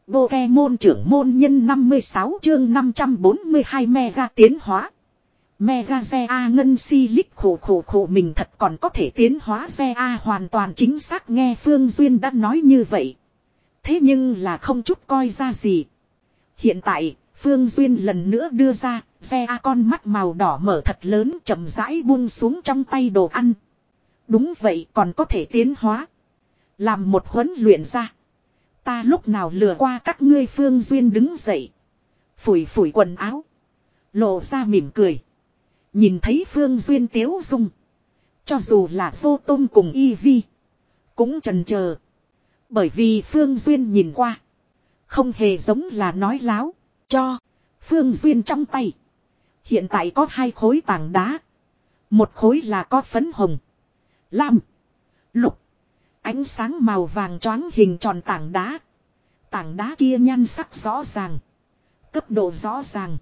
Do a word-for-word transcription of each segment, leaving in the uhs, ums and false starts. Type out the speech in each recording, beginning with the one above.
Pokemon trưởng môn nhân năm mươi sáu chương năm trăm bốn mươi hai Mega tiến hóa. Mega Zea ngân si lích khổ khổ khổ mình thật còn có thể tiến hóa Zea hoàn toàn chính xác nghe Phương Duyên đã nói như vậy. Thế nhưng là không chút coi ra gì. Hiện tại, Phương Duyên lần nữa đưa ra, Zea con mắt màu đỏ mở thật lớn chậm rãi buông xuống trong tay đồ ăn. Đúng vậy còn có thể tiến hóa. Làm một huấn luyện ra. Ta lúc nào lừa qua các ngươi Phương Duyên đứng dậy. Phủi phủi quần áo. Lộ ra mỉm cười. Nhìn thấy Phương Duyên tiếu dung. Cho dù là vô tôm cùng y vi. Cũng chần chờ. Bởi vì Phương Duyên nhìn qua. Không hề giống là nói láo. Cho. Phương Duyên trong tay. Hiện tại có hai khối tảng đá. Một khối là có phấn hồng. Lam. Lục. Ánh sáng màu vàng choáng hình tròn tảng đá. Tảng đá kia nhan sắc rõ ràng. Cấp độ rõ ràng.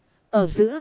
Ở giữa.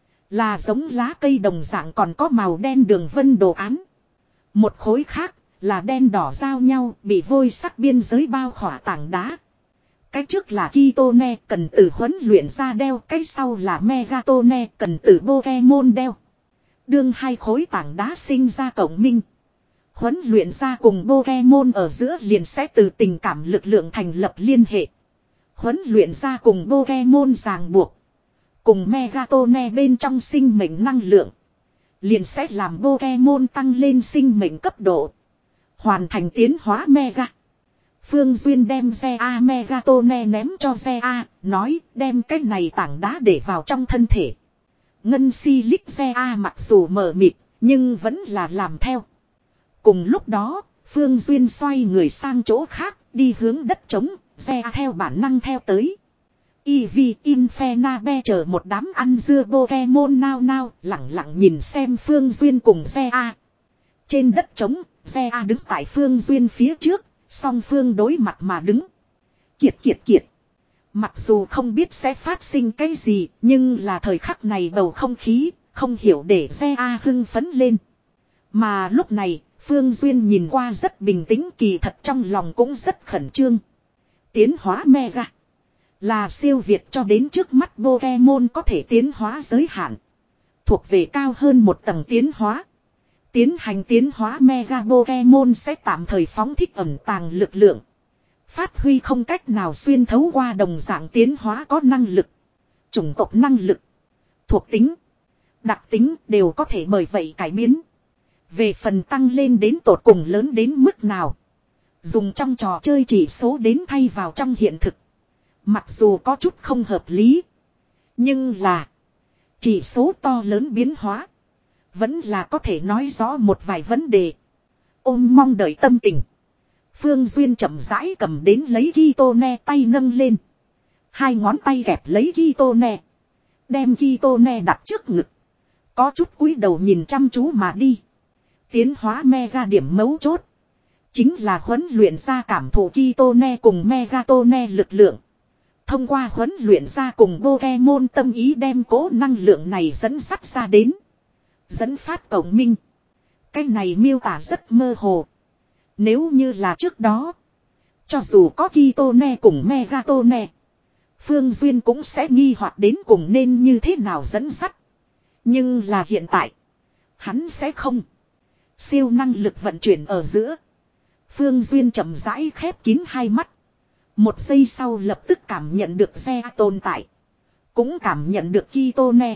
Là giống lá cây đồng dạng còn có màu đen đường vân đồ án. Một khối khác là đen đỏ giao nhau bị vôi sắc biên giới bao khỏa tảng đá. Cái trước là Kitone cần từ huấn luyện ra đeo. Cái sau là Megatone cần từ Pokemon đeo. Đương hai khối tảng đá sinh ra cộng minh. Huấn luyện ra cùng Pokemon ở giữa liền sẽ từ tình cảm lực lượng thành lập liên hệ. Huấn luyện ra cùng Pokemon ràng buộc. Cùng Megatone bên trong sinh mệnh năng lượng. Liền sẽ làm Pokemon tăng lên sinh mệnh cấp độ. Hoàn thành tiến hóa Mega. Phương Duyên đem Zea Megatone ném cho Zea. Nói đem cái này tảng đá để vào trong thân thể. Ngân si lích Zea mặc dù mờ mịt. Nhưng vẫn là làm theo. Cùng lúc đó, Phương Duyên xoay người sang chỗ khác, đi hướng đất trống, Zea theo bản năng theo tới. Eevee, Infernape chờ một đám ăn dưa Pokemon nao nao, lặng lặng nhìn xem Phương Duyên cùng Zea. Trên đất trống, Zea đứng tại Phương Duyên phía trước, song phương đối mặt mà đứng. Kiệt kiệt kiệt. Mặc dù không biết sẽ phát sinh cái gì, nhưng là thời khắc này bầu không khí, không hiểu để Zea hưng phấn lên. Mà lúc này, Phương Duyên nhìn qua rất bình tĩnh kỳ thật trong lòng cũng rất khẩn trương. Tiến hóa Mega. Là siêu việt cho đến trước mắt Pokemon có thể tiến hóa giới hạn. Thuộc về cao hơn một tầng tiến hóa. Tiến hành tiến hóa Mega Pokemon sẽ tạm thời phóng thích ẩn tàng lực lượng. Phát huy không cách nào xuyên thấu qua đồng dạng tiến hóa có năng lực. Chủng tộc năng lực. Thuộc tính. Đặc tính đều có thể bởi vậy cải biến. Về phần tăng lên đến tột cùng lớn đến mức nào. Dùng trong trò chơi chỉ số đến thay vào trong hiện thực. Mặc dù có chút không hợp lý. Nhưng là. Chỉ số to lớn biến hóa. Vẫn là có thể nói rõ một vài vấn đề. Ôm mong đợi tâm tình. Phương Duyên chậm rãi cầm đến lấy Kitone tay nâng lên. Hai ngón tay kẹp lấy Kitone. Đem Kitone đặt trước ngực. Có chút cúi đầu nhìn chăm chú mà đi. Tiến hóa Mega điểm mấu chốt. Chính là huấn luyện ra cảm thụ Kitone cùng Megatone lực lượng. Thông qua huấn luyện ra cùng Pokemon tâm ý đem cố năng lượng này dẫn sắt ra đến. Dẫn phát cộng minh. Cái này miêu tả rất mơ hồ. Nếu như là trước đó. Cho dù có Kitone cùng Megatone. Phương Duyên cũng sẽ nghi hoặc đến cùng nên như thế nào dẫn sắt. Nhưng là hiện tại. Hắn sẽ không. Siêu năng lực vận chuyển ở giữa. Phương Duyên chậm rãi khép kín hai mắt. Một giây sau lập tức cảm nhận được Zea tồn tại. Cũng cảm nhận được Kitone.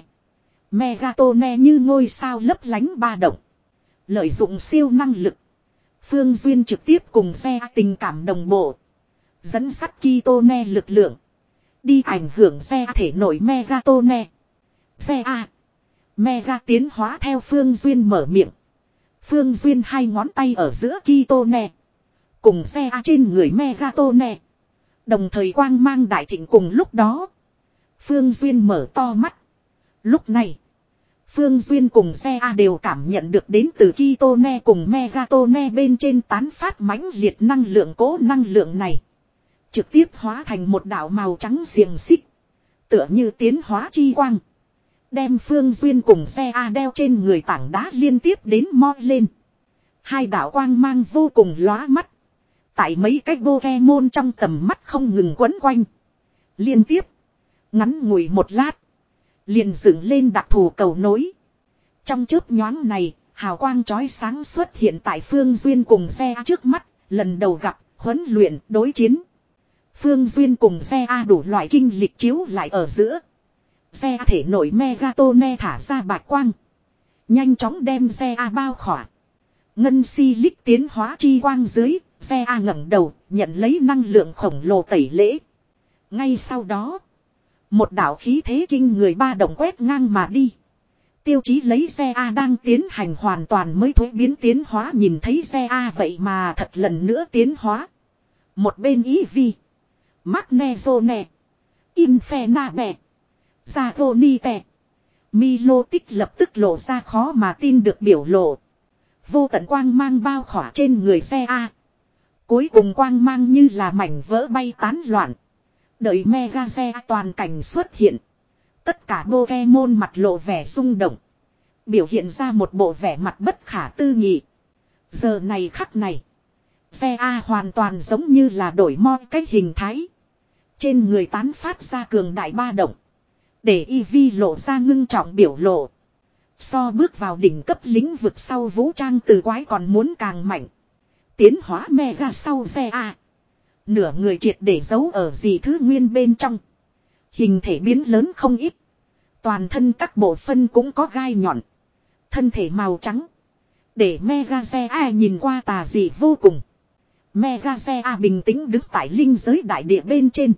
Megatone như ngôi sao lấp lánh ba động. Lợi dụng siêu năng lực. Phương Duyên trực tiếp cùng Zea tình cảm đồng bộ. Dẫn dắt Kitone lực lượng. Đi ảnh hưởng Zea thể nội Megatone. Zea. Mega tiến hóa theo Phương Duyên mở miệng. Phương Duyên hai ngón tay ở giữa Kitone. Cùng Zea trên người Megatone. Đồng thời quang mang đại thịnh cùng lúc đó. Phương Duyên mở to mắt. Lúc này. Phương Duyên cùng Zea đều cảm nhận được đến từ Kitone cùng Megatone bên trên tán phát mãnh liệt năng lượng cố năng lượng này. Trực tiếp hóa thành một đạo màu trắng xiềng xích. Tựa như tiến hóa chi quang. Đem Phương Duyên cùng Zea đeo trên người tảng đá liên tiếp đến moi lên. Hai đạo quang mang vô cùng lóa mắt. Tại mấy cái Pokemon trong tầm mắt không ngừng quấn quanh. Liên tiếp. Ngắn ngủi một lát. Liền dựng lên đặc thù cầu nối. Trong chớp nhoáng này, hào quang chói sáng xuất hiện tại Phương Duyên cùng Xe trước mắt. Lần đầu gặp, huấn luyện, đối chiến. Phương Duyên cùng Xe đủ loại kinh lịch chiếu lại ở giữa. Xe thể nổi Megatone thả ra bạch quang. Nhanh chóng đem Xe bao khỏa. Ngân si lích tiến hóa chi quang dưới. Xe ngẩng đầu, nhận lấy năng lượng khổng lồ tẩy lễ. Ngay sau đó, một đạo khí thế kinh người ba động quét ngang mà đi. Tiêu chí lấy Xe đang tiến hành hoàn toàn mới thuế biến tiến hóa, nhìn thấy Xe vậy mà thật lần nữa tiến hóa. Một bên Eevee, Magnezone, Infernape, Zagonite, Milotic lập tức lộ ra khó mà tin được biểu lộ. Vô tận quang mang bao khỏa trên người Xe. Cuối cùng quang mang như là mảnh vỡ bay tán loạn. Đợi Mega Xe toàn cảnh xuất hiện. Tất cả Pokemon mặt lộ vẻ rung động. Biểu hiện ra một bộ vẻ mặt bất khả tư nghị. Giờ này khắc này. Xe hoàn toàn giống như là đổi mo cái hình thái. Trên người tán phát ra cường đại ba động. Để Eevee lộ ra ngưng trọng biểu lộ. So bước vào đỉnh cấp lĩnh vực sau vũ trang từ quái còn muốn càng mạnh. Tiến hóa Mega sau Xe nửa người triệt để giấu ở dị thứ nguyên bên trong. Hình thể biến lớn không ít. Toàn thân các bộ phân cũng có gai nhọn. Thân thể màu trắng. Để Mega Xe nhìn qua tà dị vô cùng. Mega Xe bình tĩnh đứng tại linh giới đại địa bên trên.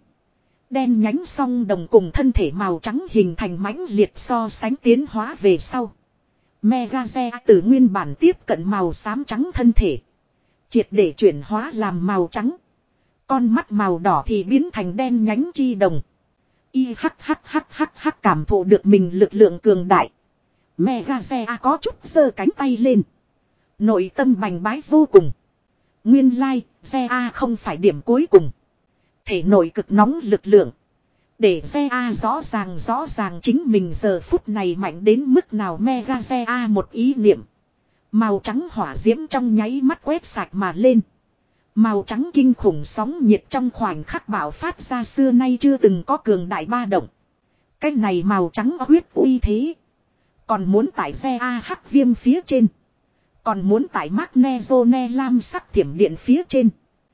Đen nhánh song đồng cùng thân thể màu trắng hình thành mãnh liệt so sánh tiến hóa về sau. Mega Xe từ nguyên bản tiếp cận màu xám trắng thân thể. Triệt để chuyển hóa làm màu trắng. Con mắt màu đỏ thì biến thành đen nhánh chi đồng. Y hắc hắc hắc hắc hắc cảm thụ được mình lực lượng cường đại. Mega Xe có chút giơ cánh tay lên. Nội tâm bành bái vô cùng. Nguyên lai, like, Xe không phải điểm cuối cùng. Thể nội cực nóng lực lượng. Để Xe rõ ràng rõ ràng chính mình giờ phút này mạnh đến mức nào. Mega Xe một ý niệm. Màu trắng hỏa diễm trong nháy mắt quét sạch mà lên. Màu trắng kinh khủng sóng nhiệt trong khoảnh khắc bạo phát ra xưa nay chưa từng có cường đại ba động. Cái này màu trắng huyết uy thế. Còn muốn tại Xe hắc viêm phía trên. Còn muốn tại Magnezone lam sắc thiểm điện phía trên.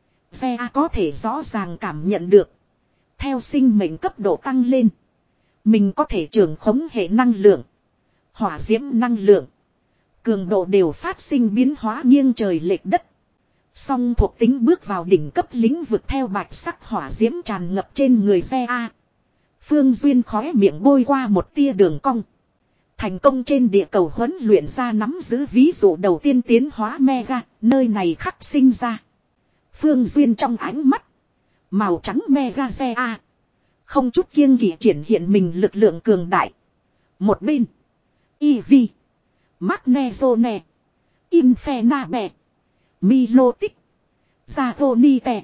Xe có thể rõ ràng cảm nhận được. Theo sinh mệnh cấp độ tăng lên. Mình có thể trưởng khống hệ năng lượng. Hỏa diễm năng lượng. Cường độ đều phát sinh biến hóa nghiêng trời lệch đất. Song thuộc tính bước vào đỉnh cấp lĩnh vực theo bạch sắc hỏa diễm tràn ngập trên người Xe. Phương Duyên khóe miệng bôi qua một tia đường cong. Thành công trên địa cầu huấn luyện ra nắm giữ ví dụ đầu tiên tiến hóa Mega, nơi này khắc sinh ra. Phương Duyên trong ánh mắt. Màu trắng Mega Xe. Không chút kiêng kỵ triển hiện mình lực lượng cường đại. Một bên. Eevee. Magnezone. Infernape. Milotic. Zagonite.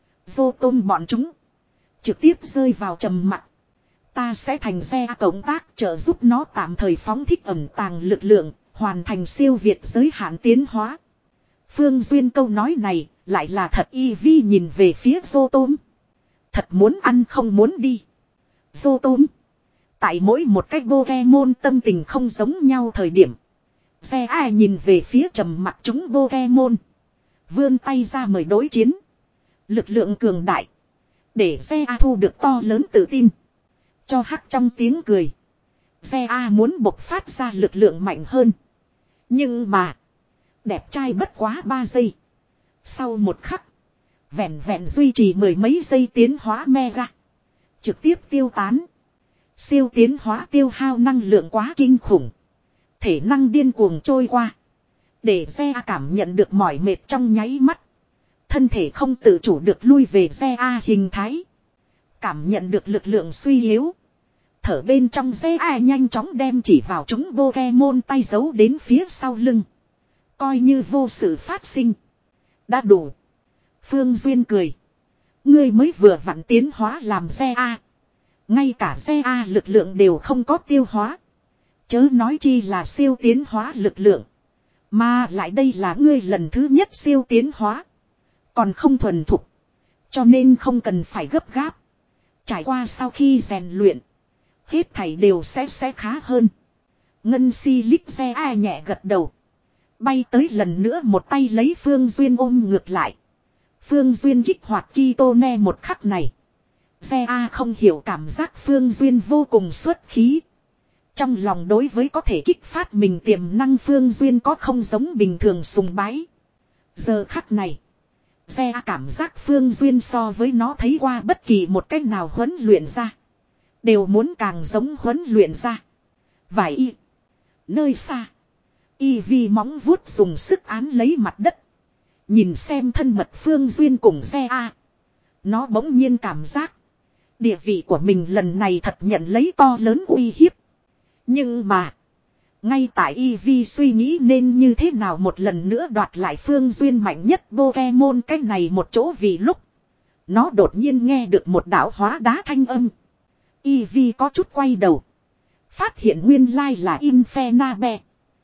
Vô tôn bọn chúng. Trực tiếp rơi vào trầm mặc. Ta sẽ thành Xe cộng tác trợ giúp nó tạm thời phóng thích ẩn tàng lực lượng. Hoàn thành siêu việt giới hạn tiến hóa. Phương Duyên câu nói này lại là thật. Eevee nhìn về phía vô tôn. Thật muốn ăn không muốn đi. Vô tôn. Tại mỗi một cách Pokemon tâm tình không giống nhau thời điểm. Xe ai nhìn về phía trầm mặc chúng Pokemon. Vươn tay ra mời đối chiến. Lực lượng cường đại. Để Xe thu được to lớn tự tin. Cho hắc trong tiếng cười. Xe muốn bộc phát ra lực lượng mạnh hơn. Nhưng mà. Đẹp trai bất quá ba giây. Sau một khắc. Vẹn vẹn duy trì mười mấy giây tiến hóa Mega. Trực tiếp tiêu tán. Siêu tiến hóa tiêu hao năng lượng quá kinh khủng. Thể năng điên cuồng trôi qua. Để Xe cảm nhận được mỏi mệt trong nháy mắt. Thân thể không tự chủ được lui về Xe hình thái. Cảm nhận được lực lượng suy yếu. Thở bên trong Xe nhanh chóng đem chỉ vào chúng Pokemon tay giấu đến phía sau lưng. Coi như vô sự phát sinh. Đã đủ. Phương Duyên cười. Ngươi mới vừa vặn tiến hóa làm Xe. Ngay cả Xe lực lượng đều không có tiêu hóa. Chớ nói chi là siêu tiến hóa lực lượng. Mà lại đây là ngươi lần thứ nhất siêu tiến hóa. Còn không thuần thục. Cho nên không cần phải gấp gáp. Trải qua sau khi rèn luyện. Hết thảy đều sẽ sẽ khá hơn. Ngân si lích xe ai nhẹ gật đầu. Bay tới lần nữa một tay lấy Phương Duyên ôm ngược lại. Phương Duyên kích hoạt Kitone một khắc này. Xe A không hiểu cảm giác Phương Duyên vô cùng xuất khí. Trong lòng đối với có thể kích phát mình tiềm năng Phương Duyên có không giống bình thường sùng bái. Giờ khắc này. Xe A cảm giác Phương Duyên so với nó thấy qua bất kỳ một cách nào huấn luyện ra. Đều muốn càng giống huấn luyện ra. Vài y. Nơi xa. Y vi móng vuốt dùng sức án lấy mặt đất. Nhìn xem thân mật Phương Duyên cùng xe A. Nó bỗng nhiên cảm giác. Địa vị của mình lần này thật nhận lấy to lớn uy hiếp. Nhưng mà. Ngay tại Y Vi suy nghĩ nên như thế nào một lần nữa đoạt lại Phương Duyên mạnh nhất Pokemon cái này một chỗ vì lúc. Nó đột nhiên nghe được một đạo hóa đá thanh âm. Y Vi có chút quay đầu. Phát hiện nguyên lai là Infernape.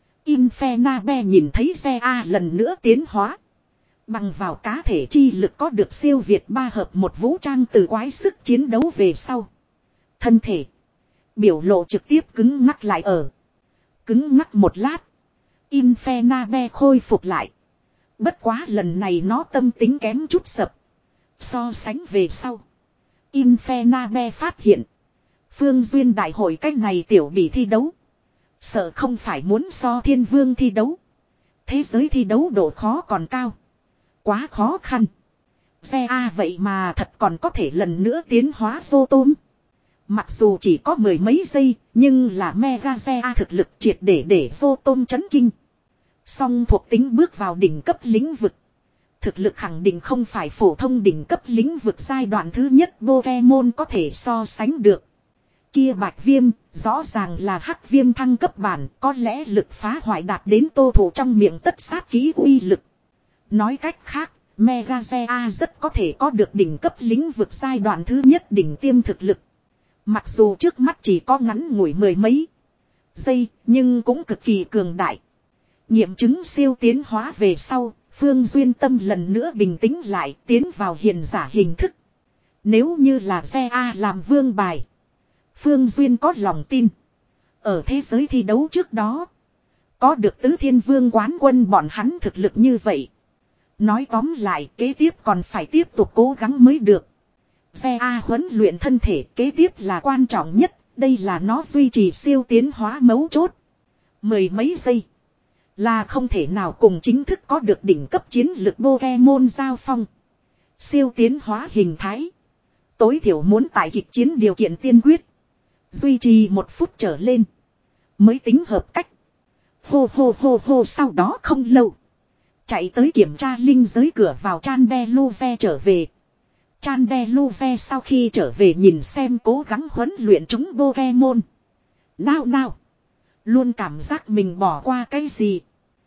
Infernape nhìn thấy xe A lần nữa tiến hóa. Bằng vào cá thể chi lực có được siêu việt ba hợp một vũ trang từ quái sức chiến đấu về sau. Thân thể. Biểu lộ trực tiếp cứng ngắc lại ở. Cứng ngắc một lát. Infernape khôi phục lại. Bất quá lần này nó tâm tính kém chút sập. So sánh về sau. Infernape phát hiện. Phương Duyên đại hội cách này tiểu bị thi đấu. Sợ không phải muốn so thiên vương thi đấu. Thế giới thi đấu độ khó còn cao. Quá khó khăn. Xe A vậy mà thật còn có thể lần nữa tiến hóa vô tôm. Mặc dù chỉ có mười mấy giây, nhưng là Mega Xe A thực lực triệt để để vô tôm chấn kinh. Song thuộc tính bước vào đỉnh cấp lĩnh vực. Thực lực khẳng định không phải phổ thông đỉnh cấp lĩnh vực giai đoạn thứ nhất Pokemon có thể so sánh được. Kia bạch viêm, rõ ràng là hắc viêm thăng cấp bản, có lẽ lực phá hoại đạt đến tô thủ trong miệng tất sát ký uy lực. Nói cách khác, Mega Xe A rất có thể có được đỉnh cấp lĩnh vực giai đoạn thứ nhất đỉnh tiêm thực lực. Mặc dù trước mắt chỉ có ngắn ngủi mười mấy giây, nhưng cũng cực kỳ cường đại. Nghiệm chứng siêu tiến hóa về sau, Phương Duyên tâm lần nữa bình tĩnh lại tiến vào hiền giả hình thức. Nếu như là Xe A làm vương bài. Phương Duyên có lòng tin. Ở thế giới thi đấu trước đó. Có được tứ thiên vương quán quân bọn hắn thực lực như vậy. Nói tóm lại kế tiếp còn phải tiếp tục cố gắng mới được. Xe A huấn luyện thân thể kế tiếp là quan trọng nhất. Đây là nó duy trì siêu tiến hóa mấu chốt. Mười mấy giây. Là không thể nào cùng chính thức có được đỉnh cấp chiến lực Pokemon giao phong. Siêu tiến hóa hình thái. Tối thiểu muốn tại kịch chiến điều kiện tiên quyết. Duy trì một phút trở lên. Mới tính hợp cách. Hô hô hô hô sau đó không lâu. Chạy tới kiểm tra linh giới cửa vào Chandelure trở về. Chandelure sau khi trở về nhìn xem cố gắng huấn luyện chúng Pokemon. Nào nào. Luôn cảm giác mình bỏ qua cái gì.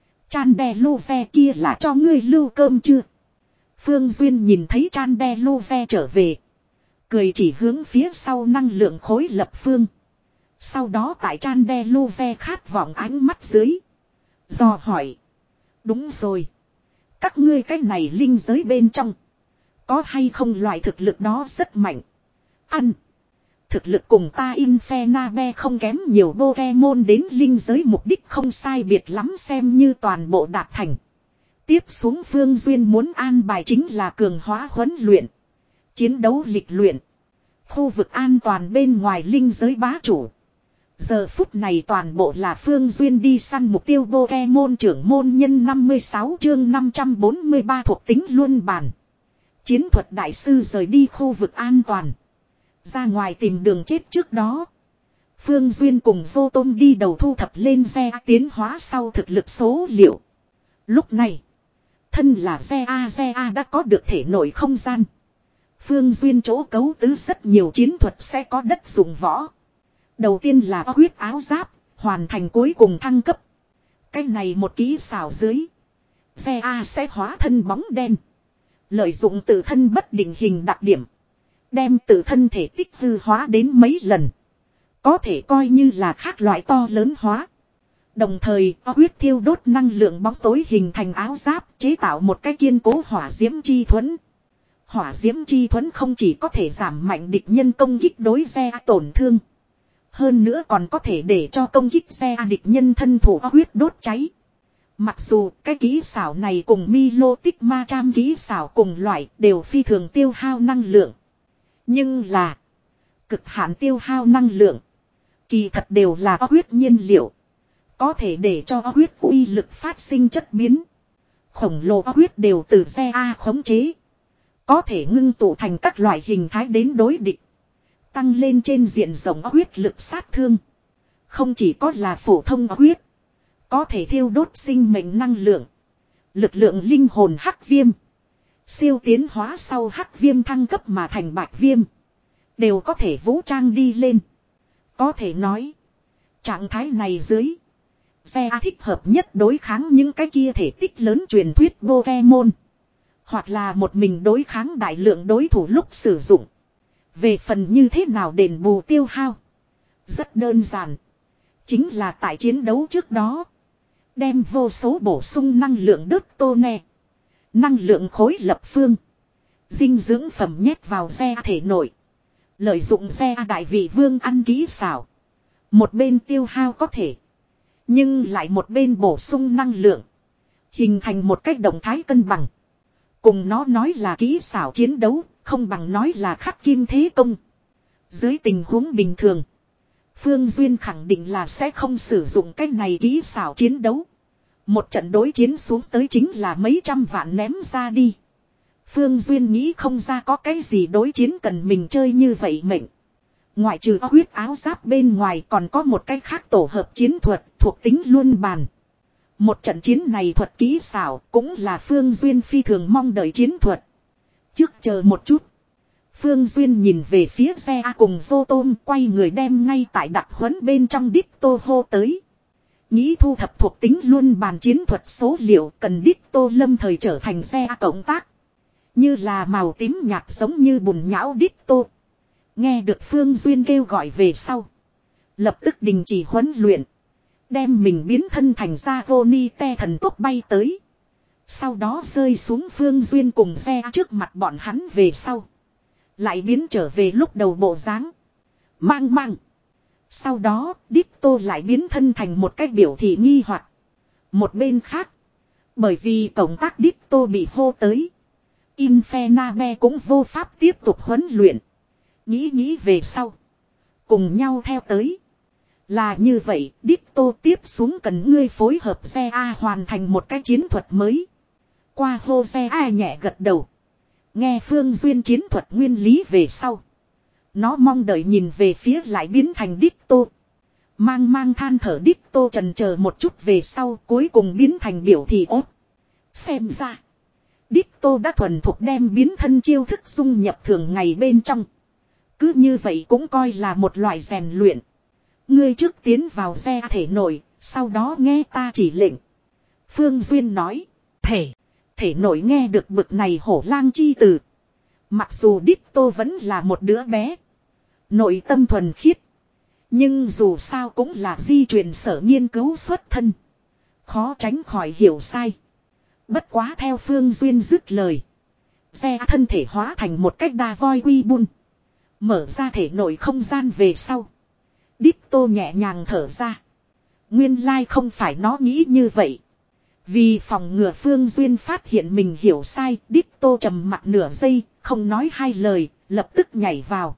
Chandelure kia là cho ngươi lưu cơm chưa? Phương Duyên nhìn thấy Chandelure trở về. Cười chỉ hướng phía sau năng lượng khối lập phương. Sau đó tại Chandelure khát vọng ánh mắt dưới. Do hỏi. Đúng rồi. Các ngươi cái này linh giới bên trong. Có hay không loại thực lực đó rất mạnh. Ăn. Thực lực cùng ta Infernape không kém nhiều Pokemon đến linh giới mục đích không sai biệt lắm xem như toàn bộ đạt thành. Tiếp xuống Phương Duyên muốn an bài chính là cường hóa huấn luyện. Chiến đấu lịch luyện. Khu vực an toàn bên ngoài linh giới bá chủ. Giờ phút này toàn bộ là Phương Duyên đi săn mục tiêu Pokemon trưởng môn nhân năm mươi sáu chương năm trăm bốn mươi ba thuộc tính luân bản. Chiến thuật đại sư rời đi khu vực an toàn. Ra ngoài tìm đường chết trước đó. Phương Duyên cùng Vô Tôm đi đầu thu thập lên xe tiến hóa sau thực lực số liệu. Lúc này, thân là xe A xe A đã có được thể nội không gian. Phương Duyên chỗ cấu tứ rất nhiều chiến thuật sẽ có đất dụng võ. Đầu tiên là huyết áo giáp, hoàn thành cuối cùng thăng cấp. Cái này một kỹ xảo dưới. Xe A sẽ hóa thân bóng đen. Lợi dụng tự thân bất định hình đặc điểm. Đem tự thân thể tích hư hóa đến mấy lần. Có thể coi như là khác loại to lớn hóa. Đồng thời có huyết thiêu đốt năng lượng bóng tối hình thành áo giáp chế tạo một cái kiên cố hỏa diễm chi thuẫn. Hỏa diễm chi thuẫn không chỉ có thể giảm mạnh địch nhân công kích đối xe tổn thương. Hơn nữa còn có thể để cho công kích xe địch nhân thân thủ huyết đốt cháy. Mặc dù cái kỹ xảo này cùng Milo tích ma trăm kỹ xảo cùng loại đều phi thường tiêu hao năng lượng. Nhưng là cực hạn tiêu hao năng lượng. Kỳ thật đều là huyết nhiên liệu. Có thể để cho huyết uy lực phát sinh chất biến. Khổng lồ huyết đều từ xe A khống chế. Có thể ngưng tụ thành các loại hình thái đến đối địch. Tăng lên trên diện rộng huyết lực sát thương. Không chỉ có là phổ thông huyết. Có thể thiêu đốt sinh mệnh năng lượng. Lực lượng linh hồn hắc viêm. Siêu tiến hóa sau hắc viêm thăng cấp mà thành bạch viêm. Đều có thể vũ trang đi lên. Có thể nói. Trạng thái này dưới. Xe thích hợp nhất đối kháng những cái kia thể tích lớn truyền thuyết Pokemon. Hoặc là một mình đối kháng đại lượng đối thủ lúc sử dụng. Về phần như thế nào đền bù tiêu hao. Rất đơn giản. Chính là tại chiến đấu trước đó. Đem vô số bổ sung năng lượng đớt tô nè. Năng lượng khối lập phương. Dinh dưỡng phẩm nhét vào xe thể nội. Lợi dụng xe đại vị vương ăn kỹ xảo. Một bên tiêu hao có thể. Nhưng lại một bên bổ sung năng lượng. Hình thành một cách động thái cân bằng. Cùng nó nói là kỹ xảo chiến đấu. Không bằng nói là khắc kim thế công. Dưới tình huống bình thường. Phương Duyên khẳng định là sẽ không sử dụng cách này kỹ xảo chiến đấu. Một trận đối chiến xuống tới chính là mấy trăm vạn ném ra đi. Phương Duyên nghĩ không ra có cái gì đối chiến cần mình chơi như vậy mệnh. Ngoại trừ huyết áo giáp bên ngoài còn có một cái khác tổ hợp chiến thuật thuộc tính luân bàn. Một trận chiến này thuật kỹ xảo cũng là Phương Duyên phi thường mong đợi chiến thuật. Trước chờ một chút. Phương Duyên nhìn về phía xe A cùng Dô Tôm quay người đem ngay tại đặc huấn bên trong đích tô hô tới. Nghĩ thu thập thuộc tính luân bàn chiến thuật số liệu cần đích tô lâm thời trở thành xe A cộng tác. Như là màu tím nhạt giống như bùn nhão đích tô. Nghe được Phương Duyên kêu gọi về sau. Lập tức đình chỉ huấn luyện. Đem mình biến thân thành ra vô ni te thần tốc bay tới. Sau đó rơi xuống Phương Duyên cùng xe trước mặt bọn hắn về sau. Lại biến trở về lúc đầu bộ dáng. Mang mang. Sau đó, Đích Tô lại biến thân thành một cái biểu thị nghi hoặc. Một bên khác. Bởi vì cộng tác Đích Tô bị hô tới. Infenabe cũng vô pháp tiếp tục huấn luyện. Nghĩ nghĩ về sau. Cùng nhau theo tới. Là như vậy, Đích Tô tiếp xuống cần ngươi phối hợp xe A hoàn thành một cái chiến thuật mới. Qua hô xe A nhẹ gật đầu. Nghe Phương Duyên chiến thuật nguyên lý về sau. Nó mong đợi nhìn về phía lại biến thành Đích Tô. Mang mang than thở Đích Tô trần chờ một chút về sau cuối cùng biến thành biểu thị ốt. Xem ra. Đích Tô đã thuần thuộc đem biến thân chiêu thức dung nhập thường ngày bên trong. Cứ như vậy cũng coi là một loại rèn luyện. Ngươi trước tiến vào xe thể nội, sau đó nghe ta chỉ lệnh. Phương Duyên nói. Thể. Thể nội nghe được bực này hổ lang chi từ. Mặc dù Đích Tô vẫn là một đứa bé. Nội tâm thuần khiết. Nhưng dù sao cũng là di truyền sở nghiên cứu xuất thân. Khó tránh khỏi hiểu sai. Bất quá theo Phương Duyên dứt lời. Xe thân thể hóa thành một cách đa voi quy bun. Mở ra thể nội không gian về sau. Đích Tô nhẹ nhàng thở ra. Nguyên lai không phải nó nghĩ như vậy. Vì phòng ngừa Phương Duyên phát hiện mình hiểu sai. Đích Tô trầm mặt nửa giây. Không nói hai lời. Lập tức nhảy vào.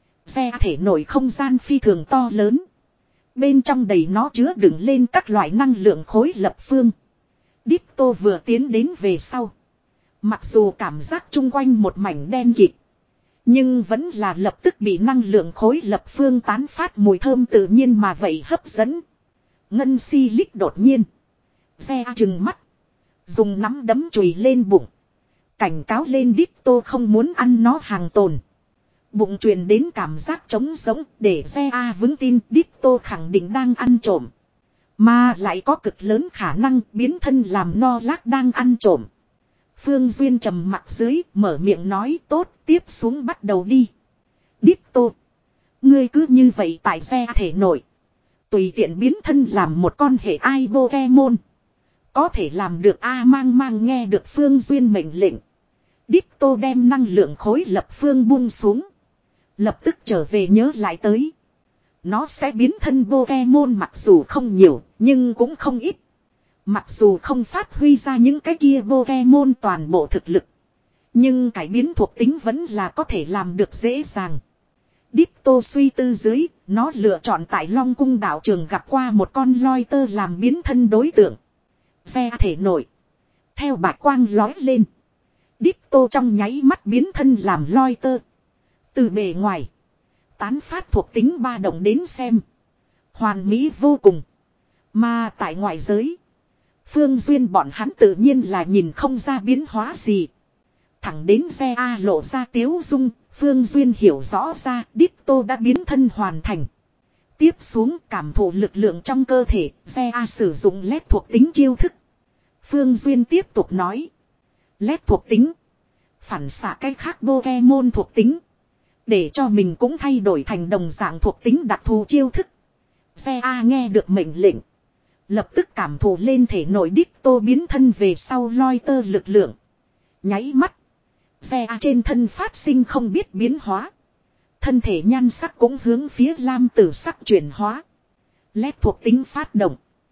Xe thể nội không gian phi thường to lớn. Bên trong đầy nó chứa đựng lên các loại năng lượng khối lập phương. Đích Tô vừa tiến đến về sau. Mặc dù cảm giác chung quanh một mảnh đen kịt. Nhưng vẫn là lập tức bị năng lượng khối lập phương tán phát mùi thơm tự nhiên mà vậy hấp dẫn. Ngân si lích đột nhiên. Xe trừng mắt. Dùng nắm đấm chùi lên bụng. Cảnh cáo lên Đích Tô không muốn ăn nó hàng tồn. Bụng truyền đến cảm giác trống sống để xe A vững tin Đích Tô khẳng định đang ăn trộm. Mà lại có cực lớn khả năng biến thân làm no lác đang ăn trộm. Phương Duyên trầm mặt dưới mở miệng nói tốt tiếp xuống bắt đầu đi. Đích Tô. Ngươi cứ như vậy tại xe thể nội. Tùy tiện biến thân làm một con hệ ai Pokemon. Có thể làm được A mang mang nghe được Phương Duyên mệnh lệnh. Ditto đem năng lượng khối lập phương buông xuống. Lập tức trở về nhớ lại tới. Nó sẽ biến thân Pokemon mặc dù không nhiều, nhưng cũng không ít. Mặc dù không phát huy ra những cái kia Pokemon toàn bộ thực lực. Nhưng cải biến thuộc tính vẫn là có thể làm được dễ dàng. Ditto suy tư dưới, nó lựa chọn tại Long Cung đảo trường gặp qua một con loi tơ làm biến thân đối tượng. Xe thể nổi. Theo bạch quang lói lên. Ditto trong nháy mắt biến thân làm loi tơ. Từ bề ngoài. Tán phát thuộc tính ba động đến xem. Hoàn mỹ vô cùng. Mà tại ngoại giới. Phương Duyên bọn hắn tự nhiên là nhìn không ra biến hóa gì. Thẳng đến xe A lộ ra tiếu dung. Phương Duyên hiểu rõ ra Ditto đã biến thân hoàn thành. Tiếp xuống cảm thụ lực lượng trong cơ thể. Xe A sử dụng lét thuộc tính chiêu thức. Phương Duyên tiếp tục nói. Lét thuộc tính. Phản xạ cách khác Pokemon thuộc tính. Để cho mình cũng thay đổi thành đồng dạng thuộc tính đặc thù chiêu thức. Xe A nghe được mệnh lệnh. Lập tức cảm thụ lên thể nội Ditto biến thân về sau loi tơ lực lượng. Nháy mắt. Xe A trên thân phát sinh không biết biến hóa. Thân thể nhan sắc cũng hướng phía lam tử sắc chuyển hóa. Lét thuộc tính phát động.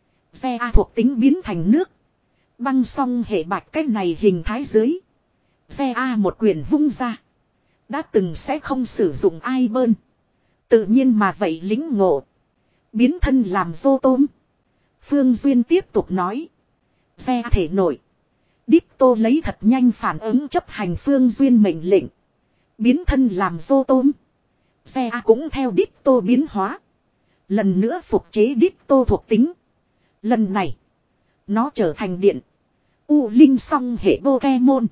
Xe A thuộc tính biến thành nước. Băng song hệ bạch cái này hình thái dưới. Xe A một quyền vung ra. Đã từng sẽ không sử dụng ai bơn. Tự nhiên mà vậy lính ngộ. Biến thân làm dô tôm. Phương Duyên tiếp tục nói. Xe thể nổi. Ditto lấy thật nhanh phản ứng chấp hành Phương Duyên mệnh lệnh. Biến thân làm dô tôm. Xe cũng theo Ditto biến hóa. Lần nữa phục chế Ditto thuộc tính. Lần này. Nó trở thành điện. U Linh song hệ Pokemon.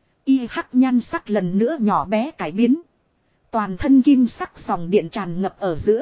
Y hắc nhan sắc lần nữa nhỏ bé cải biến. Toàn thân kim sắc dòng điện tràn ngập ở giữa.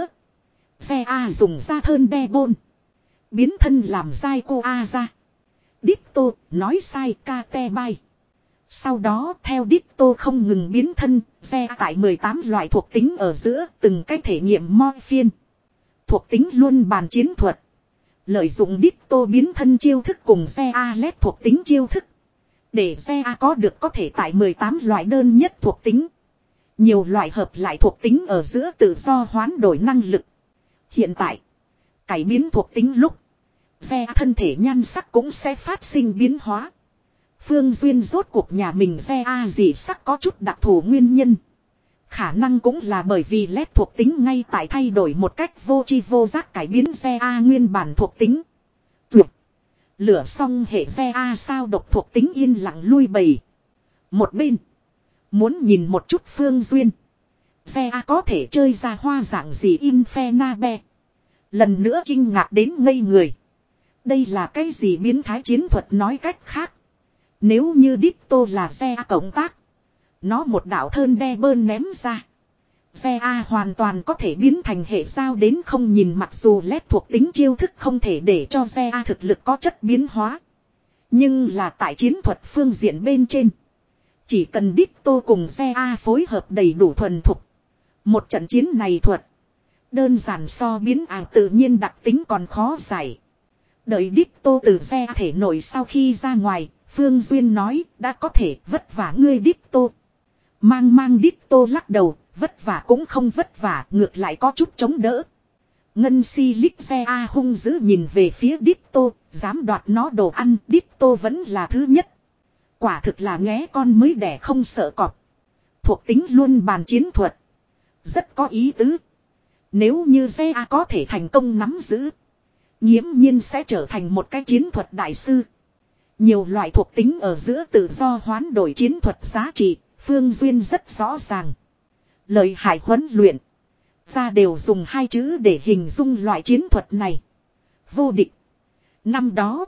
Xe A dùng ra thơn đe bôn. Biến thân làm dai cô A ra. Ditto nói sai ca te bay. Sau đó theo Ditto không ngừng biến thân. Xe tại mười tám loại thuộc tính ở giữa từng cách thể nghiệm morphine. Thuộc tính luôn bàn chiến thuật. Lợi dụng Ditto biến thân chiêu thức cùng xe A lét thuộc tính chiêu thức. Để xe A có được có thể tại mười tám loại đơn nhất thuộc tính. Nhiều loại hợp lại thuộc tính ở giữa tự do hoán đổi năng lực. Hiện tại, cải biến thuộc tính lúc, xe A thân thể nhan sắc cũng sẽ phát sinh biến hóa. Phương Duyên rốt cuộc nhà mình xe A gì sắc có chút đặc thù nguyên nhân. Khả năng cũng là bởi vì lét thuộc tính ngay tại thay đổi một cách vô tri vô giác cải biến xe A nguyên bản thuộc tính. Tuyệt. Lửa xong hệ xe A sao độc thuộc tính yên lặng lui bầy. Một bên. Muốn nhìn một chút Phương Duyên. Xe A có thể chơi ra hoa dạng gì Infernabe. Lần nữa kinh ngạc đến ngây người. Đây là cái gì biến thái chiến thuật nói cách khác. Nếu như Ditto là xe A cộng tác. Nó một đạo thơn đe bơn ném ra. Xe A hoàn toàn có thể biến thành hệ sao đến không nhìn mặc dù lét thuộc tính chiêu thức không thể để cho xe A thực lực có chất biến hóa. Nhưng là tại chiến thuật phương diện bên trên. Chỉ cần Ditto cùng xe A phối hợp đầy đủ thuần thục. Một trận chiến này thuật. Đơn giản so biến ảo tự nhiên đặc tính còn khó giải. Đợi Ditto từ xe thể nổi sau khi ra ngoài. Phương Duyên nói đã có thể vất vả ngươi Ditto. Mang mang Ditto lắc đầu. Vất vả cũng không vất vả, ngược lại có chút chống đỡ. Ngân si lích xe A hung dữ nhìn về phía Ditto, dám đoạt nó đồ ăn, Ditto vẫn là thứ nhất. Quả thực là nghé con mới đẻ không sợ cọp. Thuộc tính luôn bàn chiến thuật. Rất có ý tứ. Nếu như xe A có thể thành công nắm giữ. Nghiễm nhiên sẽ trở thành một cái chiến thuật đại sư. Nhiều loại thuộc tính ở giữa tự do hoán đổi chiến thuật giá trị, Phương Duyên rất rõ ràng. Lợi hại huấn luyện. Ra đều dùng hai chữ để hình dung loại chiến thuật này. Vô địch. Năm đó.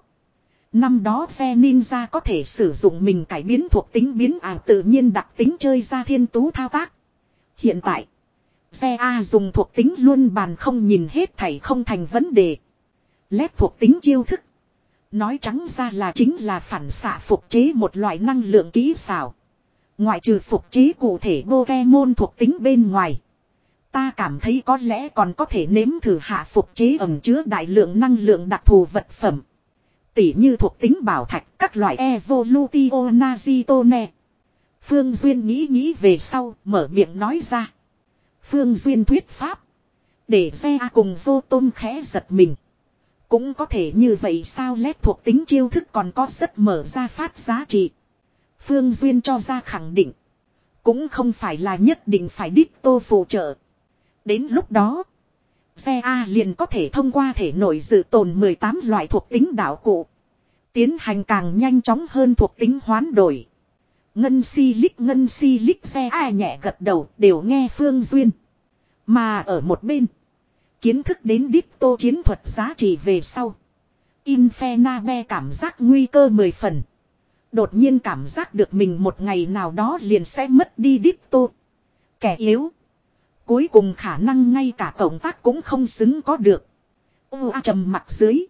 Năm đó phe ninja có thể sử dụng mình cải biến thuộc tính biến ảo tự nhiên đặc tính chơi ra thiên tú thao tác. Hiện tại. Xe A dùng thuộc tính luôn bàn không nhìn hết thảy không thành vấn đề. Lét thuộc tính chiêu thức. Nói trắng ra là chính là phản xạ phục chế một loại năng lượng kỹ xảo. Ngoại trừ phục chế cụ thể Pokemon thuộc tính bên ngoài. Ta cảm thấy có lẽ còn có thể nếm thử hạ phục chế ẩm chứa đại lượng năng lượng đặc thù vật phẩm. Tỉ như thuộc tính bảo thạch các loại Evolutio Nazitone. Phương Duyên nghĩ nghĩ về sau mở miệng nói ra. Phương Duyên thuyết pháp. Để xe A cùng vô tôm khẽ giật mình. Cũng có thể như vậy sao lét thuộc tính chiêu thức còn có rất mở ra phát giá trị. Phương Duyên cho ra khẳng định. Cũng không phải là nhất định phải đích tô phụ trợ. Đến lúc đó. Xe A liền có thể thông qua thể nội dự tồn mười tám loại thuộc tính đạo cụ. Tiến hành càng nhanh chóng hơn thuộc tính hoán đổi. Ngân si lích ngân si lích xe A nhẹ gật đầu đều nghe Phương Duyên. Mà ở một bên. Kiến thức đến đích tô chiến thuật giá trị về sau. Infenabe cảm giác nguy cơ mười phần. Đột nhiên cảm giác được mình một ngày nào đó liền sẽ mất đi đích tô. Kẻ yếu. Cuối cùng khả năng ngay cả cộng tác cũng không xứng có được. Ô a trầm mặt dưới.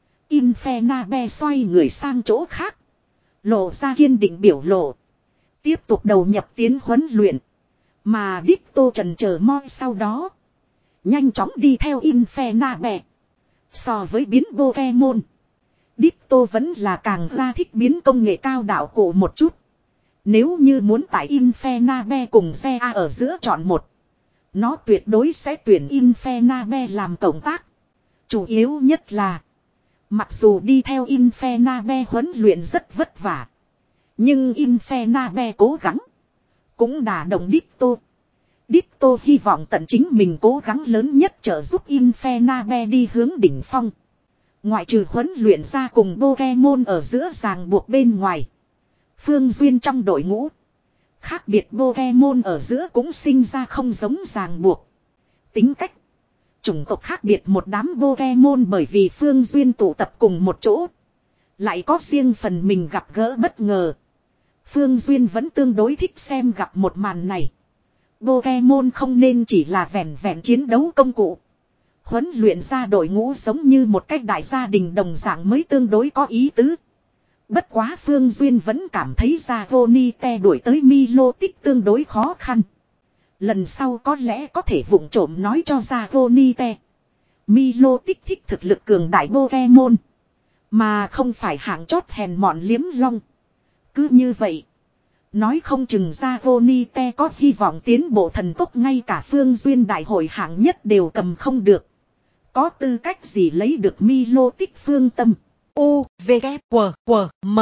Infenabe xoay người sang chỗ khác. Lộ ra kiên định biểu lộ. Tiếp tục đầu nhập tiến huấn luyện. Mà đích tô trần chờ moi sau đó. Nhanh chóng đi theo Infenabe. So với biến Pokemon. Đích tô vẫn là càng ra thích biến công nghệ cao đạo cụ một chút. Nếu như muốn tại Infenabe cùng xe A ở giữa chọn một. Nó tuyệt đối sẽ tuyển Infenabe làm cộng tác. Chủ yếu nhất là. Mặc dù đi theo Infenabe huấn luyện rất vất vả. Nhưng Infenabe cố gắng. Cũng đả động đích tô. Đích tô hy vọng tận chính mình cố gắng lớn nhất trợ giúp Infenabe đi hướng đỉnh phong. Ngoại trừ huấn luyện ra cùng Pokemon ở giữa ràng buộc bên ngoài. Phương Duyên trong đội ngũ. Khác biệt Pokemon ở giữa cũng sinh ra không giống ràng buộc. Tính cách. Chủng tộc khác biệt một đám Pokemon bởi vì Phương Duyên tụ tập cùng một chỗ. Lại có riêng phần mình gặp gỡ bất ngờ. Phương Duyên vẫn tương đối thích xem gặp một màn này. Pokemon không nên chỉ là vẹn vẹn chiến đấu công cụ. Huấn luyện ra đội ngũ giống như một cách đại gia đình đồng dạng mới tương đối có ý tứ. Bất quá Phương Duyên vẫn cảm thấy ra Ronite đuổi tới Milotic tương đối khó khăn. Lần sau có lẽ có thể vụng trộm nói cho ra Ronite. Milotic thích thực lực cường đại Pokemon. Mà không phải hạng chót hèn mọn liếm long. Cứ như vậy. Nói không chừng ra Ronite có hy vọng tiến bộ thần tốc ngay cả Phương Duyên đại hội hạng nhất đều cầm không được. Có tư cách gì lấy được Milotic phương tâm. U, V, K, W, W, M.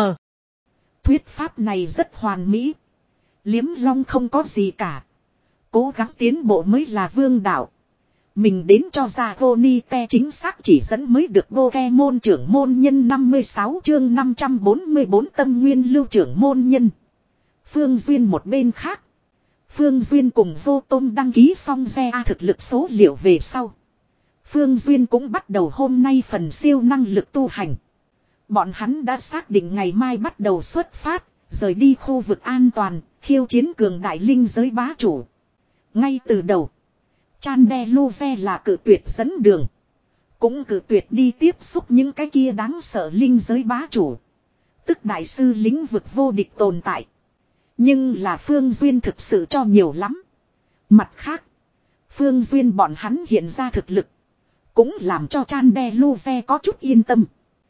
Thuyết pháp này rất hoàn mỹ. Liếm long không có gì cả. Cố gắng tiến bộ mới là vương đạo. Mình đến cho ra Ronite chính xác chỉ dẫn mới được Pokemon trưởng môn nhân năm mươi sáu chương năm trăm bốn mươi bốn tâm nguyên lưu trưởng môn nhân. Phương Duyên một bên khác. Phương Duyên cùng Vô Tôm đăng ký xong xe A thực lực số liệu về sau. Phương Duyên cũng bắt đầu hôm nay phần siêu năng lực tu hành. Bọn hắn đã xác định ngày mai bắt đầu xuất phát, rời đi khu vực an toàn, khiêu chiến cường đại linh giới bá chủ. Ngay từ đầu, Chandelove là cự tuyệt dẫn đường. Cũng cự tuyệt đi tiếp xúc những cái kia đáng sợ linh giới bá chủ. Tức đại sư lĩnh vực vô địch tồn tại. Nhưng là Phương Duyên thực sự cho nhiều lắm. Mặt khác, Phương Duyên bọn hắn hiện ra thực lực. Cũng làm cho Chandelove có chút yên tâm.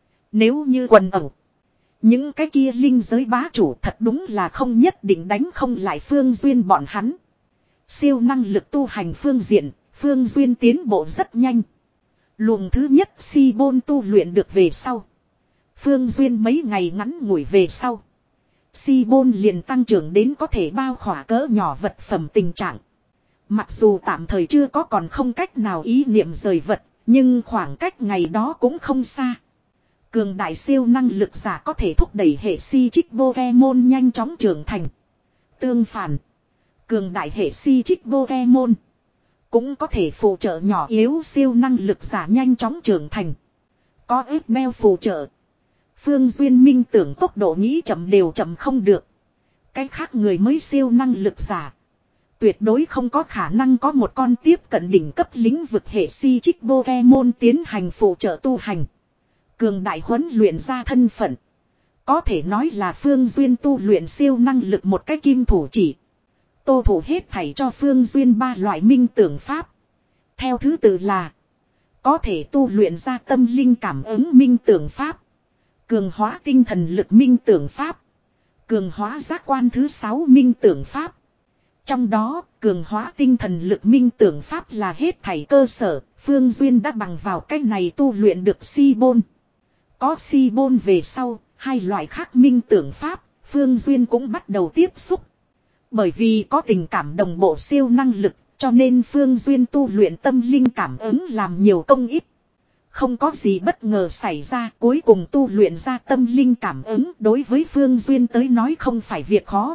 Nếu như quần ẩu. Những cái kia linh giới bá chủ thật đúng là không nhất định đánh không lại Phương Duyên bọn hắn. Siêu năng lực tu hành phương diện, Phương Duyên tiến bộ rất nhanh. Luồng thứ nhất si bôn tu luyện được về sau. Phương Duyên mấy ngày ngắn ngủi về sau. Si bôn liền tăng trưởng đến có thể bao khỏa cỡ nhỏ vật phẩm tình trạng. Mặc dù tạm thời chưa có còn không cách nào ý niệm rời vật, nhưng khoảng cách ngày đó cũng không xa. Cường đại siêu năng lực giả có thể thúc đẩy hệ si trích Pokemon nhanh chóng trưởng thành. Tương phản, cường đại hệ si trích Pokemon cũng có thể phụ trợ nhỏ yếu siêu năng lực giả nhanh chóng trưởng thành. Có ít beo phụ trợ. Phương Duyên minh tưởng tốc độ nghĩ chậm đều chậm không được. Cái khác người mới siêu năng lực giả. Tuyệt đối không có khả năng có một con tiếp cận đỉnh cấp lĩnh vực hệ si trích Pokemon tiến hành phụ trợ tu hành. Cường đại huấn luyện ra thân phận. Có thể nói là Phương Duyên tu luyện siêu năng lực một cái kim thủ chỉ. Tô Thủ hết thảy cho Phương Duyên ba loại minh tưởng pháp. Theo thứ tự là có thể tu luyện ra tâm linh cảm ứng minh tưởng pháp, cường hóa tinh thần lực minh tưởng pháp, cường hóa giác quan thứ sáu minh tưởng pháp. Trong đó, cường hóa tinh thần lực minh tưởng pháp là hết thảy cơ sở, Phương Duyên đã bằng vào cách này tu luyện được si bôn. Có si bôn về sau, hai loại khác minh tưởng pháp, Phương Duyên cũng bắt đầu tiếp xúc. Bởi vì có tình cảm đồng bộ siêu năng lực, cho nên Phương Duyên tu luyện tâm linh cảm ứng làm nhiều công ít. Không có gì bất ngờ xảy ra, cuối cùng tu luyện ra tâm linh cảm ứng đối với Phương Duyên tới nói không phải việc khó.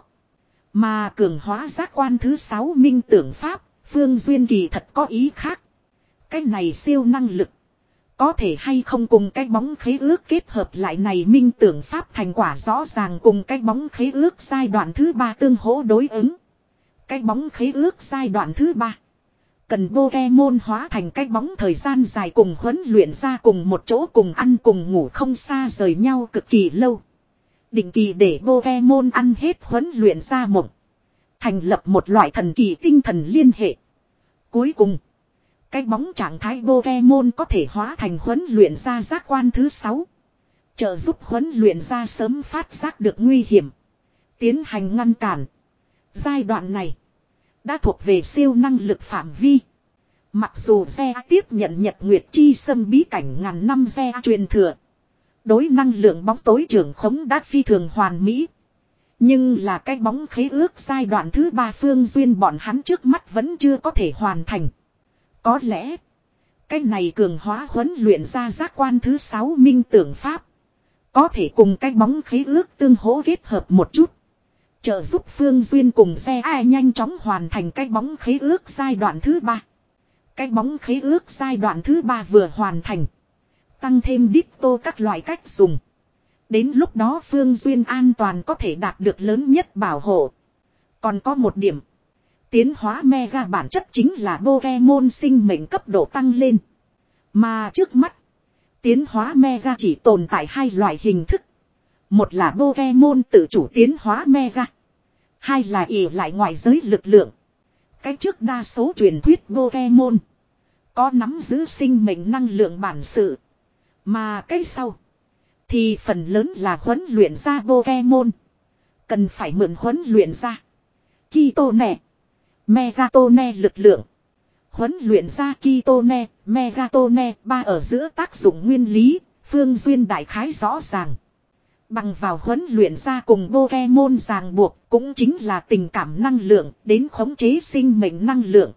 Mà cường hóa giác quan thứ sáu minh tưởng pháp, Phương Duyên kỳ thật có ý khác. Cái này siêu năng lực. Có thể hay không cùng cái bóng khế ước kết hợp lại này minh tưởng pháp thành quả rõ ràng cùng cái bóng khế ước giai đoạn thứ ba tương hỗ đối ứng. Cái bóng khế ước giai đoạn thứ ba. Cần Pokemon hóa thành cái bóng thời gian dài cùng huấn luyện ra cùng một chỗ cùng ăn cùng ngủ không xa rời nhau cực kỳ lâu. Định kỳ để Pokemon ăn hết huấn luyện ra mộng. Thành lập một loại thần kỳ tinh thần liên hệ. Cuối cùng, cái bóng trạng thái Pokemon có thể hóa thành huấn luyện ra giác quan thứ sáu. Trợ giúp huấn luyện ra sớm phát giác được nguy hiểm. Tiến hành ngăn cản. Giai đoạn này đã thuộc về siêu năng lực phạm vi. Mặc dù Ze tiếp nhận Nhật Nguyệt Chi Sâm bí cảnh ngàn năm Ze truyền thừa. Đối năng lượng bóng tối trưởng khống đã phi thường hoàn mỹ. Nhưng là cái bóng khế ước giai đoạn thứ ba Phương Duyên bọn hắn trước mắt vẫn chưa có thể hoàn thành. Có lẽ, cái này cường hóa huấn luyện ra giác quan thứ sáu minh tưởng pháp. Có thể cùng cái bóng khế ước tương hỗ kết hợp một chút. Trợ giúp Phương Duyên cùng Ze ai nhanh chóng hoàn thành cái bóng khế ước giai đoạn thứ ba. Cái bóng khế ước giai đoạn thứ ba vừa hoàn thành. Tăng thêm đích tô các loại cách dùng. Đến lúc đó Phương Duyên an toàn có thể đạt được lớn nhất bảo hộ. Còn có một điểm. Tiến hóa Mega bản chất chính là Pokemon sinh mệnh cấp độ tăng lên. Mà trước mắt, tiến hóa Mega chỉ tồn tại hai loại hình thức. Một là Pokemon tự chủ tiến hóa Mega. Hai là ỷ lại ngoại giới lực lượng. Cái trước đa số truyền thuyết Pokemon có nắm giữ sinh mệnh năng lượng bản sự. Mà cái sau thì phần lớn là huấn luyện ra Pokemon. Cần phải mượn huấn luyện ra Kitone, Megatone lực lượng. Huấn luyện ra Kitone, Megatone ba ở giữa tác dụng nguyên lý, Phương Duyên đại khái rõ ràng. Bằng vào huấn luyện ra cùng Pokemon ràng buộc cũng chính là tình cảm năng lượng đến khống chế sinh mệnh năng lượng.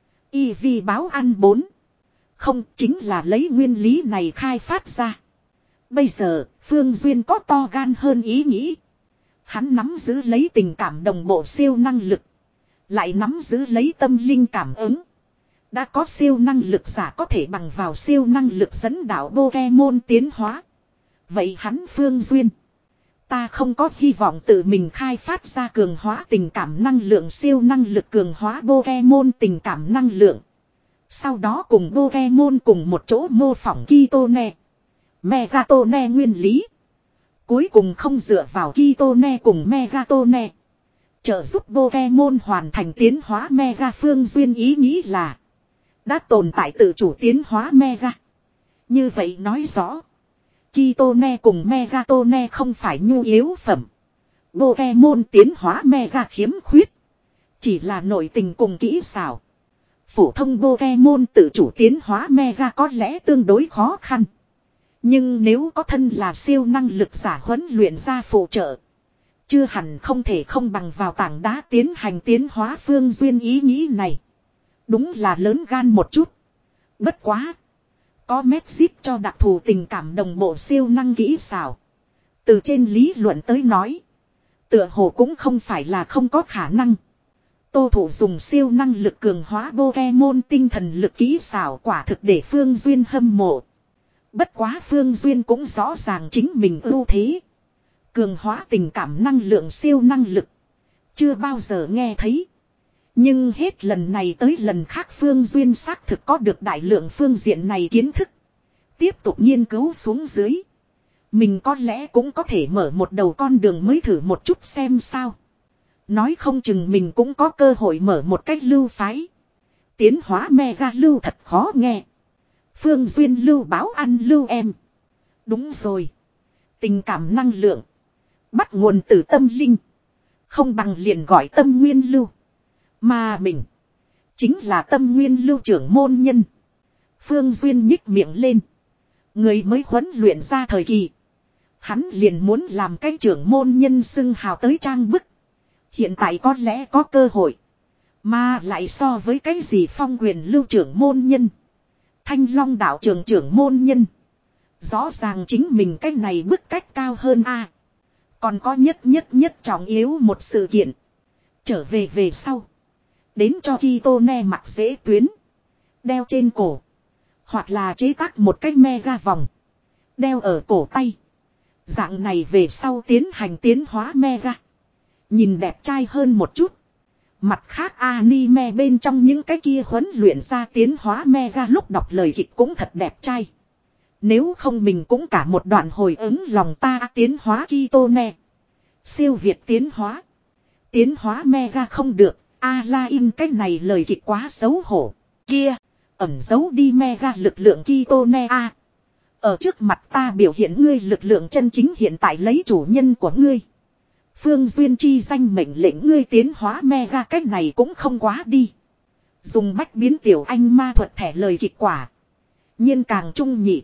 Y vi báo ăn bốn. Không chính là lấy nguyên lý này khai phát ra. Bây giờ, Phương Duyên có to gan hơn ý nghĩ. Hắn nắm giữ lấy tình cảm đồng bộ siêu năng lực. Lại nắm giữ lấy tâm linh cảm ứng. Đã có siêu năng lực giả có thể bằng vào siêu năng lực dẫn đạo Pokemon tiến hóa. Vậy hắn Phương Duyên. Ta không có hy vọng tự mình khai phát ra cường hóa tình cảm năng lượng siêu năng lực cường hóa Pokemon tình cảm năng lượng. Sau đó cùng Pokemon cùng một chỗ mô phỏng Kitone, Megatone nguyên lý. Cuối cùng không dựa vào Kitone cùng Megatone. Trợ giúp Pokemon hoàn thành tiến hóa Mega. Phương Duyên ý nghĩ là đã tồn tại tự chủ tiến hóa Mega. Như vậy nói rõ Kitone cùng Megatone không phải nhu yếu phẩm. Pokemon tiến hóa Mega khiếm khuyết chỉ là nội tình cùng kỹ xảo. Phổ thông Pokemon tự chủ tiến hóa Mega có lẽ tương đối khó khăn. Nhưng nếu có thân là siêu năng lực giả huấn luyện ra phụ trợ, chưa hẳn không thể không bằng vào tảng đá tiến hành tiến hóa. Phương Duyên ý nghĩ này đúng là lớn gan một chút. Bất quá, có Medjit cho đặc thù tình cảm đồng bộ siêu năng kỹ xảo. Từ trên lý luận tới nói, tựa hồ cũng không phải là không có khả năng. Tô Thủ dùng siêu năng lực cường hóa Pokemon tinh thần lực kỹ xảo quả thực để Phương Duyên hâm mộ. Bất quá Phương Duyên cũng rõ ràng chính mình ưu thế. Cường hóa tình cảm năng lượng siêu năng lực. Chưa bao giờ nghe thấy. Nhưng hết lần này tới lần khác Phương Duyên xác thực có được đại lượng phương diện này kiến thức. Tiếp tục nghiên cứu xuống dưới. Mình có lẽ cũng có thể mở một đầu con đường mới thử một chút xem sao. Nói không chừng mình cũng có cơ hội mở một cách lưu phái. Tiến hóa mega lưu thật khó nghe. Phương Duyên lưu báo ăn lưu em. Đúng rồi. Tình cảm năng lượng. Bắt nguồn từ tâm linh. Không bằng liền gọi tâm nguyên lưu. Mà mình. Chính là tâm nguyên lưu trưởng môn nhân. Phương Duyên nhích miệng lên. Người mới huấn luyện ra thời kỳ. Hắn liền muốn làm cái trưởng môn nhân xưng hào tới trang bức. Hiện tại có lẽ có cơ hội. Mà lại so với cái gì phong quyền lưu trưởng môn nhân. Thanh Long đạo trưởng trưởng môn nhân. Rõ ràng chính mình cái này bức cách cao hơn a. Còn có nhất nhất nhất trọng yếu một sự kiện. Trở về về sau. Đến cho Kitone mặc dễ tuyến. Đeo trên cổ. Hoặc là chế tác một cái mega vòng. Đeo ở cổ tay. Dạng này về sau tiến hành tiến hóa mega. Nhìn đẹp trai hơn một chút. Mặt khác anime bên trong những cái kia huấn luyện ra tiến hóa mega lúc đọc lời kịch cũng thật đẹp trai. Nếu không mình cũng cả một đoạn hồi ứng lòng ta tiến hóa Kitone. Siêu việt tiến hóa. Tiến hóa mega không được. A-la-in cái này lời kịch quá xấu hổ. Kia. Ẩn giấu đi mega lực lượng Kitone a. Ở trước mặt ta biểu hiện ngươi lực lượng chân chính hiện tại lấy chủ nhân của ngươi. Phương Duyên chi danh mệnh lệnh ngươi tiến hóa mega cách này cũng không quá đi. Dùng bách biến tiểu anh ma thuật thẻ lời kịch quả. nhiên càng trung nhị.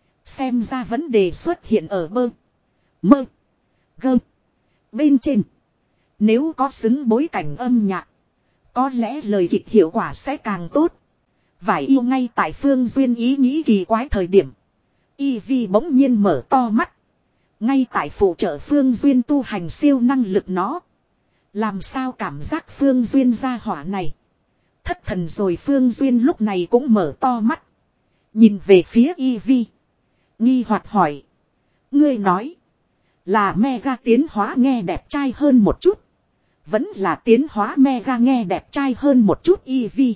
Xem ra vấn đề xuất hiện ở bơ. Mơ. Gơ. Bên trên. Nếu có xứng bối cảnh âm nhạc. Có lẽ lời kịch hiệu quả sẽ càng tốt. Vải yêu ngay tại Phương Duyên ý nghĩ kỳ quái thời điểm. Y Vi bỗng nhiên mở to mắt. Ngay tại phụ trợ Phương Duyên tu hành siêu năng lực nó. Làm sao cảm giác Phương Duyên ra hỏa này. Thất thần rồi Phương Duyên lúc này cũng mở to mắt. Nhìn về phía Y Vi. Nghi hoặc hỏi. Ngươi nói. Là mega tiến hóa nghe đẹp trai hơn một chút. Vẫn là tiến hóa mega nghe đẹp trai hơn một chút Y Vi.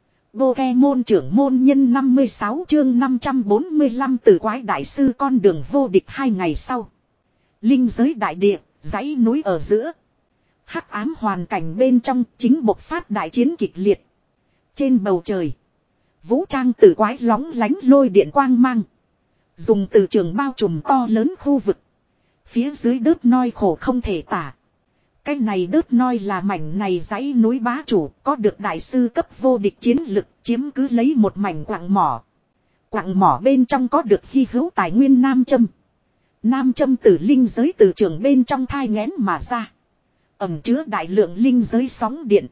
Pokemon trưởng môn nhân năm mươi sáu chương năm trăm bốn mươi lăm từ quái đại sư con đường vô địch hai ngày sau. Linh giới đại địa, dãy núi ở giữa. Hắc ám hoàn cảnh bên trong chính bộc phát đại chiến kịch liệt. Trên bầu trời. Vũ trang tử quái lóng lánh lôi điện quang mang. Dùng từ trường bao trùm to lớn khu vực. Phía dưới đớt noi khổ không thể tả. Cái này đớt noi là mảnh này dãy núi bá chủ, có được đại sư cấp vô địch chiến lực, chiếm cứ lấy một mảnh quặng mỏ. Quặng mỏ bên trong có được hy hữu tài nguyên nam châm. Nam châm từ linh giới từ trường bên trong thai nghén mà ra. Ẩm chứa đại lượng linh giới sóng điện.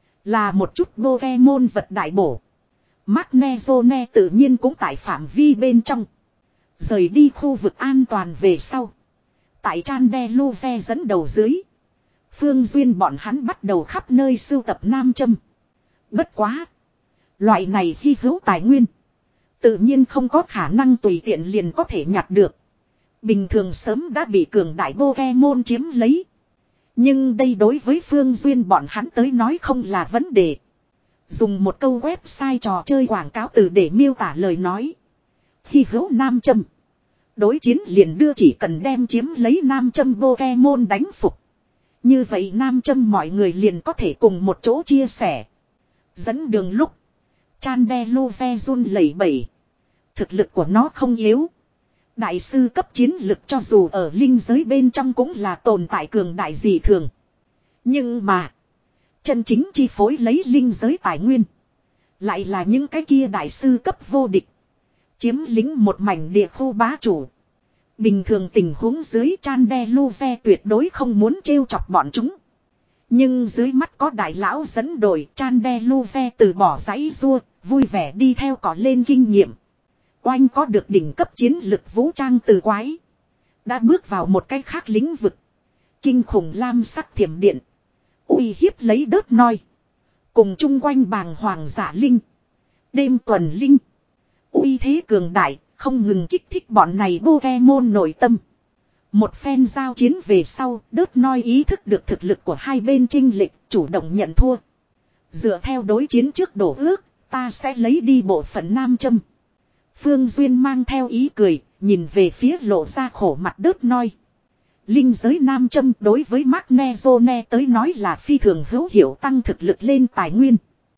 Là một chút Pokemon vật đại bổ. Magnezone tự nhiên cũng tại phạm vi bên trong. Rời đi khu vực an toàn về sau. Tại Chandeluve dẫn đầu dưới. Phương Duyên bọn hắn bắt đầu khắp nơi sưu tập nam châm. Bất quá. Loại này hy hữu tài nguyên. Tự nhiên không có khả năng tùy tiện liền có thể nhặt được. Bình thường sớm đã bị cường đại Pokemon chiếm lấy. Nhưng đây đối với Phương Duyên bọn hắn tới nói không là vấn đề. Dùng một câu website trò chơi quảng cáo từ để miêu tả lời nói. Hy hữu nam châm. Đối chiến liền đưa chỉ cần đem chiếm lấy nam châm Pokemon đánh phục. Như vậy nam châm mọi người liền có thể cùng một chỗ chia sẻ. Dẫn đường lúc. Chandeluve run lẩy bẩy. Thực lực của nó không yếu. Đại sư cấp chiến lực cho dù ở linh giới bên trong cũng là tồn tại cường đại dị thường. Nhưng mà. Chân chính chi phối lấy linh giới tài nguyên. Lại là những cái kia đại sư cấp vô địch. Chiếm lính một mảnh địa khu bá chủ. Bình thường tình huống dưới Chandeluve tuyệt đối không muốn trêu chọc bọn chúng. Nhưng dưới mắt có đại lão dẫn đội Chandeluve từ bỏ giấy rua, vui vẻ đi theo cỏ lên kinh nghiệm. Oanh có được đỉnh cấp chiến lực vũ trang từ quái. Đã bước vào một cái khác lĩnh vực. Kinh khủng lam sắc thiểm điện. Uy hiếp lấy đớt noi. Cùng chung quanh bàng hoàng giả linh. Đêm tuần linh. Uy thế cường đại. Không ngừng kích thích bọn này Pokemon nội tâm. Một phen giao chiến về sau, đớt noi ý thức được thực lực của hai bên chênh lệch, chủ động nhận thua. Dựa theo đối chiến trước đổ ước, ta sẽ lấy đi bộ phận nam châm. Phương Duyên mang theo ý cười, nhìn về phía lộ ra khổ mặt đớt noi. Linh giới nam châm đối với Magnezone tới nói là phi thường hữu hiệu tăng thực lực lên tài nguyên.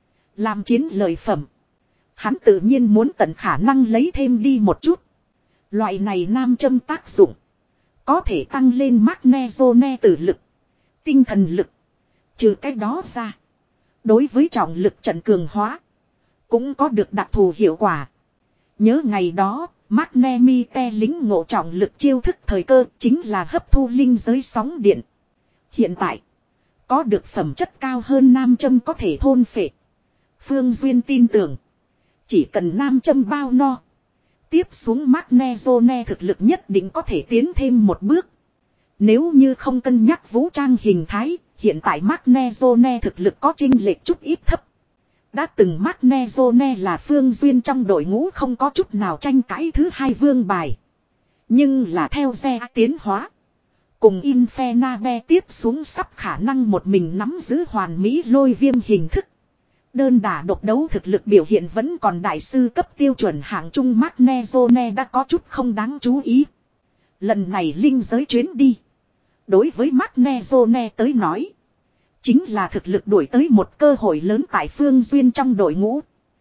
Làm chiến lợi phẩm. Hắn tự nhiên muốn tận khả năng lấy thêm đi một chút. Loại này nam châm tác dụng. Có thể tăng lên Magnezone tử lực. Tinh thần lực. Trừ cái đó ra. Đối với trọng lực trận cường hóa. Cũng có được đặc thù hiệu quả. Nhớ ngày đó. Magnemite lính ngộ trọng lực chiêu thức thời cơ chính là hấp thu linh giới sóng điện. Hiện tại. Có được phẩm chất cao hơn nam châm có thể thôn phệ. Phương Duyên tin tưởng. Chỉ cần nam châm bao no. Tiếp xuống Magnezone thực lực nhất định có thể tiến thêm một bước. Nếu như không cân nhắc vũ trang hình thái. Hiện tại Magnezone thực lực có chênh lệch chút ít thấp. Đã từng Magnezone là Phương Duyên trong đội ngũ không có chút nào tranh cãi thứ hai vương bài. Nhưng là theo xe tiến hóa. Cùng Infernabe tiếp xuống sắp khả năng một mình nắm giữ hoàn mỹ lôi viêm hình thức. Đơn đả độc đấu thực lực biểu hiện vẫn còn đại sư cấp tiêu chuẩn hạng trung Magnezone đã có chút không đáng chú ý. Lần này linh giới chuyến đi. Đối với Magnezone tới nói. Chính là thực lực đuổi tới một cơ hội lớn tại Phương Duyên trong đội ngũ.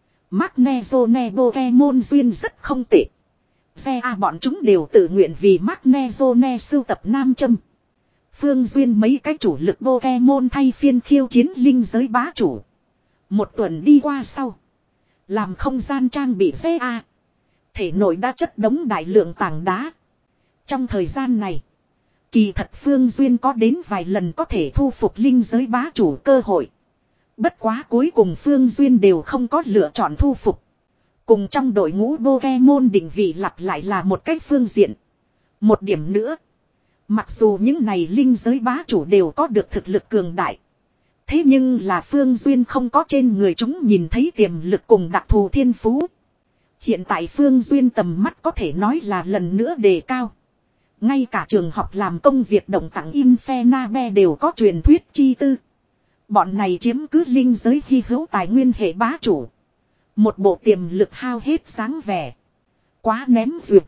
Magnezone Pokemon Duyên rất không tệ. Xe A bọn chúng đều tự nguyện vì Magnezone sưu tập nam châm. Phương Duyên mấy cái chủ lực Pokemon thay phiên khiêu chiến linh giới bá chủ. Một tuần đi qua sau. Làm không gian trang bị xe A. Thể nội đã chất đống đại lượng tảng đá. Trong thời gian này. Kỳ thật Phương Duyên có đến vài lần có thể thu phục linh giới bá chủ cơ hội. Bất quá cuối cùng Phương Duyên đều không có lựa chọn thu phục. Cùng trong đội ngũ Pokemon định vị lặp lại là một cách phương diện. Một điểm nữa. Mặc dù những này linh giới bá chủ đều có được thực lực cường đại. Thế nhưng là Phương Duyên không có trên người chúng nhìn thấy tiềm lực cùng đặc thù thiên phú. Hiện tại Phương Duyên tầm mắt có thể nói là lần nữa đề cao. Ngay cả trường học làm công việc động tặng Infernabe đều có truyền thuyết chi tư. Bọn này chiếm cứ linh giới hy hữu tài nguyên hệ bá chủ. Một bộ tiềm lực hao hết dáng vẻ. Quá ném duyệt.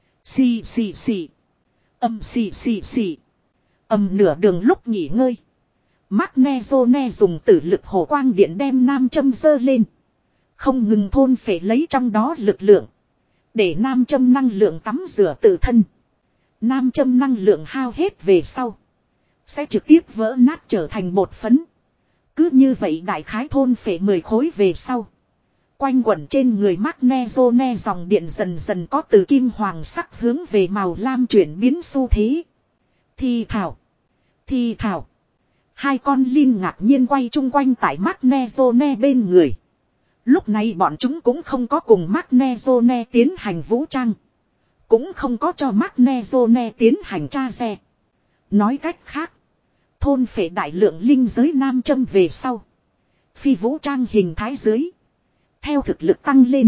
Xì xì xì. Âm xì xì xì. Âm nửa đường lúc nghỉ ngơi. Magnezone dùng tử lực hồ quang điện đem nam châm dơ lên. Không ngừng thôn phệ lấy trong đó lực lượng. Để nam châm năng lượng tắm rửa tự thân. Nam châm năng lượng hao hết về sau. Sẽ trực tiếp vỡ nát trở thành bột phấn. Cứ như vậy đại khái thôn phệ mười khối về sau. Quanh quẩn trên người Magnezone dòng điện dần dần có từ kim hoàng sắc hướng về màu lam chuyển biến xu thế. Thi thảo. Thi thảo. Hai con linh ngạc nhiên quay chung quanh tại Magnezone bên người. Lúc này bọn chúng cũng không có cùng Magnezone tiến hành vũ trang. Cũng không có cho Magnezone tiến hành tra xe. Nói cách khác. Thôn phệ đại lượng linh giới nam châm về sau. Phi vũ trang hình thái dưới. Theo thực lực tăng lên.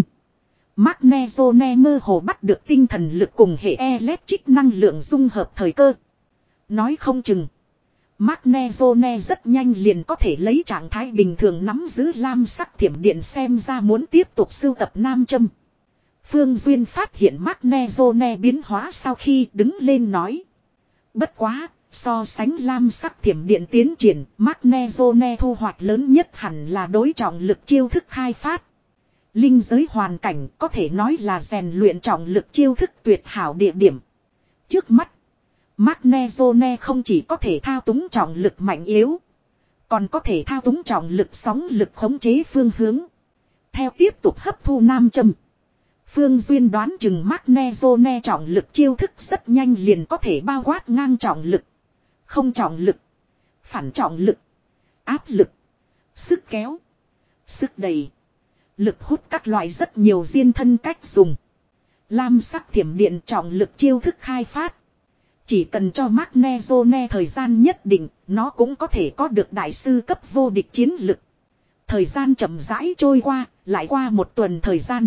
Magnezone mơ hồ bắt được tinh thần lực cùng hệ electric năng lượng dung hợp thời cơ. Nói không chừng. Magnezone rất nhanh liền có thể lấy trạng thái bình thường nắm giữ lam sắc thiểm điện xem ra muốn tiếp tục sưu tập nam châm. Phương Duyên phát hiện Magnezone biến hóa sau khi đứng lên nói. Bất quá, so sánh lam sắc thiểm điện tiến triển, Magnezone thu hoạch lớn nhất hẳn là đối trọng lực chiêu thức khai phát. Linh giới hoàn cảnh có thể nói là rèn luyện trọng lực chiêu thức tuyệt hảo địa điểm. Trước mắt, Magnezone không chỉ có thể thao túng trọng lực mạnh yếu, còn có thể thao túng trọng lực sóng lực khống chế phương hướng. Theo tiếp tục hấp thu nam châm. Phương Duyên đoán chừng Magnezone trọng lực chiêu thức rất nhanh liền có thể bao quát ngang trọng lực, không trọng lực, phản trọng lực, áp lực, sức kéo, sức đẩy, lực hút các loại rất nhiều diên thân cách dùng. Lam sắc thiểm điện trọng lực chiêu thức khai phát. Chỉ cần cho Magnezone thời gian nhất định, nó cũng có thể có được đại sư cấp vô địch chiến lực. Thời gian chậm rãi trôi qua, lại qua một tuần thời gian.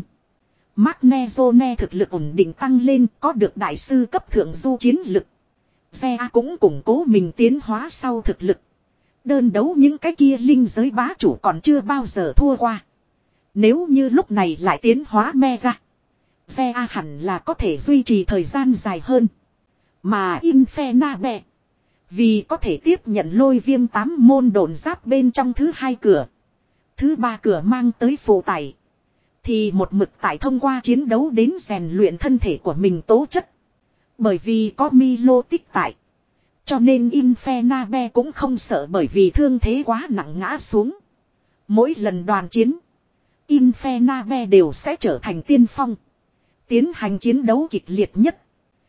Magnezone thực lực ổn định tăng lên, có được đại sư cấp thượng du chiến lực. Xe cũng củng cố mình tiến hóa sau thực lực. Đơn đấu những cái kia linh giới bá chủ còn chưa bao giờ thua qua. Nếu như lúc này lại tiến hóa Mega, Xe hẳn là có thể duy trì thời gian dài hơn. Mà Infernabe, vì có thể tiếp nhận lôi viêm tám môn độn giáp bên trong thứ hai cửa. Thứ ba cửa mang tới phụ tải. Thì một mực tại thông qua chiến đấu đến rèn luyện thân thể của mình tố chất. Bởi vì có Milo tích tại. Cho nên Infernabe cũng không sợ bởi vì thương thế quá nặng ngã xuống. Mỗi lần đoàn chiến, Infernabe đều sẽ trở thành tiên phong. Tiến hành chiến đấu kịch liệt nhất.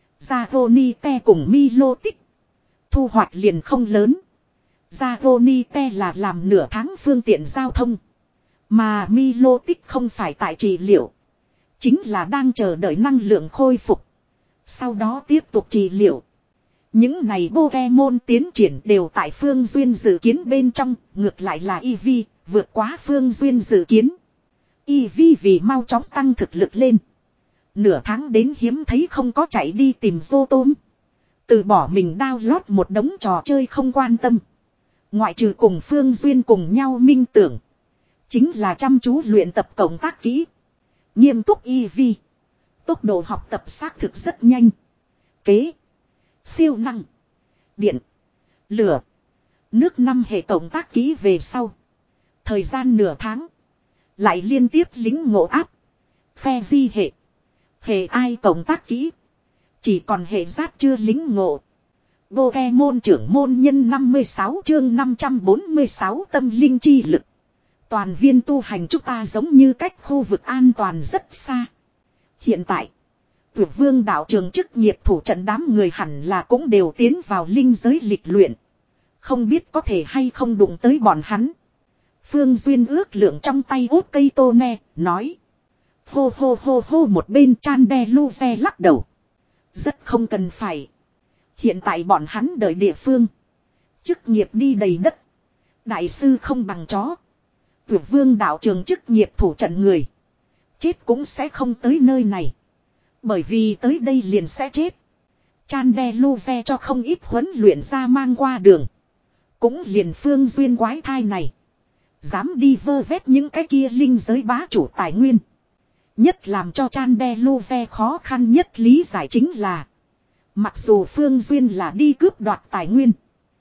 Zagonite cùng Milo tích. Thu hoạch liền không lớn. Zagonite là làm nửa tháng phương tiện giao thông. Mà Milo tích không phải tại trị liệu. Chính là đang chờ đợi năng lượng khôi phục. Sau đó tiếp tục trị liệu. Những này Pokemon tiến triển đều tại Phương Duyên dự kiến bên trong. Ngược lại là Eevee vượt quá Phương Duyên dự kiến. Eevee vì mau chóng tăng thực lực lên. Nửa tháng đến hiếm thấy không có chạy đi tìm Rotom. Từ bỏ mình download một đống trò chơi không quan tâm. Ngoại trừ cùng Phương Duyên cùng nhau minh tưởng. Chính là chăm chú luyện tập cộng tác kỹ. Nghiêm túc Eevee. Tốc độ học tập xác thực rất nhanh. Kế. Siêu năng. Điện. Lửa. Nước năm hệ cộng tác kỹ về sau. Thời gian nửa tháng. Lại liên tiếp lính ngộ áp. Phe di hệ. Hệ ai cộng tác kỹ. Chỉ còn hệ giáp chưa lính ngộ. Pokemon trưởng môn nhân năm mươi sáu chương năm trăm bốn mươi sáu tâm linh chi lực. Toàn viên tu hành chúng ta giống như cách khu vực an toàn rất xa. Hiện tại, Tuyệt Vương đạo trường chức nghiệp thủ trận đám người hẳn là cũng đều tiến vào linh giới lịch luyện. Không biết có thể hay không đụng tới bọn hắn. Phương Duyên ước lượng trong tay út cây tô ne, nói. Hô hô hô hô một bên Chan đe lu xe lắc đầu. Rất không cần phải. Hiện tại bọn hắn đợi địa phương. Chức nghiệp đi đầy đất. Đại sư không bằng chó. Tuyệt Vương đạo trường chức nghiệp thủ trận người. Chết cũng sẽ không tới nơi này. Bởi vì tới đây liền sẽ chết. Chan đe lu xe cho không ít huấn luyện ra mang qua đường. Cũng liền Phương Duyên quái thai này. Dám đi vơ vét những cái kia linh giới bá chủ tài nguyên. Nhất làm cho Chan đe lu xe khó khăn nhất lý giải chính là. Mặc dù Phương Duyên là đi cướp đoạt tài nguyên.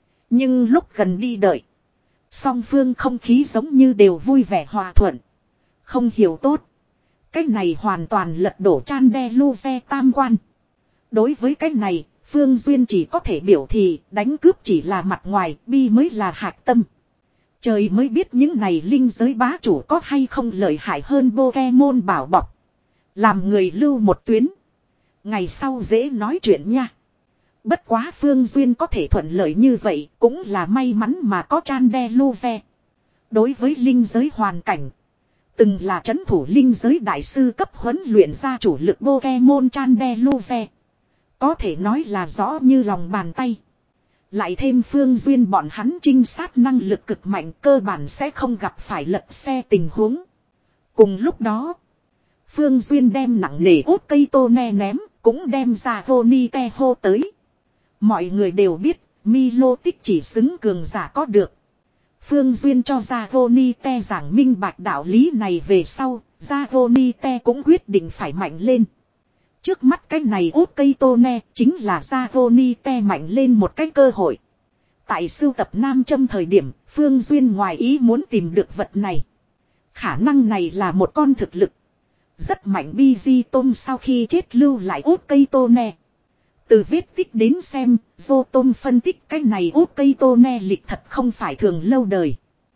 Nhưng lúc gần đi đợi. Song phương không khí giống như đều vui vẻ hòa thuận. Không hiểu tốt. Cái này hoàn toàn lật đổ Chan đe lu xe tam quan. Đối với cái này, Phương Duyên chỉ có thể biểu thị đánh cướp chỉ là mặt ngoài, bi mới là hạch tâm. Trời mới biết những này linh giới bá chủ có hay không lợi hại hơn Pokemon bảo bọc. Làm người lưu một tuyến. Ngày sau dễ nói chuyện nha. Bất quá Phương Duyên có thể thuận lợi như vậy cũng là may mắn mà có Chan đe lu xe. Đối với linh giới hoàn cảnh. Từng là trấn thủ linh giới đại sư cấp huấn luyện ra chủ lực Pokemon Chan đe lu xe. Có thể nói là rõ như lòng bàn tay. Lại thêm Phương Duyên bọn hắn trinh sát năng lực cực mạnh cơ bản sẽ không gặp phải lật xe tình huống. Cùng lúc đó, Phương Duyên đem nặng nề ốt cây tô ne ném, cũng đem ra Honi te hô tới. Mọi người đều biết, Milo tích chỉ xứng cường giả có được. Phương Duyên cho ra Honi te giảng minh bạch đạo lý này về sau, ra Honi te cũng quyết định phải mạnh lên. Trước mắt cái này ốt cây tô ne chính là Zagonite mạnh lên một cái cơ hội. Tại sưu tập nam châm thời điểm, Phương Duyên ngoài ý muốn tìm được vật này. Khả năng này là một con thực lực. Rất mạnh Bizitom sau khi chết lưu lại ốt cây tô ne. Từ vết tích đến xem, Zotom phân tích cái này ốt cây tô ne lịch thật không phải thường lâu đời.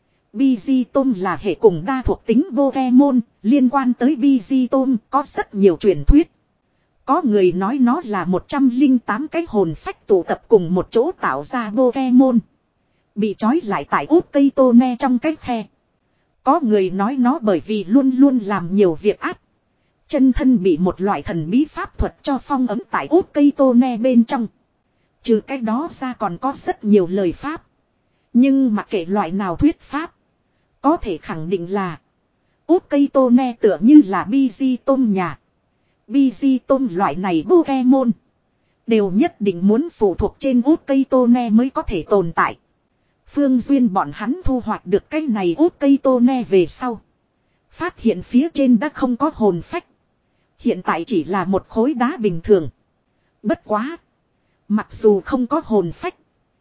Bizitom là hệ cùng đa thuộc tính Pokemon, liên quan tới Bizitom có rất nhiều truyền thuyết. Có người nói nó là một trăm lẻ tám cái hồn phách tụ tập cùng một chỗ tạo ra Pokemon. Bị trói lại tại ốt cây tô ne trong cái khe. Có người nói nó bởi vì luôn luôn làm nhiều việc ác. Chân thân bị một loại thần bí pháp thuật cho phong ấm tại ốt cây tô ne bên trong. Trừ cái đó ra còn có rất nhiều lời pháp. Nhưng mặc kệ loại nào thuyết pháp. Có thể khẳng định là ốt cây tô ne tựa như là Bizitom nhà. Bizitom loại này Pokemon đều nhất định muốn phụ thuộc trên ốt cây tô ne mới có thể tồn tại. Phương Duyên bọn hắn thu hoạch được cái này ốt cây tô ne về sau. Phát hiện phía trên đã không có hồn phách. Hiện tại chỉ là một khối đá bình thường. Bất quá. Mặc dù không có hồn phách.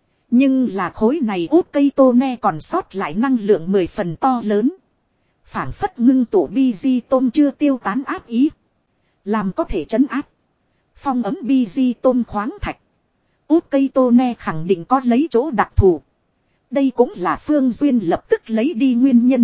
Nhưng là khối này út cây tô ne còn sót lại năng lượng mười phần to lớn. Phản phất ngưng tụ bi di tôm chưa tiêu tán áp ý. Làm có thể trấn áp. Phong ấm bi di tôm khoáng thạch. Út cây tô ne khẳng định có lấy chỗ đặc thù. Đây cũng là Phương Duyên lập tức lấy đi nguyên nhân.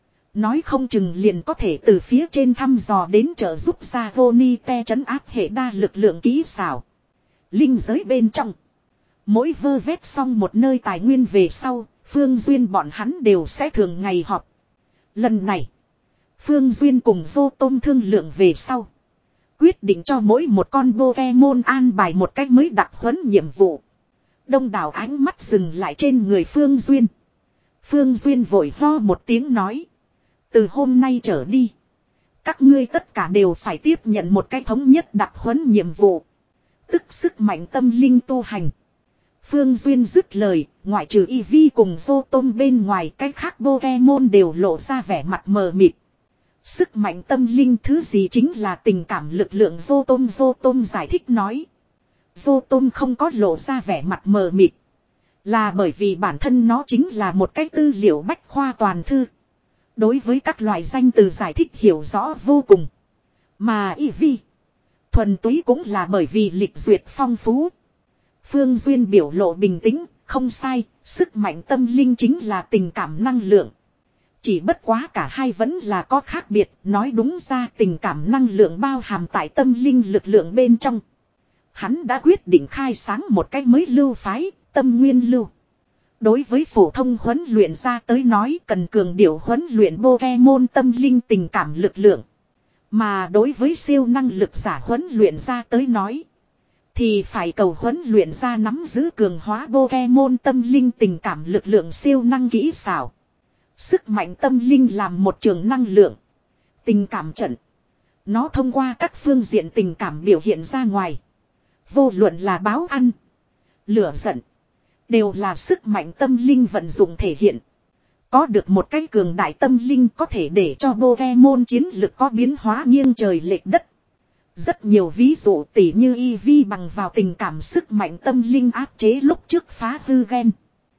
Nói không chừng liền có thể từ phía trên thăm dò đến trợ giúp ra vô ni te trấn áp hệ đa lực lượng kỹ xảo. Linh giới bên trong. Mỗi vơ vét xong một nơi tài nguyên về sau, Phương Duyên bọn hắn đều sẽ thường ngày họp. Lần này, Phương Duyên cùng Vô Tôm thương lượng về sau. Quyết định cho mỗi một con Pokemon an bài một cách mới đặc huấn nhiệm vụ. Đông đảo ánh mắt dừng lại trên người Phương Duyên. Phương Duyên vội ho một tiếng nói. Từ hôm nay trở đi. Các ngươi tất cả đều phải tiếp nhận một cái thống nhất đặc huấn nhiệm vụ. Tức sức mạnh tâm linh tu hành. Phương Duyên dứt lời, ngoại trừ Eevee cùng Vô Tôm bên ngoài cái khác Pokemon đều lộ ra vẻ mặt mờ mịt. Sức mạnh tâm linh thứ gì chính là tình cảm lực lượng Vô Tôm Vô Tôm giải thích nói. Vô Tôm không có lộ ra vẻ mặt mờ mịt. Là bởi vì bản thân nó chính là một cái tư liệu bách khoa toàn thư. Đối với các loại danh từ giải thích hiểu rõ vô cùng. Mà Eevee thuần túy cũng là bởi vì lịch duyệt phong phú. Phương Duyên biểu lộ bình tĩnh, không sai, sức mạnh tâm linh chính là tình cảm năng lượng. Chỉ bất quá cả hai vẫn là có khác biệt, nói đúng ra tình cảm năng lượng bao hàm tại tâm linh lực lượng bên trong. Hắn đã quyết định khai sáng một cách mới lưu phái, tâm nguyên lưu. Đối với phổ thông huấn luyện ra tới nói cần cường điệu huấn luyện Pokemon tâm linh tình cảm lực lượng. Mà đối với siêu năng lực giả huấn luyện ra tới nói. Thì phải cầu huấn luyện ra nắm giữ cường hóa Pokemon tâm linh tình cảm lực lượng siêu năng kỹ xảo. Sức mạnh tâm linh làm một trường năng lượng. Tình cảm trận. Nó thông qua các phương diện tình cảm biểu hiện ra ngoài. Vô luận là báo ăn. Lửa giận. Đều là sức mạnh tâm linh vận dụng thể hiện. Có được một cái cường đại tâm linh có thể để cho Pokemon chiến lực có biến hóa nghiêng trời lệch đất. Rất nhiều ví dụ tỉ như Eevee bằng vào tình cảm sức mạnh tâm linh áp chế lúc trước phá hư gen.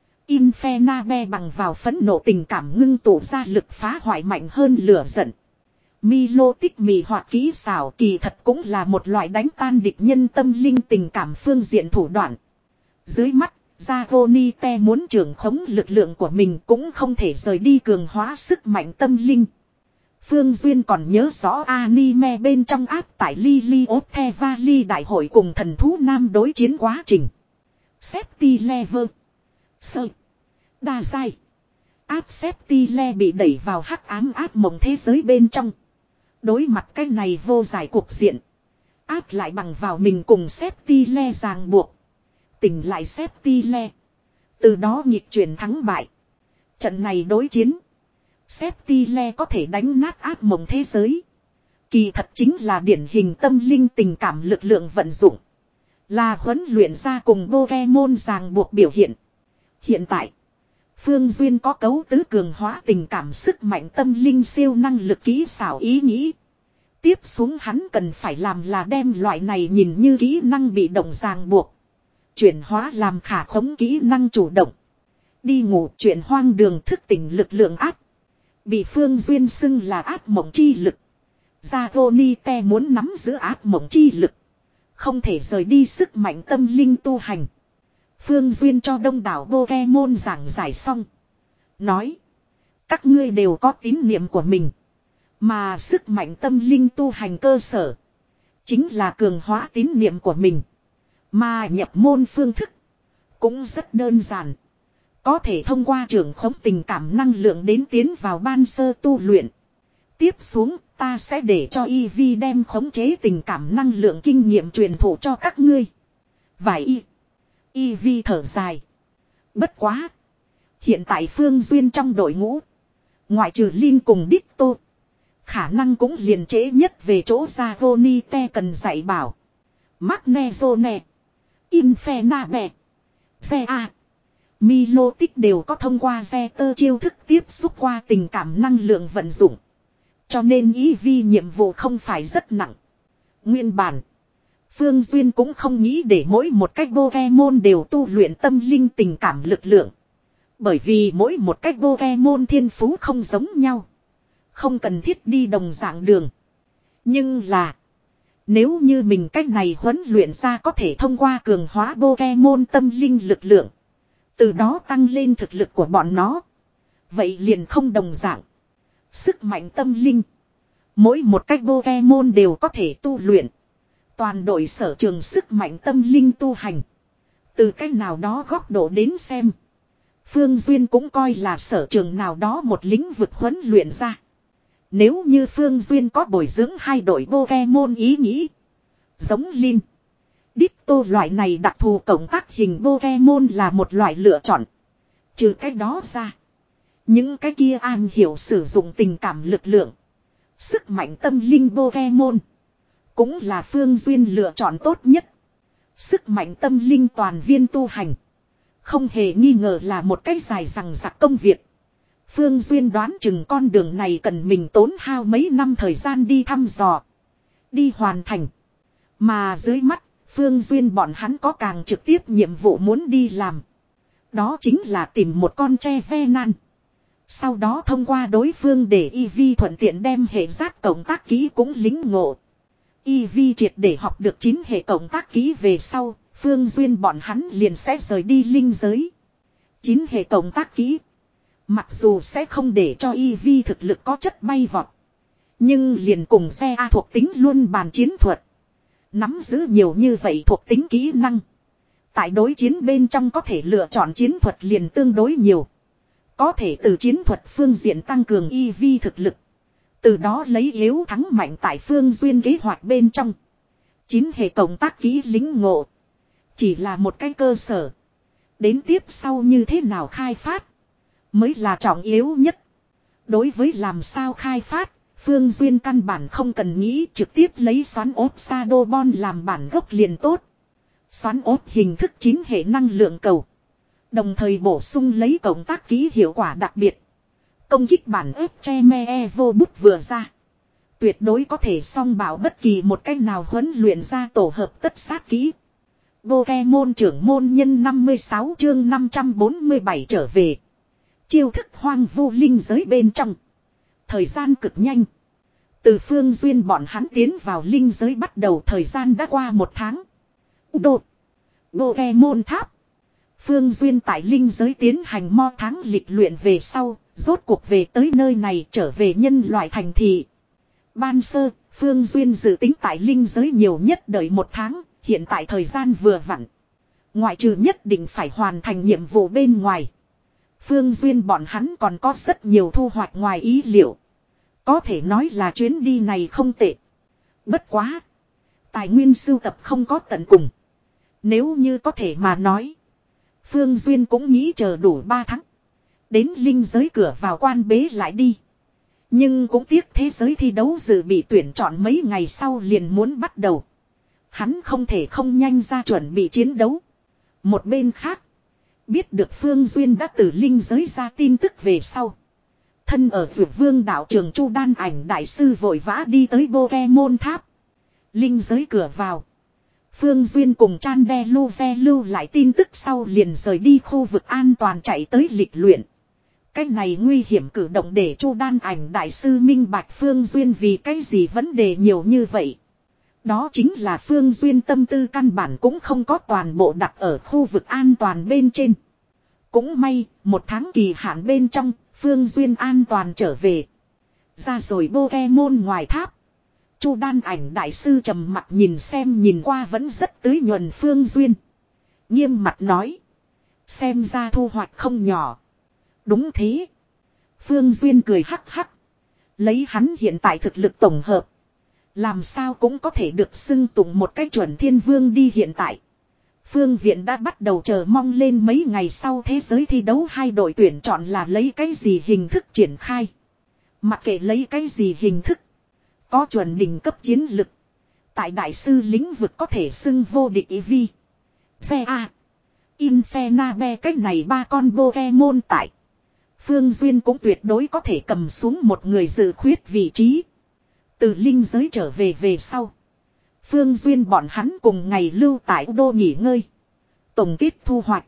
Infernape bằng vào phẫn nộ tình cảm ngưng tụ ra lực phá hoại mạnh hơn lửa giận. Milo tích mị hoạt kỹ xảo kỳ thật cũng là một loại đánh tan địch nhân tâm linh tình cảm phương diện thủ đoạn. Dưới mắt, Dragonite muốn trưởng khống lực lượng của mình cũng không thể rời đi cường hóa sức mạnh tâm linh. Phương Duyên còn nhớ rõ anime bên trong áp tại Lily of the Valley đại hội cùng thần thú nam đối chiến quá trình. Safety level. Sơ. Đa sai. Áp Safety bị đẩy vào hắc ám áp mộng thế giới bên trong. Đối mặt cái này vô giải cuộc diện. Áp lại bằng vào mình cùng Safety ràng buộc. Tỉnh lại Safety. Từ đó nhịp chuyển thắng bại. Trận này đối chiến. Safety có thể đánh nát ác mộng thế giới. Kỳ thật chính là điển hình tâm linh tình cảm lực lượng vận dụng. Là huấn luyện ra cùng Pokemon ràng buộc biểu hiện. Hiện tại, Phương Duyên có cấu tứ cường hóa tình cảm sức mạnh tâm linh siêu năng lực kỹ xảo ý nghĩ. Tiếp xuống hắn cần phải làm là đem loại này nhìn như kỹ năng bị động ràng buộc. Chuyển hóa làm khả khống kỹ năng chủ động. Đi ngủ chuyển hoang đường thức tỉnh lực lượng áp. Bị Phương Duyên xưng là áp mộng chi lực. Dragonite muốn nắm giữ áp mộng chi lực. Không thể rời đi sức mạnh tâm linh tu hành. Phương Duyên cho đông đảo Pokemon giảng giải xong. Nói. Các ngươi đều có tín niệm của mình. Mà sức mạnh tâm linh tu hành cơ sở. Chính là cường hóa tín niệm của mình. Mà nhập môn phương thức. Cũng rất đơn giản. Có thể thông qua trưởng khống tình cảm năng lượng đến tiến vào ban sơ tu luyện. Tiếp xuống ta sẽ để cho Eevee đem khống chế tình cảm năng lượng kinh nghiệm truyền thụ cho các ngươi. Vài y. Eevee thở dài. Bất quá. Hiện tại Phương Duyên trong đội ngũ. Ngoại trừ Lin cùng Ditto. Khả năng cũng liền trễ nhất về chỗ Dragonite cần dạy bảo. Magnezone. Infernape. Zea. Milotic đều có thông qua Zeter chiêu thức tiếp xúc qua tình cảm năng lượng vận dụng. Cho nên Eevee nhiệm vụ không phải rất nặng. Nguyên bản. Phương Duyên cũng không nghĩ để mỗi một cách Pokemon đều tu luyện tâm linh tình cảm lực lượng. Bởi vì mỗi một cách Pokemon thiên phú không giống nhau. Không cần thiết đi đồng dạng đường. Nhưng là, nếu như mình cách này huấn luyện ra có thể thông qua cường hóa Pokemon tâm linh lực lượng. Từ đó tăng lên thực lực của bọn nó. Vậy liền không đồng dạng. Sức mạnh tâm linh. Mỗi một cách Pokemon đều có thể tu luyện. Toàn đội sở trường sức mạnh tâm linh tu hành. Từ cách nào đó góc độ đến xem. Phương Duyên cũng coi là sở trường nào đó một lĩnh vực huấn luyện ra. Nếu như Phương Duyên có bồi dưỡng hai đội Pokemon ý nghĩ. Giống Linh, Ditto loại này đặc thù cộng tác hình Pokemon là một loại lựa chọn. Trừ cái đó ra. Những cái kia an hiểu sử dụng tình cảm lực lượng. Sức mạnh tâm linh Pokemon. Cũng là Phương Duyên lựa chọn tốt nhất. Sức mạnh tâm linh toàn viên tu hành. Không hề nghi ngờ là một cái dài dằng dặc công việc. Phương Duyên đoán chừng con đường này cần mình tốn hao mấy năm thời gian đi thăm dò. Đi hoàn thành. Mà dưới mắt, Phương Duyên bọn hắn có càng trực tiếp nhiệm vụ muốn đi làm. Đó chính là tìm một con tre ve nan. Sau đó thông qua đối phương để Eevee thuận tiện đem hệ giác cộng tác ký cũng lính ngộ. Eevee triệt để học được chín hệ cộng tác ký về sau, Phương Duyên bọn hắn liền sẽ rời đi linh giới. chín hệ cộng tác ký. Mặc dù sẽ không để cho Eevee thực lực có chất bay vọt. Nhưng liền cùng xe A thuộc tính luôn bàn chiến thuật. Nắm giữ nhiều như vậy thuộc tính kỹ năng. Tại đối chiến bên trong có thể lựa chọn chiến thuật liền tương đối nhiều. Có thể từ chiến thuật phương diện tăng cường Eevee thực lực. Từ đó lấy yếu thắng mạnh tại Phương Duyên kế hoạch bên trong. Chín hệ cộng tác kỹ lính ngộ. Chỉ là một cái cơ sở. Đến tiếp sau như thế nào khai phát. Mới là trọng yếu nhất. Đối với làm sao khai phát. Phương Duyên căn bản không cần nghĩ trực tiếp lấy xoắn ốp Shadowbond làm bản gốc liền tốt. Xoắn ốp hình thức chín hệ năng lượng cầu. Đồng thời bổ sung lấy cộng tác ký hiệu quả đặc biệt. Công kích bản ép che me evo bút vừa ra. Tuyệt đối có thể song bảo bất kỳ một cách nào huấn luyện ra tổ hợp tất sát kỹ. Pokemon trưởng môn nhân năm mươi sáu chương năm trăm bốn mươi bảy trở về. Chiêu thức hoang vu linh giới bên trong. Thời gian cực nhanh. Từ Phương Duyên bọn hắn tiến vào linh giới bắt đầu thời gian đã qua một tháng. Đột. Pokemon tháp. Phương Duyên tại linh giới tiến hành mo tháng lịch luyện về sau. Rốt cuộc về tới nơi này trở về nhân loại thành thị. Ban sơ, Phương Duyên dự tính tại linh giới nhiều nhất đợi một tháng. Hiện tại thời gian vừa vặn. Ngoại trừ nhất định phải hoàn thành nhiệm vụ bên ngoài. Phương Duyên bọn hắn còn có rất nhiều thu hoạch ngoài ý liệu. Có thể nói là chuyến đi này không tệ. Bất quá. Tài nguyên sưu tập không có tận cùng. Nếu như có thể mà nói. Phương Duyên cũng nghĩ chờ đủ ba tháng. Đến linh giới cửa vào quan bế lại đi. Nhưng cũng tiếc thế giới thi đấu dự bị tuyển chọn mấy ngày sau liền muốn bắt đầu. Hắn không thể không nhanh ra chuẩn bị chiến đấu. Một bên khác. Biết được Phương Duyên đã từ linh giới ra tin tức về sau. Thân ở Dược Vương đạo trường Chu Đan Ảnh đại sư vội vã đi tới Pokemon tháp. Linh giới cửa vào. Phương Duyên cùng Chan Đe Lu Ve lưu lại tin tức sau liền rời đi khu vực an toàn chạy tới lịch luyện. Cái này nguy hiểm cử động để Chu Đan Ảnh đại sư minh bạch Phương Duyên vì cái gì vấn đề nhiều như vậy. Đó chính là Phương Duyên tâm tư căn bản cũng không có toàn bộ đặt ở khu vực an toàn bên trên. Cũng may, một tháng kỳ hạn bên trong, Phương Duyên an toàn trở về. Ra rồi Pokemon ngoài tháp. Chu Đan Ảnh đại sư trầm mặt nhìn xem nhìn qua vẫn rất tưới nhuần Phương Duyên. Nghiêm mặt nói. Xem ra thu hoạch không nhỏ. Đúng thế. Phương Duyên cười hắc hắc. Lấy hắn hiện tại thực lực tổng hợp. Làm sao cũng có thể được xưng tụng một cái chuẩn thiên vương đi hiện tại. Phương Viện đã bắt đầu chờ mong lên mấy ngày sau thế giới thi đấu hai đội tuyển chọn là lấy cái gì hình thức triển khai. Mặc kệ lấy cái gì hình thức. Có chuẩn đỉnh cấp chiến lực. Tại đại sư lĩnh vực có thể xưng vô địch Eevee. Xe A. Infernape cách này ba con Pokemon tại. Phương Duyên cũng tuyệt đối có thể cầm xuống một người dự khuyết vị trí. Từ linh giới trở về về sau. Phương Duyên bọn hắn cùng ngày lưu tại đô nghỉ ngơi. Tổng kết thu hoạch.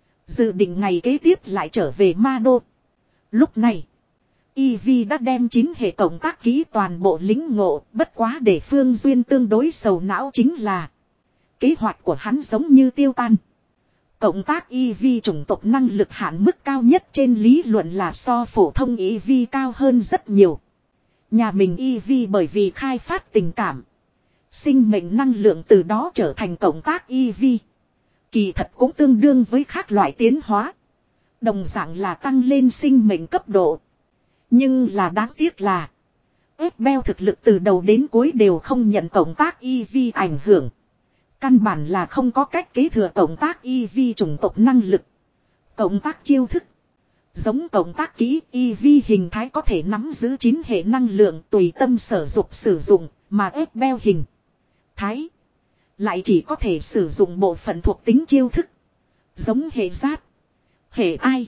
Dự định ngày kế tiếp lại trở về Ma Đô. Lúc này, Eevee đã đem chín hệ cộng tác ký toàn bộ lính ngộ, bất quá để Phương Duyên tương đối sầu não chính là kế hoạch của hắn giống như tiêu tan. Cộng tác Eevee chủng tộc năng lực hạn mức cao nhất trên lý luận là so phổ thông Eevee cao hơn rất nhiều. Nhà mình Eevee bởi vì khai phát tình cảm, sinh mệnh năng lượng từ đó trở thành cộng tác Eevee. Kỳ thật cũng tương đương với khác loại tiến hóa. Đồng dạng là tăng lên sinh mệnh cấp độ. Nhưng là đáng tiếc là Ebbel thực lực từ đầu đến cuối đều không nhận cộng tác Eevee ảnh hưởng. Căn bản là không có cách kế thừa cộng tác Eevee chủng tộc năng lực. Cộng tác chiêu thức. Giống cộng tác kỹ Eevee hình thái có thể nắm giữ chín hệ năng lượng tùy tâm sở dục sử dụng, mà Ebbel hình thái lại chỉ có thể sử dụng bộ phận thuộc tính chiêu thức. Giống hệ giát, hệ ai,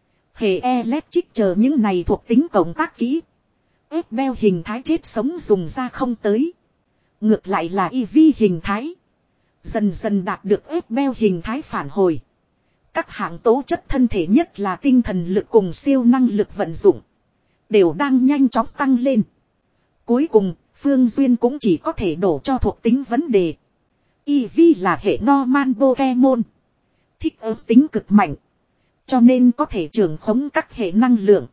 hệ electric chờ những này thuộc tính cộng tác kỹ. Ebbel hình thái chết sống dùng ra không tới. Ngược lại là Eevee hình thái dần dần đạt được Ebbel hình thái phản hồi. Các hạng tố chất thân thể nhất là tinh thần lực cùng siêu năng lực vận dụng đều đang nhanh chóng tăng lên. Cuối cùng, Phương Duyên cũng chỉ có thể đổ cho thuộc tính vấn đề. Eevee là hệ Normal Pokemon, thích ứng tính cực mạnh, cho nên có thể trưởng khống các hệ năng lượng.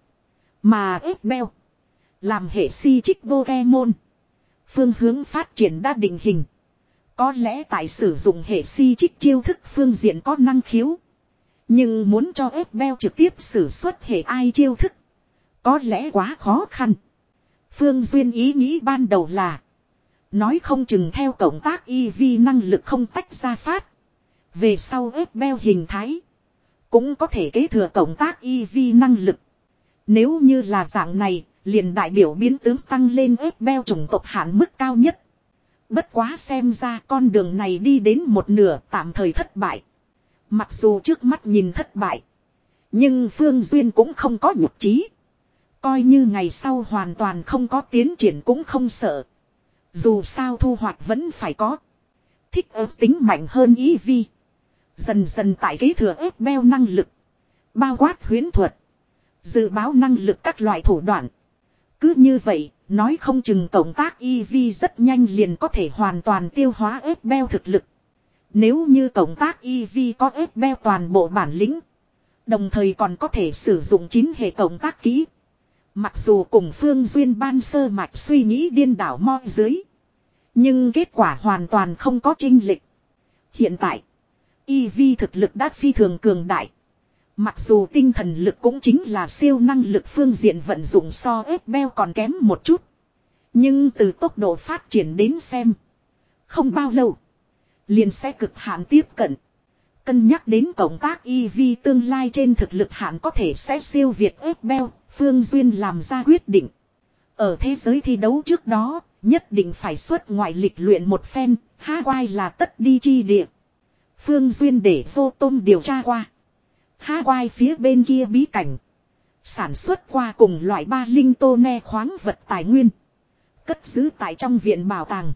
Mà Ebbel làm hệ Psychic Pokemon, phương hướng phát triển đã định hình. Có lẽ tại sử dụng hệ Psychic chiêu thức phương diện có năng khiếu. Nhưng muốn cho Ebbel trực tiếp sử xuất hệ ai chiêu thức, có lẽ quá khó khăn. Phương Duyên ý nghĩ ban đầu là nói không chừng theo cộng tác Eevee năng lực không tách ra phát. Về sau Ebbel hình thái cũng có thể kế thừa cộng tác Eevee năng lực. Nếu như là dạng này, liền đại biểu biến tướng tăng lên Ebbel chủng tộc hạn mức cao nhất. Bất quá xem ra con đường này đi đến một nửa tạm thời thất bại. Mặc dù trước mắt nhìn thất bại, nhưng Phương Duyên cũng không có nhục trí. Coi như ngày sau hoàn toàn không có tiến triển cũng không sợ. Dù sao thu hoạch vẫn phải có. Thích ứng tính mạnh hơn Eevee. Dần dần tại kế thừa Ebbel năng lực, bao quát huyễn thuật, dự báo năng lực các loại thủ đoạn. Cứ như vậy, nói không chừng cộng tác Eevee rất nhanh liền có thể hoàn toàn tiêu hóa Ebbel thực lực. Nếu như cộng tác Eevee có Ebbel toàn bộ bản lĩnh, đồng thời còn có thể sử dụng chín hệ cộng tác kỹ. Mặc dù cùng Phương Duyên ban sơ mạch suy nghĩ điên đảo mo dưới, nhưng kết quả hoàn toàn không có chênh lệch. Hiện tại, Eevee thực lực đã phi thường cường đại. Mặc dù tinh thần lực cũng chính là siêu năng lực phương diện vận dụng so Ebbel còn kém một chút. Nhưng từ tốc độ phát triển đến xem, không bao lâu liền sẽ cực hạn tiếp cận. Cân nhắc đến cộng tác Eevee tương lai trên thực lực hạn có thể sẽ siêu việt Ebbel, Phương Duyên làm ra quyết định. Ở thế giới thi đấu trước đó, nhất định phải xuất ngoại lịch luyện một phen, Hawaii là tất đi chi địa. Phương Duyên để vô tôm điều tra qua Hawaii phía bên kia bí cảnh, sản xuất qua cùng loại ba linh tô ne khoáng vật tài nguyên, cất giữ tại trong viện bảo tàng.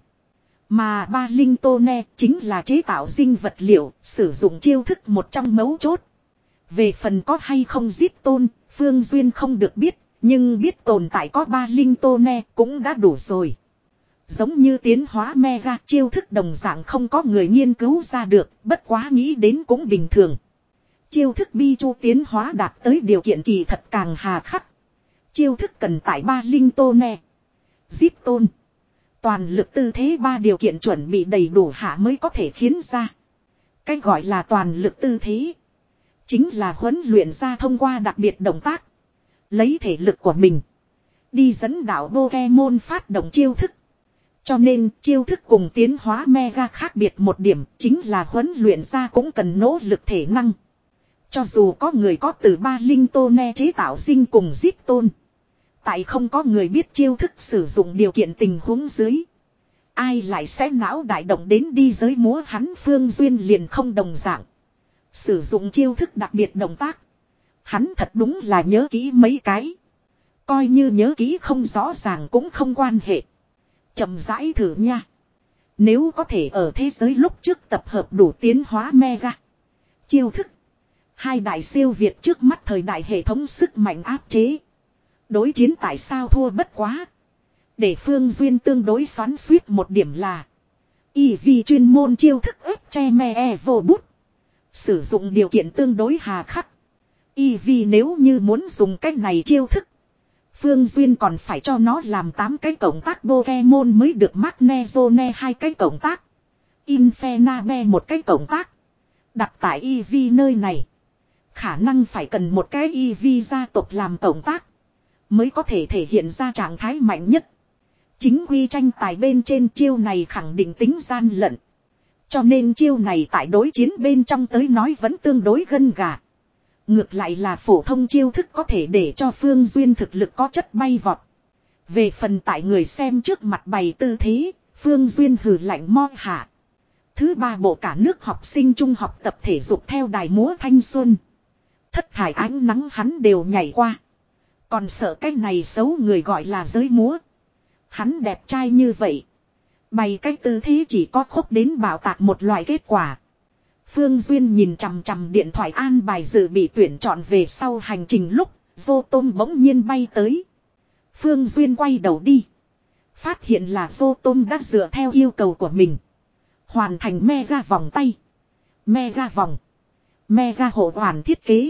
Mà ba linh tô ne chính là chế tạo dinh vật liệu, sử dụng chiêu thức một trong mấu chốt. Về phần có hay không giết tôn, Phương Duyên không được biết, nhưng biết tồn tại có ba linh tô ne cũng đã đủ rồi. Giống như tiến hóa mega chiêu thức đồng dạng không có người nghiên cứu ra được, bất quá nghĩ đến cũng bình thường. Chiêu thức bi chu tiến hóa đạt tới điều kiện kỳ thật càng hà khắc. Chiêu thức cần tải ba linh tô ne, giết tôn, toàn lực tư thế ba điều kiện chuẩn bị đầy đủ hạ mới có thể khiến ra. Cách gọi là toàn lực tư thế, chính là huấn luyện ra thông qua đặc biệt động tác, lấy thể lực của mình đi dẫn đạo Pokemon phát động chiêu thức. Cho nên chiêu thức cùng tiến hóa mega khác biệt một điểm chính là huấn luyện ra cũng cần nỗ lực thể năng. Cho dù có người có từ ba linh tô ne chế tạo dinh cùng giết tôn, tại không có người biết chiêu thức sử dụng điều kiện tình huống dưới, ai lại sẽ não đại động đến đi giới múa hắn. Phương Duyên liền không đồng dạng. Sử dụng chiêu thức đặc biệt động tác, hắn thật đúng là nhớ kỹ mấy cái. Coi như nhớ kỹ không rõ ràng cũng không quan hệ. Chậm rãi thử nha. Nếu có thể ở thế giới lúc trước tập hợp đủ tiến hóa mega chiêu thức. Hai đại siêu việt trước mắt thời đại hệ thống sức mạnh áp chế. Đối chiến tại sao thua bất quá. Để Phương Duyên tương đối xoắn suýt một điểm là. Y vì chuyên môn chiêu thức ép che me e vô bút. Sử dụng điều kiện tương đối hà khắc. Y vì nếu như muốn dùng cách này chiêu thức. Phương Duyên còn phải cho nó làm tám cái cộng tác Pokemon mới được Magnezone hai cái cộng tác. Infernape một cái cộng tác. Đặt tại E V nơi này. Khả năng phải cần một cái E V gia tộc làm cộng tác. Mới có thể thể hiện ra trạng thái mạnh nhất. Chính quy tranh tài bên trên chiêu này khẳng định tính gian lận. Cho nên chiêu này tại đối chiến bên trong tới nói vẫn tương đối gân gà. Ngược lại là phổ thông chiêu thức có thể để cho Phương Duyên thực lực có chất bay vọt. Về phần tại người xem trước mặt bày tư thế, Phương Duyên hừ lạnh mo hạ. Thứ ba bộ cả nước học sinh trung học tập thể dục theo đài múa thanh xuân. Thất thải ánh nắng hắn đều nhảy qua. Còn sợ cái này xấu người gọi là giới múa. Hắn đẹp trai như vậy. Bày cái tư thế chỉ có khúc đến bảo tạc một loại kết quả. Phương Duyên nhìn chằm chằm điện thoại an bài dự bị tuyển chọn về sau hành trình lúc, Vô Tôm bỗng nhiên bay tới. Phương Duyên quay đầu đi. Phát hiện là Vô Tôm đã dựa theo yêu cầu của mình. Hoàn thành mega vòng tay. Mega vòng. Mega hộ hoàn thiết kế.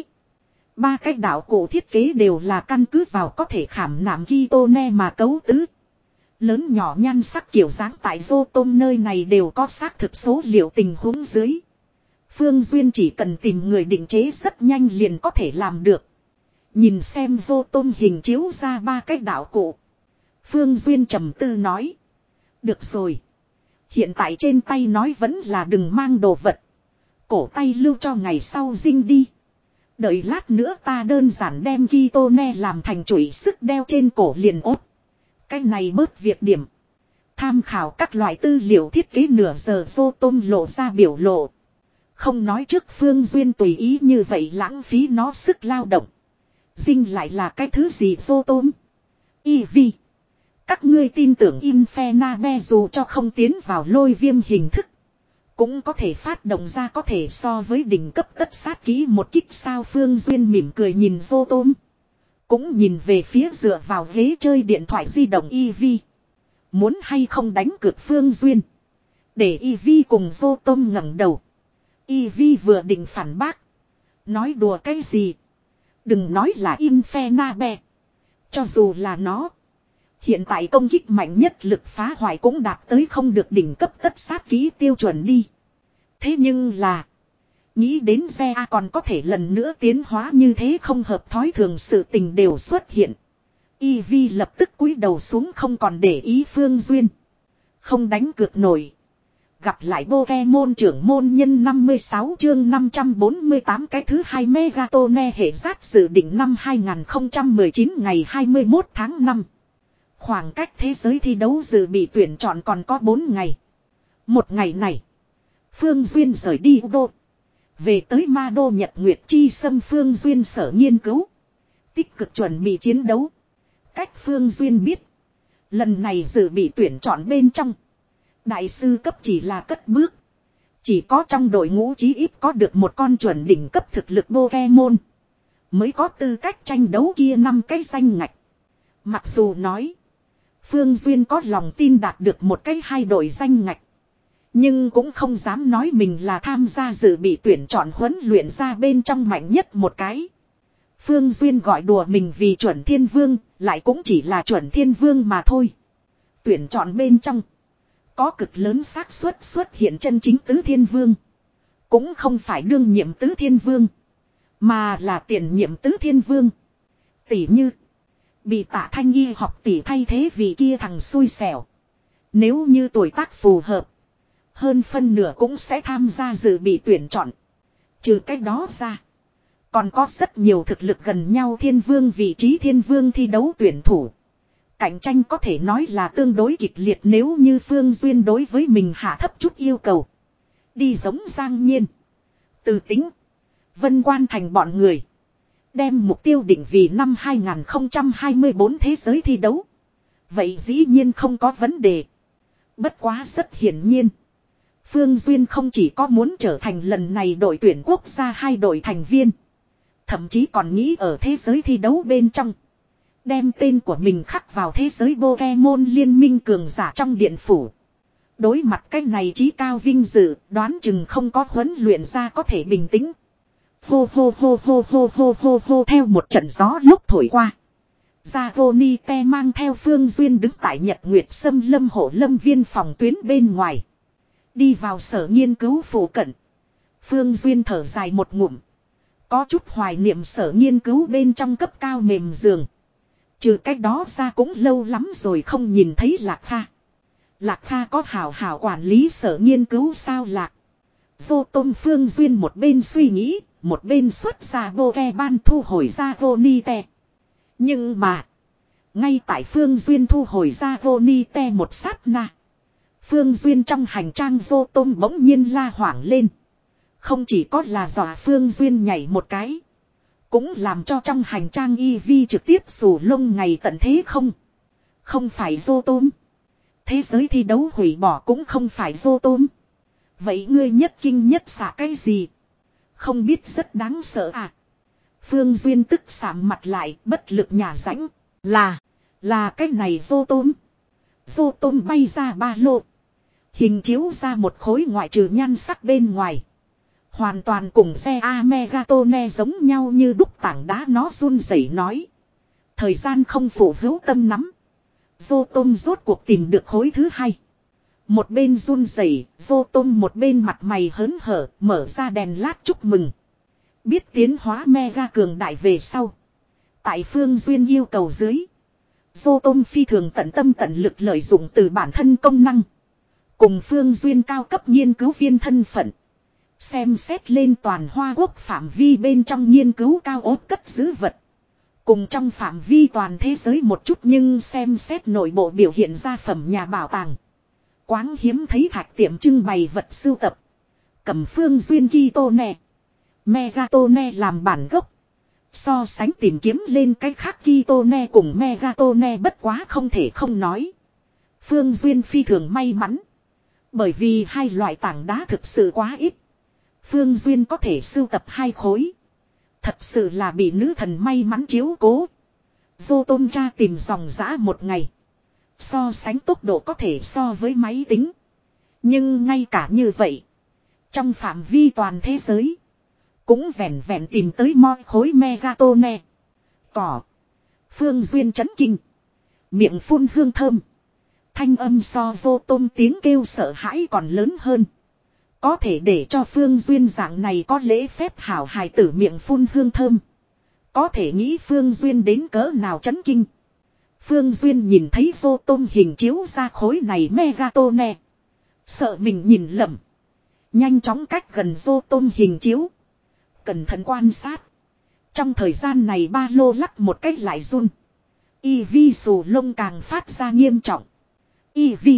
Ba cái đạo cụ thiết kế đều là căn cứ vào có thể khảm nạm Kitone mà cấu tứ. Lớn nhỏ nhan sắc kiểu dáng tại Vô Tôm nơi này đều có xác thực số liệu tình huống dưới. Phương Duyên chỉ cần tìm người định chế rất nhanh liền có thể làm được. Nhìn xem Vô Tôm hình chiếu ra ba cái đạo cụ. Phương Duyên trầm tư nói. Được rồi. Hiện tại trên tay nói vẫn là đừng mang đồ vật. Cổ tay lưu cho ngày sau dinh đi. Đợi lát nữa ta đơn giản đem Kitone làm thành chuỗi sức đeo trên cổ liền ốt. Cái này bớt việc điểm. Tham khảo các loại tư liệu thiết kế nửa giờ Vô Tôm lộ ra biểu lộ. Không nói trước Phương Duyên tùy ý như vậy lãng phí nó sức lao động. Dinh lại là cái thứ gì Vô Tôm. Y vi. Các ngươi tin tưởng Infernape dù cho không tiến vào lôi viêm hình thức. Cũng có thể phát động ra có thể so với đỉnh cấp tất sát kỹ một kích sao. Phương Duyên mỉm cười nhìn Vô Tôm. Cũng nhìn về phía dựa vào ghế chơi điện thoại di động Y vi. Muốn hay không đánh cược Phương Duyên. Để Y vi cùng Vô Tôm ngẩng đầu. Y vi vừa định phản bác. Nói đùa cái gì. Đừng nói là Infernape. Cho dù là nó. Hiện tại công kích mạnh nhất lực phá hoại cũng đạt tới không được đỉnh cấp tất sát kỹ tiêu chuẩn đi. Thế nhưng là. Nghĩ đến Zea còn có thể lần nữa tiến hóa như thế không hợp thói thường sự tình đều xuất hiện. Y vi lập tức cúi đầu xuống không còn để ý Phương Duyên. Không đánh cược nổi. Gặp lại Pokemon trưởng môn nhân năm mươi sáu chương năm trăm bốn mươi tám cái thứ hai Megatone hệ giát dự định năm hai không một chín ngày hai mươi mốt tháng năm. Khoảng cách thế giới thi đấu dự bị tuyển chọn còn có bốn ngày. Một ngày này, Phương Duyên rời đi Udo. Về tới Ma Đô Nhật Nguyệt Chi Sâm Phương Duyên sở nghiên cứu. Tích cực chuẩn bị chiến đấu. Cách Phương Duyên biết. Lần này dự bị tuyển chọn bên trong. Đại sư cấp chỉ là cất bước. Chỉ có trong đội ngũ chí ít có được một con chuẩn đỉnh cấp thực lực Pokemon. Mới có tư cách tranh đấu kia năm cái danh ngạch. Mặc dù nói. Phương Duyên có lòng tin đạt được một cái hai đội danh ngạch. Nhưng cũng không dám nói mình là tham gia dự bị tuyển chọn huấn luyện ra bên trong mạnh nhất một cái. Phương Duyên gọi đùa mình vì chuẩn thiên vương, lại cũng chỉ là chuẩn thiên vương mà thôi. Tuyển chọn bên trong. Có cực lớn xác suất xuất hiện chân chính tứ thiên vương. Cũng không phải đương nhiệm tứ thiên vương. Mà là tiền nhiệm tứ thiên vương. Tỷ như. Bị Tạ Thanh Y học tỷ thay thế vì kia thằng xui xẻo. Nếu như tuổi tác phù hợp. Hơn phân nửa cũng sẽ tham gia dự bị tuyển chọn. Trừ cách đó ra. Còn có rất nhiều thực lực gần nhau thiên vương vị trí thiên vương thi đấu tuyển thủ. Cạnh tranh có thể nói là tương đối kịch liệt nếu như Phương Duyên đối với mình hạ thấp chút yêu cầu. Đi giống Giang Nhiên. Từ Tính. Vân Quan Thành bọn người. Đem mục tiêu định vì năm hai không hai tư thế giới thi đấu. Vậy dĩ nhiên không có vấn đề. Bất quá rất hiển nhiên. Phương Duyên không chỉ có muốn trở thành lần này đội tuyển quốc gia hai đội thành viên. Thậm chí còn nghĩ ở thế giới thi đấu bên trong. Đem tên của mình khắc vào thế giới Pokemon liên minh cường giả trong điện phủ. Đối mặt cái này chí cao vinh dự, đoán chừng không có huấn luyện ra có thể bình tĩnh. Hô hô hô hô hô hô hô hô theo một trận gió lúc thổi qua. Dragonite mang theo Phương Duyên đứng tại Nhật Nguyệt Sâm Lâm hộ lâm viên phòng tuyến bên ngoài. Đi vào sở nghiên cứu phủ cận. Phương Duyên thở dài một ngụm. Có chút hoài niệm sở nghiên cứu bên trong cấp cao mềm giường. Trừ cách đó ra cũng lâu lắm rồi không nhìn thấy Lạc Kha. Lạc Kha có hảo hảo quản lý sở nghiên cứu sao Lạc. Vô Tôn Phương Duyên một bên suy nghĩ, một bên xuất ra Pokemon thu hồi ra Dragonite. Nhưng mà, ngay tại Phương Duyên thu hồi ra Dragonite một sát na. Phương Duyên trong hành trang Vô Tôn bỗng nhiên la hoảng lên. Không chỉ có là dọa Phương Duyên nhảy một cái. Cũng làm cho trong hành trang y vi trực tiếp xù lông ngày tận thế không. Không phải Vô Tôn. Thế giới thi đấu hủy bỏ cũng không phải Vô Tôn. Vậy ngươi nhất kinh nhất xạ cái gì? Không biết rất đáng sợ à? Phương Duyên tức sạm mặt lại bất lực nhà rãnh. Là, là cái này Vô Tôn. Vô Tôn bay ra ba lô. Hình chiếu ra một khối ngoại trừ nhan sắc bên ngoài. Hoàn toàn cùng xe Amegatone giống nhau như đúc tảng đá nó run rẩy nói. Thời gian không phụ hữu tâm nắm. Vô Tôn rốt cuộc tìm được khối thứ hai. Một bên run rẩy, Vô Tôn một bên mặt mày hớn hở, mở ra đèn lát chúc mừng. Biết tiến hóa mega cường đại về sau. Tại Phương Duyên yêu cầu dưới. Vô Tôn phi thường tận tâm tận lực lợi dụng từ bản thân công năng. Cùng Phương Duyên cao cấp nghiên cứu viên thân phận. Xem xét lên toàn Hoa Quốc phạm vi bên trong nghiên cứu cao ốt cất giữ vật. Cùng trong phạm vi toàn thế giới một chút nhưng xem xét nội bộ biểu hiện ra phẩm nhà bảo tàng. Quáng hiếm thấy thạch tiệm trưng bày vật sưu tập. Cầm Phương Duyên Kitone, Megatone làm bản gốc. So sánh tìm kiếm lên cái khác Kitone cùng Megatone bất quá không thể không nói. Phương Duyên phi thường may mắn. Bởi vì hai loại tảng đá thực sự quá ít. Phương Duyên có thể sưu tập hai khối. Thật sự là bị nữ thần may mắn chiếu cố. Vô Tôn tra tìm dòng dã một ngày. So sánh tốc độ có thể so với máy tính. Nhưng ngay cả như vậy. Trong phạm vi toàn thế giới. Cũng vẹn vẹn tìm tới moi khối Megatone. Cỏ. Phương Duyên chấn kinh. Miệng phun hương thơm. Thanh âm so Vô Tôn tiếng kêu sợ hãi còn lớn hơn. Có thể để cho Phương Duyên dạng này có lễ phép hảo hài tử miệng phun hương thơm. Có thể nghĩ Phương Duyên đến cỡ nào chấn kinh. Phương Duyên nhìn thấy Vô Tôn hình chiếu ra khối này Megatone. Sợ mình nhìn lầm. Nhanh chóng cách gần Vô Tôn hình chiếu. Cẩn thận quan sát. Trong thời gian này ba lô lắc một cách lại run. Y vi sù lông càng phát ra nghiêm trọng. Y vi.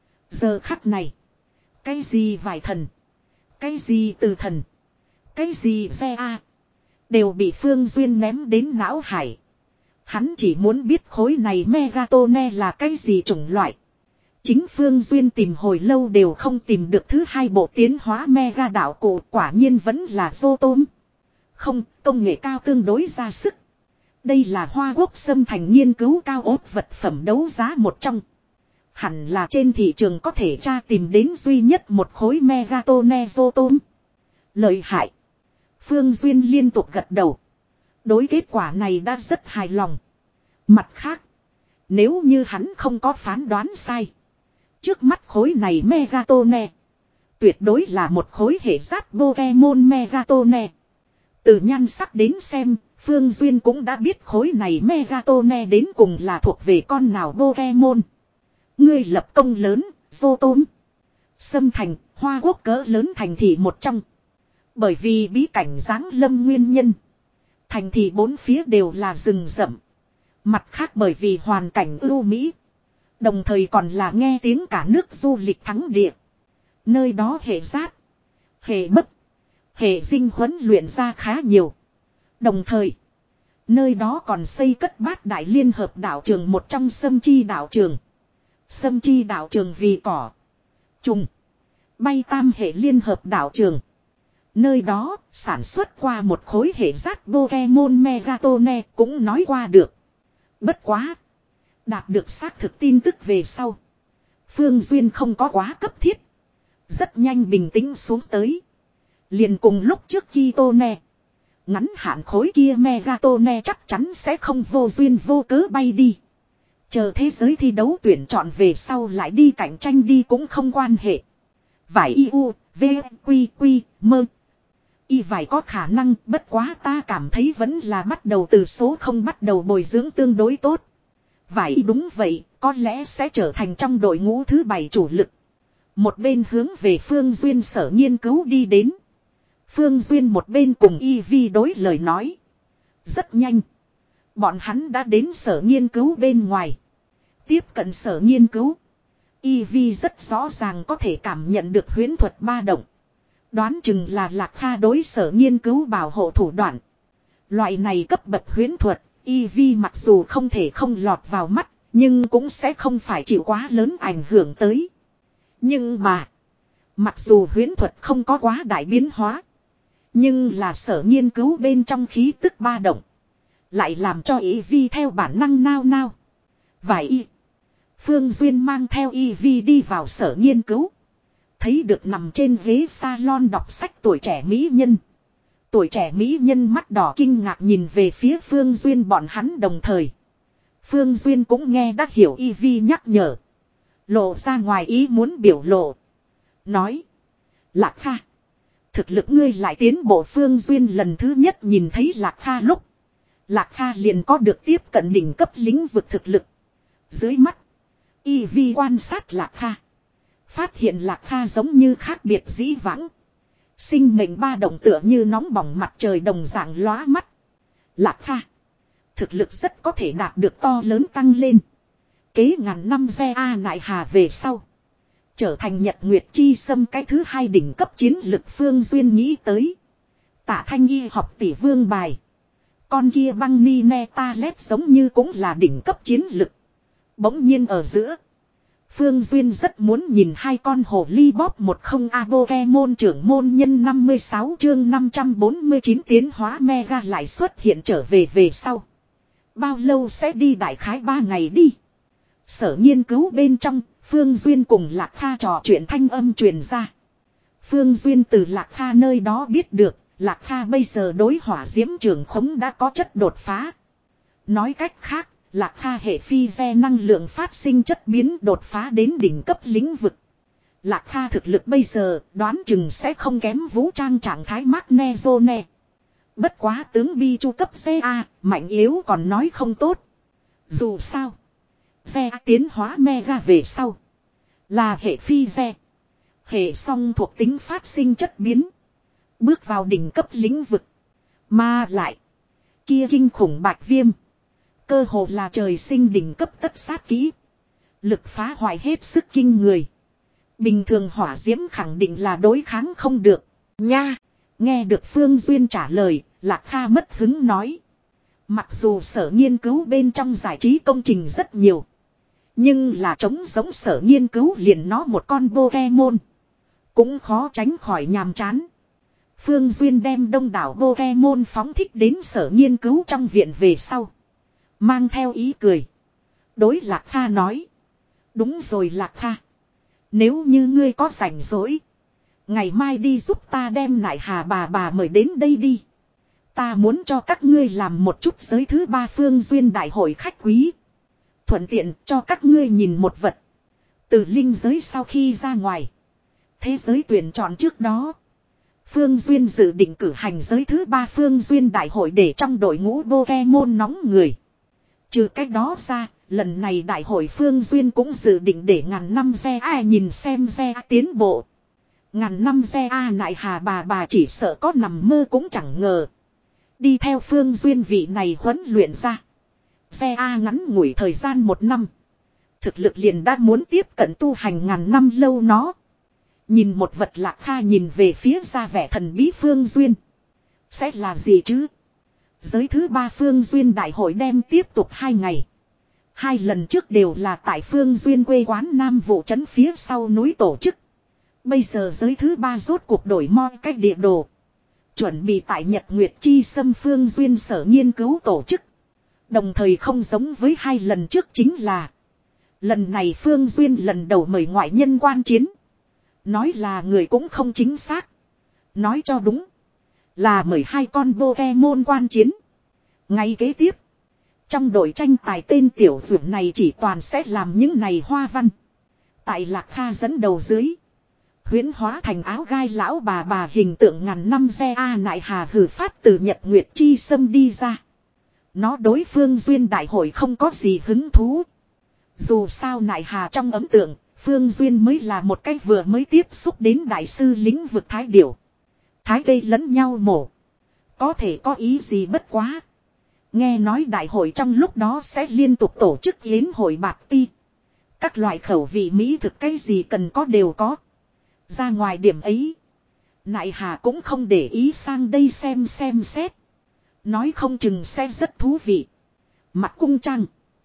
Giờ khắc này. Cái gì vài thần. Cái gì từ thần. Cái gì xe A. Đều bị Phương Duyên ném đến não hải. Hắn chỉ muốn biết khối này Megatone là cái gì chủng loại. Chính Phương Duyên tìm hồi lâu đều không tìm được thứ hai bộ tiến hóa Mega đạo cụ, quả nhiên vẫn là Vô Tôn. Không, công nghệ cao tương đối ra sức. Đây là Hoa Quốc xâm thành nghiên cứu cao ốt vật phẩm đấu giá một trong. Hẳn là trên thị trường có thể tra tìm đến duy nhất một khối Megatone Vô Tôn. Lợi hại. Phương Duyên liên tục gật đầu. Đối kết quả này đã rất hài lòng. Mặt khác, nếu như hắn không có phán đoán sai. Trước mắt khối này Megatone. Tuyệt đối là một khối hệ sát Pokemon Megatone. Từ nhan sắc đến xem, Phương Duyên cũng đã biết khối này Megatone đến cùng là thuộc về con nào Pokemon. Ngươi lập công lớn, Vô Tôn. Xâm thành, Hoa Quốc cỡ lớn thành thị một trong. Bởi vì bí cảnh giáng lâm nguyên nhân. Thành thị bốn phía đều là rừng rậm. Mặt khác bởi vì hoàn cảnh ưu mỹ. Đồng thời còn là nghe tiếng cả nước du lịch thắng địa. Nơi đó hệ sát, hệ bất, hệ dinh huấn luyện ra khá nhiều. Đồng thời, nơi đó còn xây cất bát đại liên hợp đạo trường một trong Sâm Chi đạo trường. Sâm chi đạo trường vì cỏ. Trùng. Bay tam hệ liên hợp đạo trường. Nơi đó sản xuất qua một khối hệ rát Pokemon Megatone cũng nói qua được. Bất quá. Đạt được xác thực tin tức về sau. Phương Duyên không có quá cấp thiết. Rất nhanh bình tĩnh xuống tới. Liền cùng lúc trước Kitone. Ngắn hạn khối kia Megatone chắc chắn sẽ không vô duyên vô cớ bay đi. Chờ thế giới thi đấu tuyển chọn về sau lại đi cạnh tranh đi cũng không quan hệ. Vải i u, v, quy, quy, mơ. Y vải có khả năng, bất quá ta cảm thấy vẫn là bắt đầu từ số không bắt đầu bồi dưỡng tương đối tốt. Vải y đúng vậy, có lẽ sẽ trở thành trong đội ngũ thứ bảy chủ lực. Một bên hướng về Phương Duyên sở nghiên cứu đi đến. Phương Duyên một bên cùng Y Vi đối lời nói. Rất nhanh. Bọn hắn đã đến sở nghiên cứu bên ngoài. Tiếp cận sở nghiên cứu. Y Vi rất rõ ràng có thể cảm nhận được huyễn thuật ba động. Đoán chừng là Lạc Kha đối sở nghiên cứu bảo hộ thủ đoạn. Loại này cấp bậc huyễn thuật, Y Vi mặc dù không thể không lọt vào mắt, nhưng cũng sẽ không phải chịu quá lớn ảnh hưởng tới. Nhưng mà, mặc dù huyễn thuật không có quá đại biến hóa, nhưng là sở nghiên cứu bên trong khí tức ba động, lại làm cho Y Vi theo bản năng nao nao. Vài y. Phương Duyên mang theo Y Vi đi vào sở nghiên cứu. Thấy được nằm trên ghế salon đọc sách tuổi trẻ mỹ nhân. Tuổi trẻ mỹ nhân mắt đỏ kinh ngạc nhìn về phía Phương Duyên bọn hắn đồng thời. Phương Duyên cũng nghe đã hiểu Y Vi nhắc nhở. Lộ ra ngoài ý muốn biểu lộ. Nói. Lạc Kha. Thực lực ngươi lại tiến bộ. Phương Duyên lần thứ nhất nhìn thấy Lạc Kha lúc. Lạc Kha liền có được tiếp cận đỉnh cấp lĩnh vực thực lực. Dưới mắt. Y Vi quan sát Lạc Kha. Phát hiện Lạc Kha giống như khác biệt dĩ vãng. Sinh mệnh ba động tựa như nóng bỏng mặt trời đồng dạng lóa mắt. Lạc Kha. Thực lực rất có thể đạt được to lớn tăng lên. Kế ngàn năm Re A Nại Hà về sau. Trở thành Nhật Nguyệt Chi Sâm cái thứ hai đỉnh cấp chiến lực. Phương Duyên nghĩ tới. Tạ Thanh Y học tỷ vương bài. Con kia băng ni ne ta lét giống như cũng là đỉnh cấp chiến lực. Bỗng nhiên ở giữa. Phương Duyên rất muốn nhìn hai con hồ ly bóp một không a Pokemon trưởng môn nhân năm mươi sáu chương năm trăm bốn mươi chín tiến hóa Mega lại xuất hiện trở về về sau. Bao lâu sẽ đi đại khái ba ngày đi. Sở nghiên cứu bên trong, Phương Duyên cùng Lạc Kha trò chuyện thanh âm truyền ra. Phương Duyên từ Lạc Kha nơi đó biết được, Lạc Kha bây giờ đối hỏa diễm trường khống đã có chất đột phá. Nói cách khác, Lạc Kha hệ phi ge năng lượng phát sinh chất biến đột phá đến đỉnh cấp lĩnh vực. Lạc Kha thực lực bây giờ đoán chừng sẽ không kém vũ trang trạng thái Magnezone. Bất quá tướng bi chu cấp xê a, mạnh yếu còn nói không tốt. Dù sao, xe tiến hóa Mega về sau. Là hệ phi ge. Hệ song thuộc tính phát sinh chất biến. Bước vào đỉnh cấp lĩnh vực. Mà lại, kia kinh khủng bạch viêm. Cơ hồ là trời sinh đỉnh cấp tất sát kỹ. Lực phá hoại hết sức kinh người. Bình thường hỏa diễm khẳng định là đối kháng không được. Nha! Nghe được Phương Duyên trả lời, Lạc Kha mất hứng nói. Mặc dù sở nghiên cứu bên trong giải trí công trình rất nhiều. Nhưng là trống giống sở nghiên cứu liền nó một con Pokemon. Cũng khó tránh khỏi nhàm chán. Phương Duyên đem đông đảo Pokemon phóng thích đến sở nghiên cứu trong viện về sau. Mang theo ý cười. Đối Lạc Kha nói. Đúng rồi Lạc Kha. Nếu như ngươi có rảnh rỗi. Ngày mai đi giúp ta đem Nại Hà bà bà mời đến đây đi. Ta muốn cho các ngươi làm một chút giới thứ ba Phương Duyên đại hội khách quý. Thuận tiện cho các ngươi nhìn một vật. Từ linh giới sau khi ra ngoài. Thế giới tuyển chọn trước đó. Phương Duyên dự định cử hành giới thứ ba Phương Duyên đại hội để trong đội ngũ Pokemon nóng người. Trừ cách đó ra, lần này đại hội Phương Duyên cũng dự định để ngàn năm Re A nhìn xem Re A tiến bộ. Ngàn năm Re A Nại Hà bà bà chỉ sợ có nằm mơ cũng chẳng ngờ. Đi theo Phương Duyên vị này huấn luyện ra. Re A ngắn ngủi thời gian một năm. Thực lực liền đã muốn tiếp cận tu hành ngàn năm lâu nó. Nhìn một vật Lạc Kha nhìn về phía ra vẻ thần bí Phương Duyên. Sẽ là gì chứ? Giới thứ ba Phương Duyên đại hội đem tiếp tục hai ngày. Hai lần trước đều là tại Phương Duyên quê quán Nam Vụ trấn phía sau núi tổ chức. Bây giờ giới thứ ba rốt cuộc đổi moi cách địa đồ. Chuẩn bị tại Nhật Nguyệt Chi Sâm Phương Duyên sở nghiên cứu tổ chức. Đồng thời không giống với hai lần trước chính là. Lần này Phương Duyên lần đầu mời ngoại nhân quan chiến. Nói là người cũng không chính xác. Nói cho đúng. Là mời hai con Pokemon quan chiến. Ngay kế tiếp. Trong đội tranh tài tên tiểu dược này chỉ toàn sẽ làm những này hoa văn. Tại Lạc Kha dẫn đầu dưới. Huyễn hóa thành áo gai lão bà bà hình tượng ngàn năm xe A nại hà hử phát từ Nhật Nguyệt Chi Sâm đi ra. Nó đối Phương Duyên đại hội không có gì hứng thú. Dù sao nại hà trong ấn tượng, Phương Duyên mới là một cách vừa mới tiếp xúc đến đại sư lĩnh vực thái điểu. Thái gây lẫn nhau mổ. Có thể có ý gì bất quá. Nghe nói đại hội trong lúc đó sẽ liên tục tổ chức yến hội bạc ti. Các loại khẩu vị mỹ thực cái gì cần có đều có. Ra ngoài điểm ấy. Nại hà cũng không để ý sang đây xem xem xét. Nói không chừng sẽ rất thú vị. Mặt cung trăng.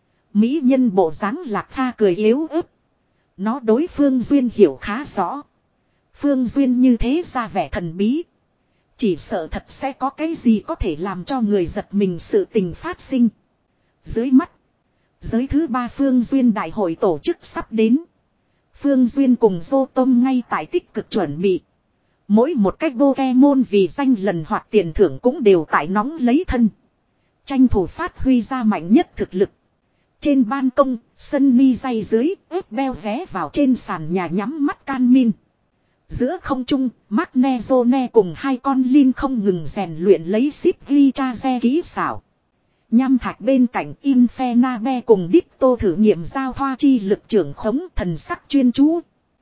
Mỹ nhân bộ dáng Lạc Kha cười yếu ớt. Nó đối Phương Duyên hiểu khá rõ. Phương Duyên như thế ra vẻ thần bí. Chỉ sợ thật sẽ có cái gì có thể làm cho người giật mình sự tình phát sinh. Dưới mắt. Giới thứ ba Phương Duyên đại hội tổ chức sắp đến. Phương Duyên cùng Vô Tôm ngay tại tích cực chuẩn bị. Mỗi một cách Pokemon vì danh lần hoặc tiền thưởng cũng đều tại nóng lấy thân. Tranh thủ phát huy ra mạnh nhất thực lực. Trên ban công, sân mi dây dưới, ép beo vé vào trên sàn nhà nhắm mắt can min. Giữa không trung, Magnezone cùng hai con Lin không ngừng rèn luyện lấy ship ghi cha xe kỹ xảo. Nham thạch bên cạnh Infenabe cùng Dicto thử nghiệm giao thoa chi lực trưởng khống thần sắc chuyên chú.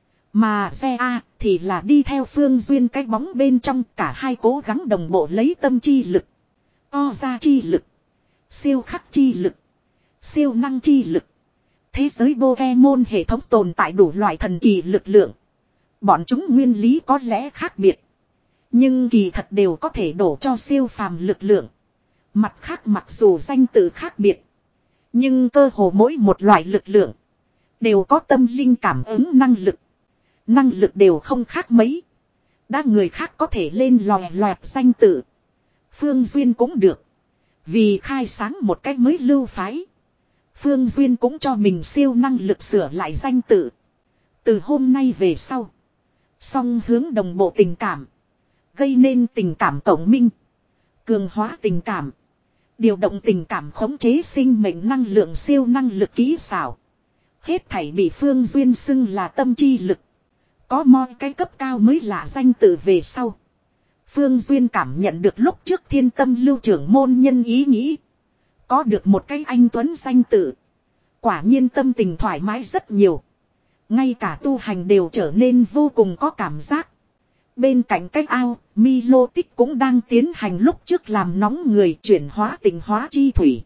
Mà xe A thì là đi theo Phương Duyên cái bóng bên trong cả hai cố gắng đồng bộ lấy tâm chi lực. O ra chi lực. Siêu khắc chi lực. Siêu năng chi lực. Thế giới Pokemon hệ thống tồn tại đủ loại thần kỳ lực lượng. Bọn chúng nguyên lý có lẽ khác biệt. Nhưng kỳ thật đều có thể đổ cho siêu phàm lực lượng. Mặt khác mặc dù danh từ khác biệt. Nhưng cơ hồ mỗi một loại lực lượng. Đều có tâm linh cảm ứng năng lực. Năng lực đều không khác mấy. Đã người khác có thể lên lòe loẹt danh tự. Phương Duyên cũng được. Vì khai sáng một cách mới lưu phái. Phương Duyên cũng cho mình siêu năng lực sửa lại danh tự. Từ hôm nay về sau. Song hướng đồng bộ tình cảm. Gây nên tình cảm cộng minh. Cường hóa tình cảm. Điều động tình cảm khống chế sinh mệnh năng lượng siêu năng lực kỹ xảo. Hết thảy bị Phương Duyên xưng là tâm chi lực. Có moi cái cấp cao mới là danh tự về sau. Phương Duyên cảm nhận được lúc trước thiên tâm lưu trưởng môn nhân ý nghĩ. Có được một cái anh tuấn danh tự. Quả nhiên tâm tình thoải mái rất nhiều. Ngay cả tu hành đều trở nên vô cùng có cảm giác. Bên cạnh cách ao, Milo Tích cũng đang tiến hành lúc trước làm nóng người chuyển hóa tình hóa chi thủy.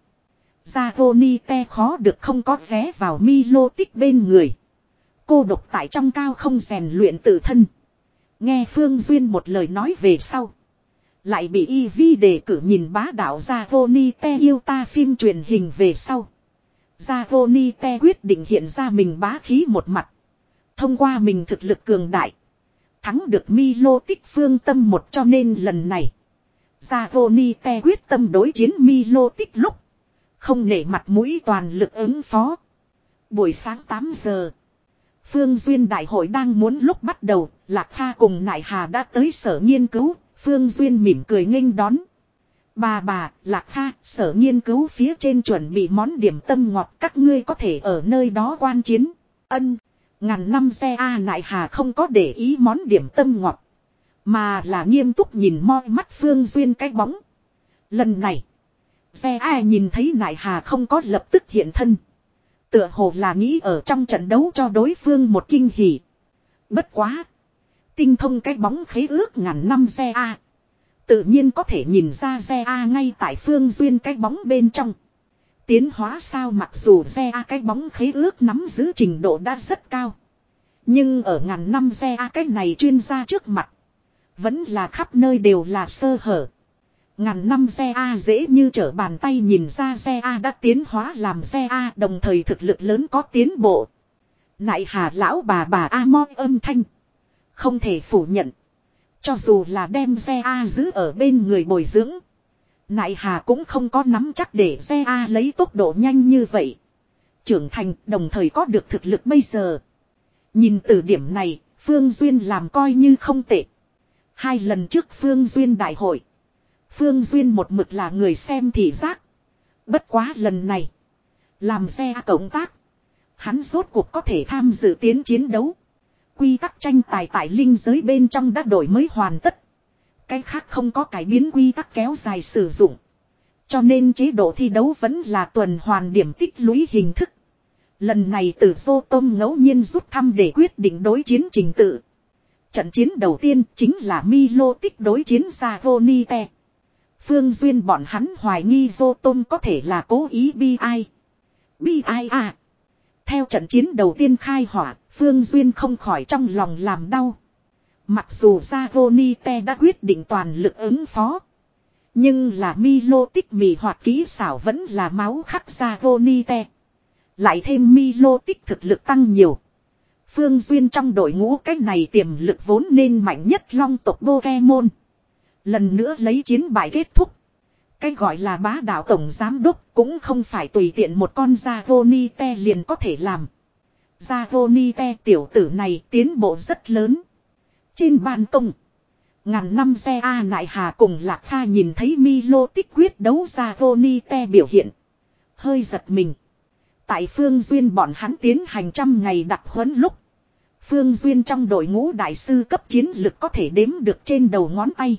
Zagonite khó được không có vé vào Milo Tích bên người. Cô độc tại trong cao không rèn luyện tự thân. Nghe Phương Duyên một lời nói về sau. Lại bị y vi đề cử nhìn bá đạo Zagonite yêu ta phim truyền hình về sau. Zagonite quyết định hiện ra mình bá khí một mặt. Thông qua mình thực lực cường đại. Thắng được Milo Tích phương tâm một cho nên lần này. Zagonite quyết tâm đối chiến Milo Tích lúc. Không nể mặt mũi toàn lực ứng phó. Buổi sáng tám giờ. Phương Duyên đại hội đang muốn lúc bắt đầu. Lạc Kha cùng Nại Hà đã tới sở nghiên cứu. Phương Duyên mỉm cười nghênh đón. Bà bà, Lạc Kha, sở nghiên cứu phía trên chuẩn bị món điểm tâm ngọt. Các ngươi có thể ở nơi đó quan chiến. Ân. Ngàn năm xe A Nại Hà không có để ý món điểm tâm ngọt. Mà là nghiêm túc nhìn moi mắt Phương Duyên cái bóng. Lần này. Xe A nhìn thấy Nại Hà không có lập tức hiện thân. Tựa hồ là nghĩ ở trong trận đấu cho đối phương một kinh hỉ. Bất quá. Tinh thông cái bóng khế ước ngàn năm xe A. Tự nhiên có thể nhìn ra xe A ngay tại Phương Duyên cái bóng bên trong. Tiến hóa sao mặc dù xe A cái bóng khế ước nắm giữ trình độ đã rất cao. Nhưng ở ngàn năm xe A cái này chuyên gia trước mặt. Vẫn là khắp nơi đều là sơ hở. Ngàn năm xe A dễ như trở bàn tay nhìn ra xe A đã tiến hóa làm xe A đồng thời thực lực lớn có tiến bộ. Nại hà lão bà bà A mo âm thanh. Không thể phủ nhận. Cho dù là đem xe A giữ ở bên người bồi dưỡng. Nại hà cũng không có nắm chắc để xe A lấy tốc độ nhanh như vậy. Trưởng thành đồng thời có được thực lực bây giờ. Nhìn từ điểm này, Phương Duyên làm coi như không tệ. Hai lần trước Phương Duyên đại hội. Phương Duyên một mực là người xem thị giác. Bất quá lần này. Làm xe cộng tác. Hắn rốt cuộc có thể tham dự tiến chiến đấu. Quy tắc tranh tài tại linh giới bên trong đã đổi mới hoàn tất. Cái khác không có cải biến quy tắc kéo dài sử dụng. Cho nên chế độ thi đấu vẫn là tuần hoàn điểm tích lũy hình thức. Lần này từ Vô Tôm ngẫu nhiên rút thăm để quyết định đối chiến trình tự. Trận chiến đầu tiên chính là Milo tích đối chiến Savonite. Phương Duyên bọn hắn hoài nghi Vô Tôm có thể là cố ý bi ai. Bi ai à. Theo trận chiến đầu tiên khai hỏa, Phương Duyên không khỏi trong lòng làm đau. Mặc dù Savonite đã quyết định toàn lực ứng phó. Nhưng là Milo tích mì hoạt kỹ xảo vẫn là máu khắc Savonite. Lại thêm Milo tích thực lực tăng nhiều. Phương Duyên trong đội ngũ cách này tiềm lực vốn nên mạnh nhất long tộc Pokemon. Lần nữa lấy chiến bại kết thúc. Cái gọi là bá đạo tổng giám đốc cũng không phải tùy tiện một con Savonite liền có thể làm. Savonite tiểu tử này tiến bộ rất lớn. Trên ban công. Ngàn năm xe A Nại Hà cùng Lạc Kha nhìn thấy Milo tích quyết đấu Savonite biểu hiện. Hơi giật mình. Tại Phương Duyên bọn hắn tiến hành trăm ngày đặc huấn lúc. Phương Duyên trong đội ngũ đại sư cấp chiến lực có thể đếm được trên đầu ngón tay.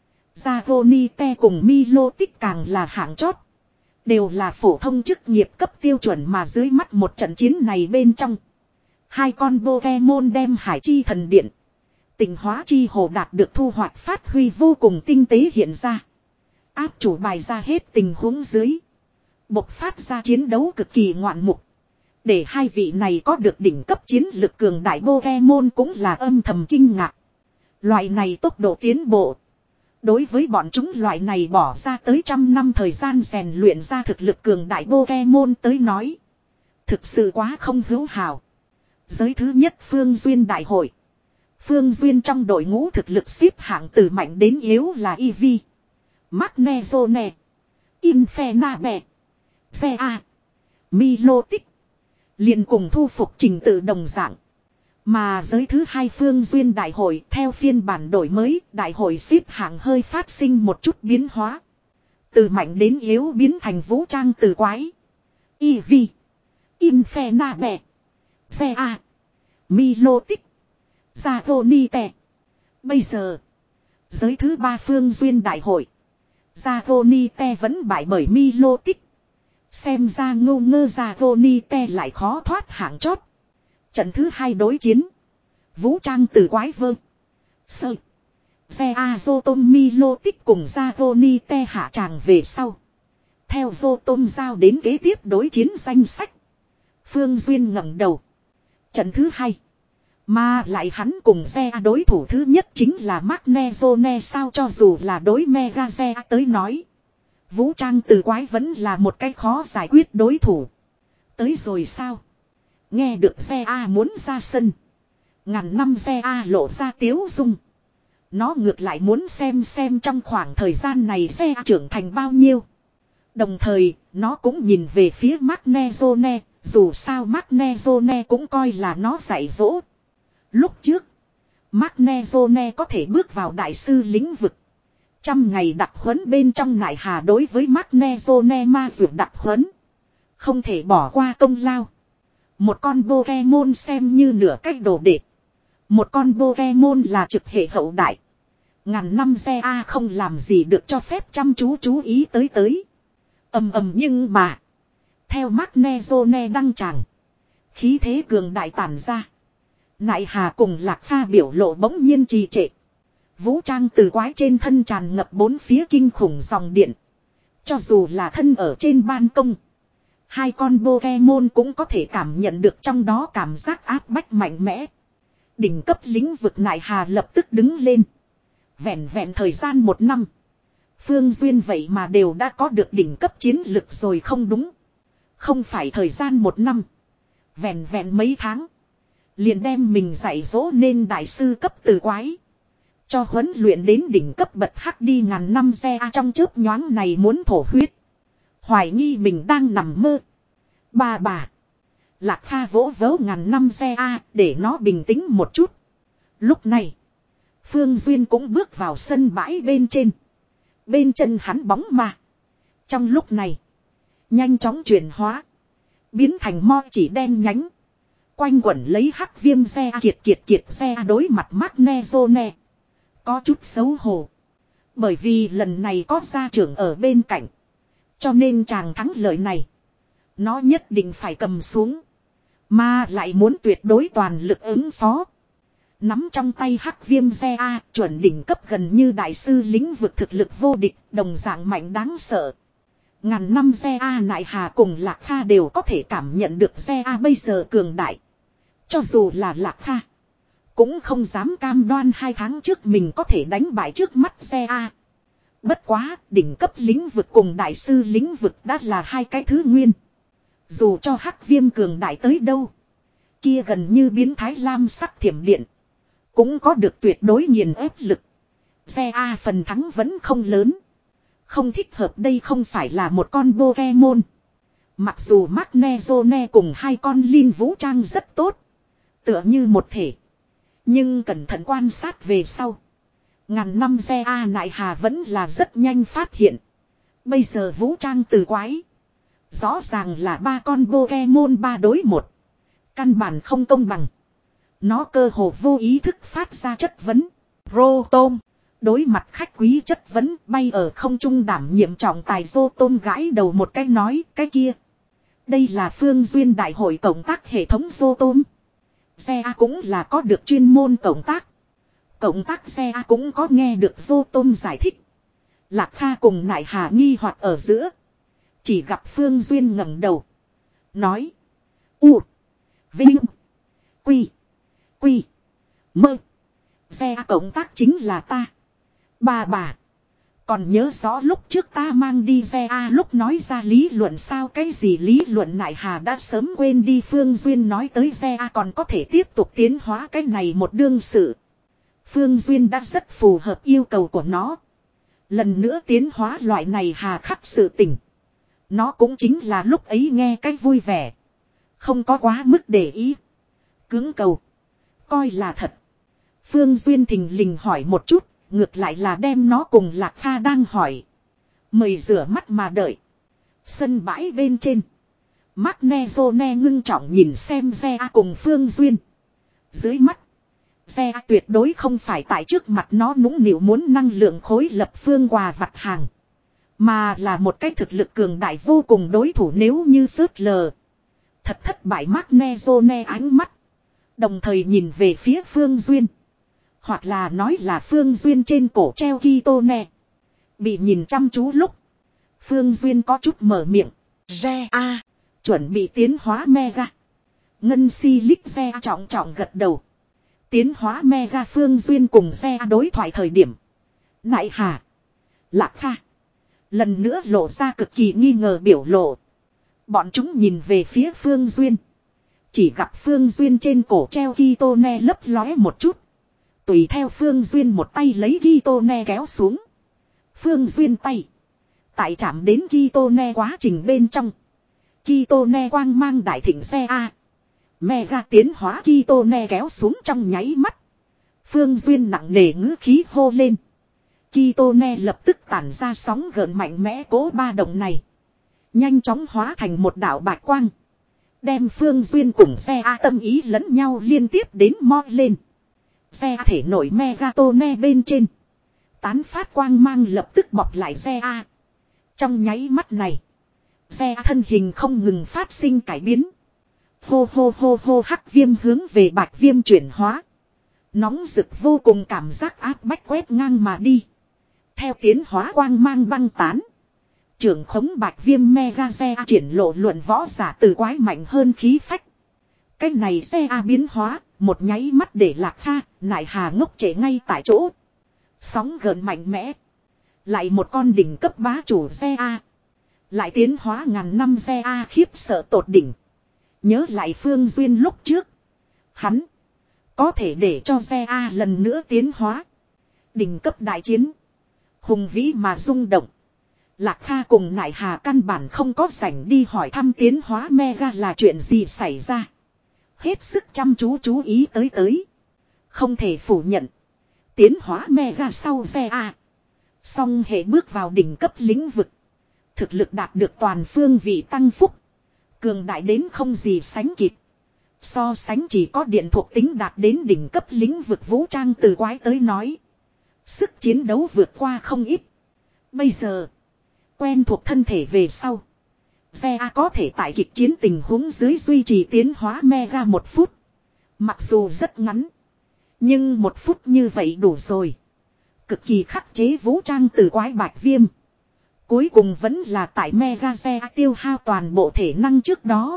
Savonite cùng Milo tích càng là hạng chót. Đều là phổ thông chức nghiệp cấp tiêu chuẩn mà dưới mắt một trận chiến này bên trong. Hai con Pokemon đem hải chi thần điện. Tình hóa chi hồ đạt được thu hoạch phát huy vô cùng tinh tế hiện ra. Áp chủ bài ra hết tình huống dưới. Bộc phát ra chiến đấu cực kỳ ngoạn mục. Để hai vị này có được đỉnh cấp chiến lực cường đại Pokemon cũng là âm thầm kinh ngạc. Loại này tốc độ tiến bộ. Đối với bọn chúng loại này bỏ ra tới trăm năm thời gian rèn luyện ra thực lực cường đại Pokemon tới nói. Thực sự quá không hữu hảo. Giới thứ nhất Phương Duyên đại hội. Phương Duyên trong đội ngũ thực lực xếp hạng từ mạnh đến yếu là Eevee, Magnezone, Infernape, Zea, Milotic. Liền cùng thu phục trình tự đồng dạng. Mà giới thứ hai Phương Duyên đại hội theo phiên bản đổi mới, đại hội xếp hạng hơi phát sinh một chút biến hóa. Từ mạnh đến yếu biến thành vũ trang từ quái. Eevee, Infernape, Zea, Milotic, Savonite. Bây giờ, giới thứ ba Phương Duyên đại hội, Savonite vẫn bại bởi Milotic. Xem ra ngô ngơ Savonite lại khó thoát hạng chót. Trận thứ hai đối chiến. Vũ trang từ quái vơ. Sơ. Xe Azotom Milotic cùng Savonite hạ tràng về sau. Theo Zotom giao đến kế tiếp đối chiến danh sách. Phương Duyên ngẩng đầu. Trận thứ hai. Mà lại hắn cùng xe đối thủ thứ nhất chính là Magnezone sao cho dù là đối Mega xe tới nói. Vũ trang từ quái vẫn là một cái khó giải quyết đối thủ. Tới rồi sao? Nghe được xe A muốn ra sân. Ngàn năm xe A lộ ra tiếu dung. Nó ngược lại muốn xem xem trong khoảng thời gian này xe A trưởng thành bao nhiêu. Đồng thời, nó cũng nhìn về phía Magnezone. Dù sao Magnezone cũng coi là nó dạy dỗ. Lúc trước, Magnezone có thể bước vào đại sư lĩnh vực. Trăm ngày đặc huấn bên trong Nại Hà đối với Magnezone ma dược đặc huấn. Không thể bỏ qua công lao. Một con Pokemon xem như nửa cách đồ đệ. Một con Pokemon là trực hệ hậu đại. Ngàn năm xe A không làm gì được cho phép chăm chú chú ý tới tới. Ầm ầm nhưng mà. Theo Magnezone đăng tràng. Khí thế cường đại tản ra. Nại Hà cùng Lạc Pha biểu lộ bỗng nhiên trì trệ. Vũ trang từ quái trên thân tràn ngập bốn phía kinh khủng dòng điện. Cho dù là thân ở trên ban công. Hai con Pokemon cũng có thể cảm nhận được trong đó cảm giác áp bách mạnh mẽ. Đỉnh cấp lĩnh vực Nại Hà lập tức đứng lên. Vẹn vẹn thời gian một năm. Phương Duyên vậy mà đều đã có được đỉnh cấp chiến lực rồi không đúng. Không phải thời gian một năm. Vẹn vẹn mấy tháng. Liền đem mình dạy dỗ nên đại sư cấp từ quái. Cho huấn luyện đến đỉnh cấp bật hắc đi ngàn năm xe a trong chớp nhoáng này muốn thổ huyết. Hoài nghi mình đang nằm mơ. Bà bà. Lạc Kha vỗ vỗ ngàn năm xe a để nó bình tĩnh một chút. Lúc này. Phương Duyên cũng bước vào sân bãi bên trên. Bên chân hắn bóng mà. Trong lúc này. Nhanh chóng chuyển hóa. Biến thành mo chỉ đen nhánh. Quanh quẩn lấy hắc viêm xe kiệt kiệt kiệt xe đối mặt Magnezone. Có chút xấu hổ. Bởi vì lần này có gia trưởng ở bên cạnh. Cho nên chàng thắng lợi này. Nó nhất định phải cầm xuống. Mà lại muốn tuyệt đối toàn lực ứng phó. Nắm trong tay hắc viêm xe A chuẩn đỉnh cấp gần như đại sư lĩnh vực thực lực vô địch. Đồng dạng mạnh đáng sợ. Ngàn năm xe A Nại Hà cùng Lạc Kha đều có thể cảm nhận được xe A bây giờ cường đại. Cho dù là Lạc Kha. Cũng không dám cam đoan hai tháng trước mình có thể đánh bại trước mắt xe A. Bất quá, đỉnh cấp lĩnh vực cùng đại sư lĩnh vực đã là hai cái thứ nguyên. Dù cho hắc viêm cường đại tới đâu. Kia gần như biến thái lam sắc thiểm điện. Cũng có được tuyệt đối nghiền ép lực. Xe A phần thắng vẫn không lớn. Không thích hợp đây không phải là một con Pokemon. Mặc dù Magnezone cùng hai con Linh vũ trang rất tốt. Tựa như một thể. Nhưng cẩn thận quan sát về sau. Ngàn năm xe A Nại Hà vẫn là rất nhanh phát hiện. Bây giờ vũ trang từ quái. Rõ ràng là ba con Pokemon ba đối một. Căn bản không công bằng. Nó cơ hồ vô ý thức phát ra chất vấn. Rotom. Đối mặt khách quý chất vấn bay ở không trung đảm nhiệm trọng tài Rotom gãi đầu một cái nói cái kia. Đây là Phương Duyên đại hội cộng tác hệ thống Rotom. Xe A cũng là có được chuyên môn cộng tác. Cộng tác xe A cũng có nghe được Rotom giải thích. Lạc Kha cùng Nại Hà nghi hoặc ở giữa. Chỉ gặp Phương Duyên ngẩng đầu. Nói. U. Vinh. Quy. Quy. Mơ. Xe A cộng tác chính là ta. Bà bà. Còn nhớ rõ lúc trước ta mang đi xe A lúc nói ra lý luận sao cái gì lý luận Nại Hà đã sớm quên đi Phương Duyên nói tới xe A còn có thể tiếp tục tiến hóa cái này một đương sự. Phương Duyên đã rất phù hợp yêu cầu của nó. Lần nữa tiến hóa loại này hà khắc sự tình. Nó cũng chính là lúc ấy nghe cái vui vẻ. Không có quá mức để ý. Cứng cầu. Coi là thật. Phương Duyên thình lình hỏi một chút. Ngược lại là đem nó cùng Lạc Kha đang hỏi. Mời rửa mắt mà đợi. Sân bãi bên trên. Magnezone ngưng trọng nhìn xem xe A cùng Phương Duyên. Dưới mắt. Xe A tuyệt đối không phải tại trước mặt nó nũng nịu muốn năng lượng khối lập phương quà vặt hàng. Mà là một cái thực lực cường đại vô cùng đối thủ nếu như phớt lờ. Thật thất bại Magnezone ánh mắt. Đồng thời nhìn về phía Phương Duyên. Hoặc là nói là Phương Duyên trên cổ treo Kitone. Bị nhìn chăm chú lúc. Phương Duyên có chút mở miệng. Re A. Chuẩn bị tiến hóa Mega. Ngân si lích Re trọng trọng gật đầu. Tiến hóa Mega Phương Duyên cùng Re đối thoại thời điểm. Nại Hà. Lạc Kha. Lần nữa lộ ra cực kỳ nghi ngờ biểu lộ. Bọn chúng nhìn về phía Phương Duyên. Chỉ gặp Phương Duyên trên cổ treo Kitone lấp lóe một chút. Tùy theo Phương Duyên một tay lấy Kitone kéo xuống. Phương Duyên tay. Tại chạm đến Kitone quá trình bên trong. Kitone quang mang đại thịnh xe A. Mega tiến hóa Kitone kéo xuống trong nháy mắt. Phương Duyên nặng nề ngữ khí hô lên. Kitone lập tức tản ra sóng gợn mạnh mẽ cố ba động này. Nhanh chóng hóa thành một đạo bạch quang. Đem Phương Duyên cùng xe A tâm ý lẫn nhau liên tiếp đến mo lên. Xe thể nổi Megatone bên trên. Tán phát quang mang lập tức bọc lại xe A. Trong nháy mắt này. Xe thân hình không ngừng phát sinh cải biến. Hô hô hô hô hắc viêm hướng về bạch viêm chuyển hóa. Nóng rực vô cùng cảm giác áp bách quét ngang mà đi. Theo tiến hóa quang mang băng tán. Trưởng khống bạch viêm mega xe triển lộ luận võ giả từ quái mạnh hơn khí phách. Cái này xe A biến hóa. Một nháy mắt để Lạc Kha, Nại Hà ngốc trễ ngay tại chỗ. Sóng gợn mạnh mẽ. Lại một con đỉnh cấp bá chủ xe A. Lại tiến hóa ngàn năm xe A khiếp sợ tột đỉnh. Nhớ lại Phương Duyên lúc trước. Hắn. Có thể để cho xe A lần nữa tiến hóa. Đỉnh cấp đại chiến. Hùng vĩ mà rung động. Lạc Kha cùng Nại Hà căn bản không có rảnh đi hỏi thăm tiến hóa Mega là chuyện gì xảy ra. Hết sức chăm chú chú ý tới tới. Không thể phủ nhận. Tiến hóa Mega sau xe A. Song hệ bước vào đỉnh cấp lĩnh vực. Thực lực đạt được toàn phương vị tăng phúc. Cường đại đến không gì sánh kịp. So sánh chỉ có điện thuộc tính đạt đến đỉnh cấp lĩnh vực vũ trang từ quái tới nói. Sức chiến đấu vượt qua không ít. Bây giờ. Quen thuộc thân thể về sau. Xe A có thể tại kịch chiến tình huống dưới duy trì tiến hóa Mega một phút. Mặc dù rất ngắn. Nhưng một phút như vậy đủ rồi. Cực kỳ khắc chế vũ trang từ quái bạch viêm. Cuối cùng vẫn là tại Mega xe A tiêu hao toàn bộ thể năng trước đó.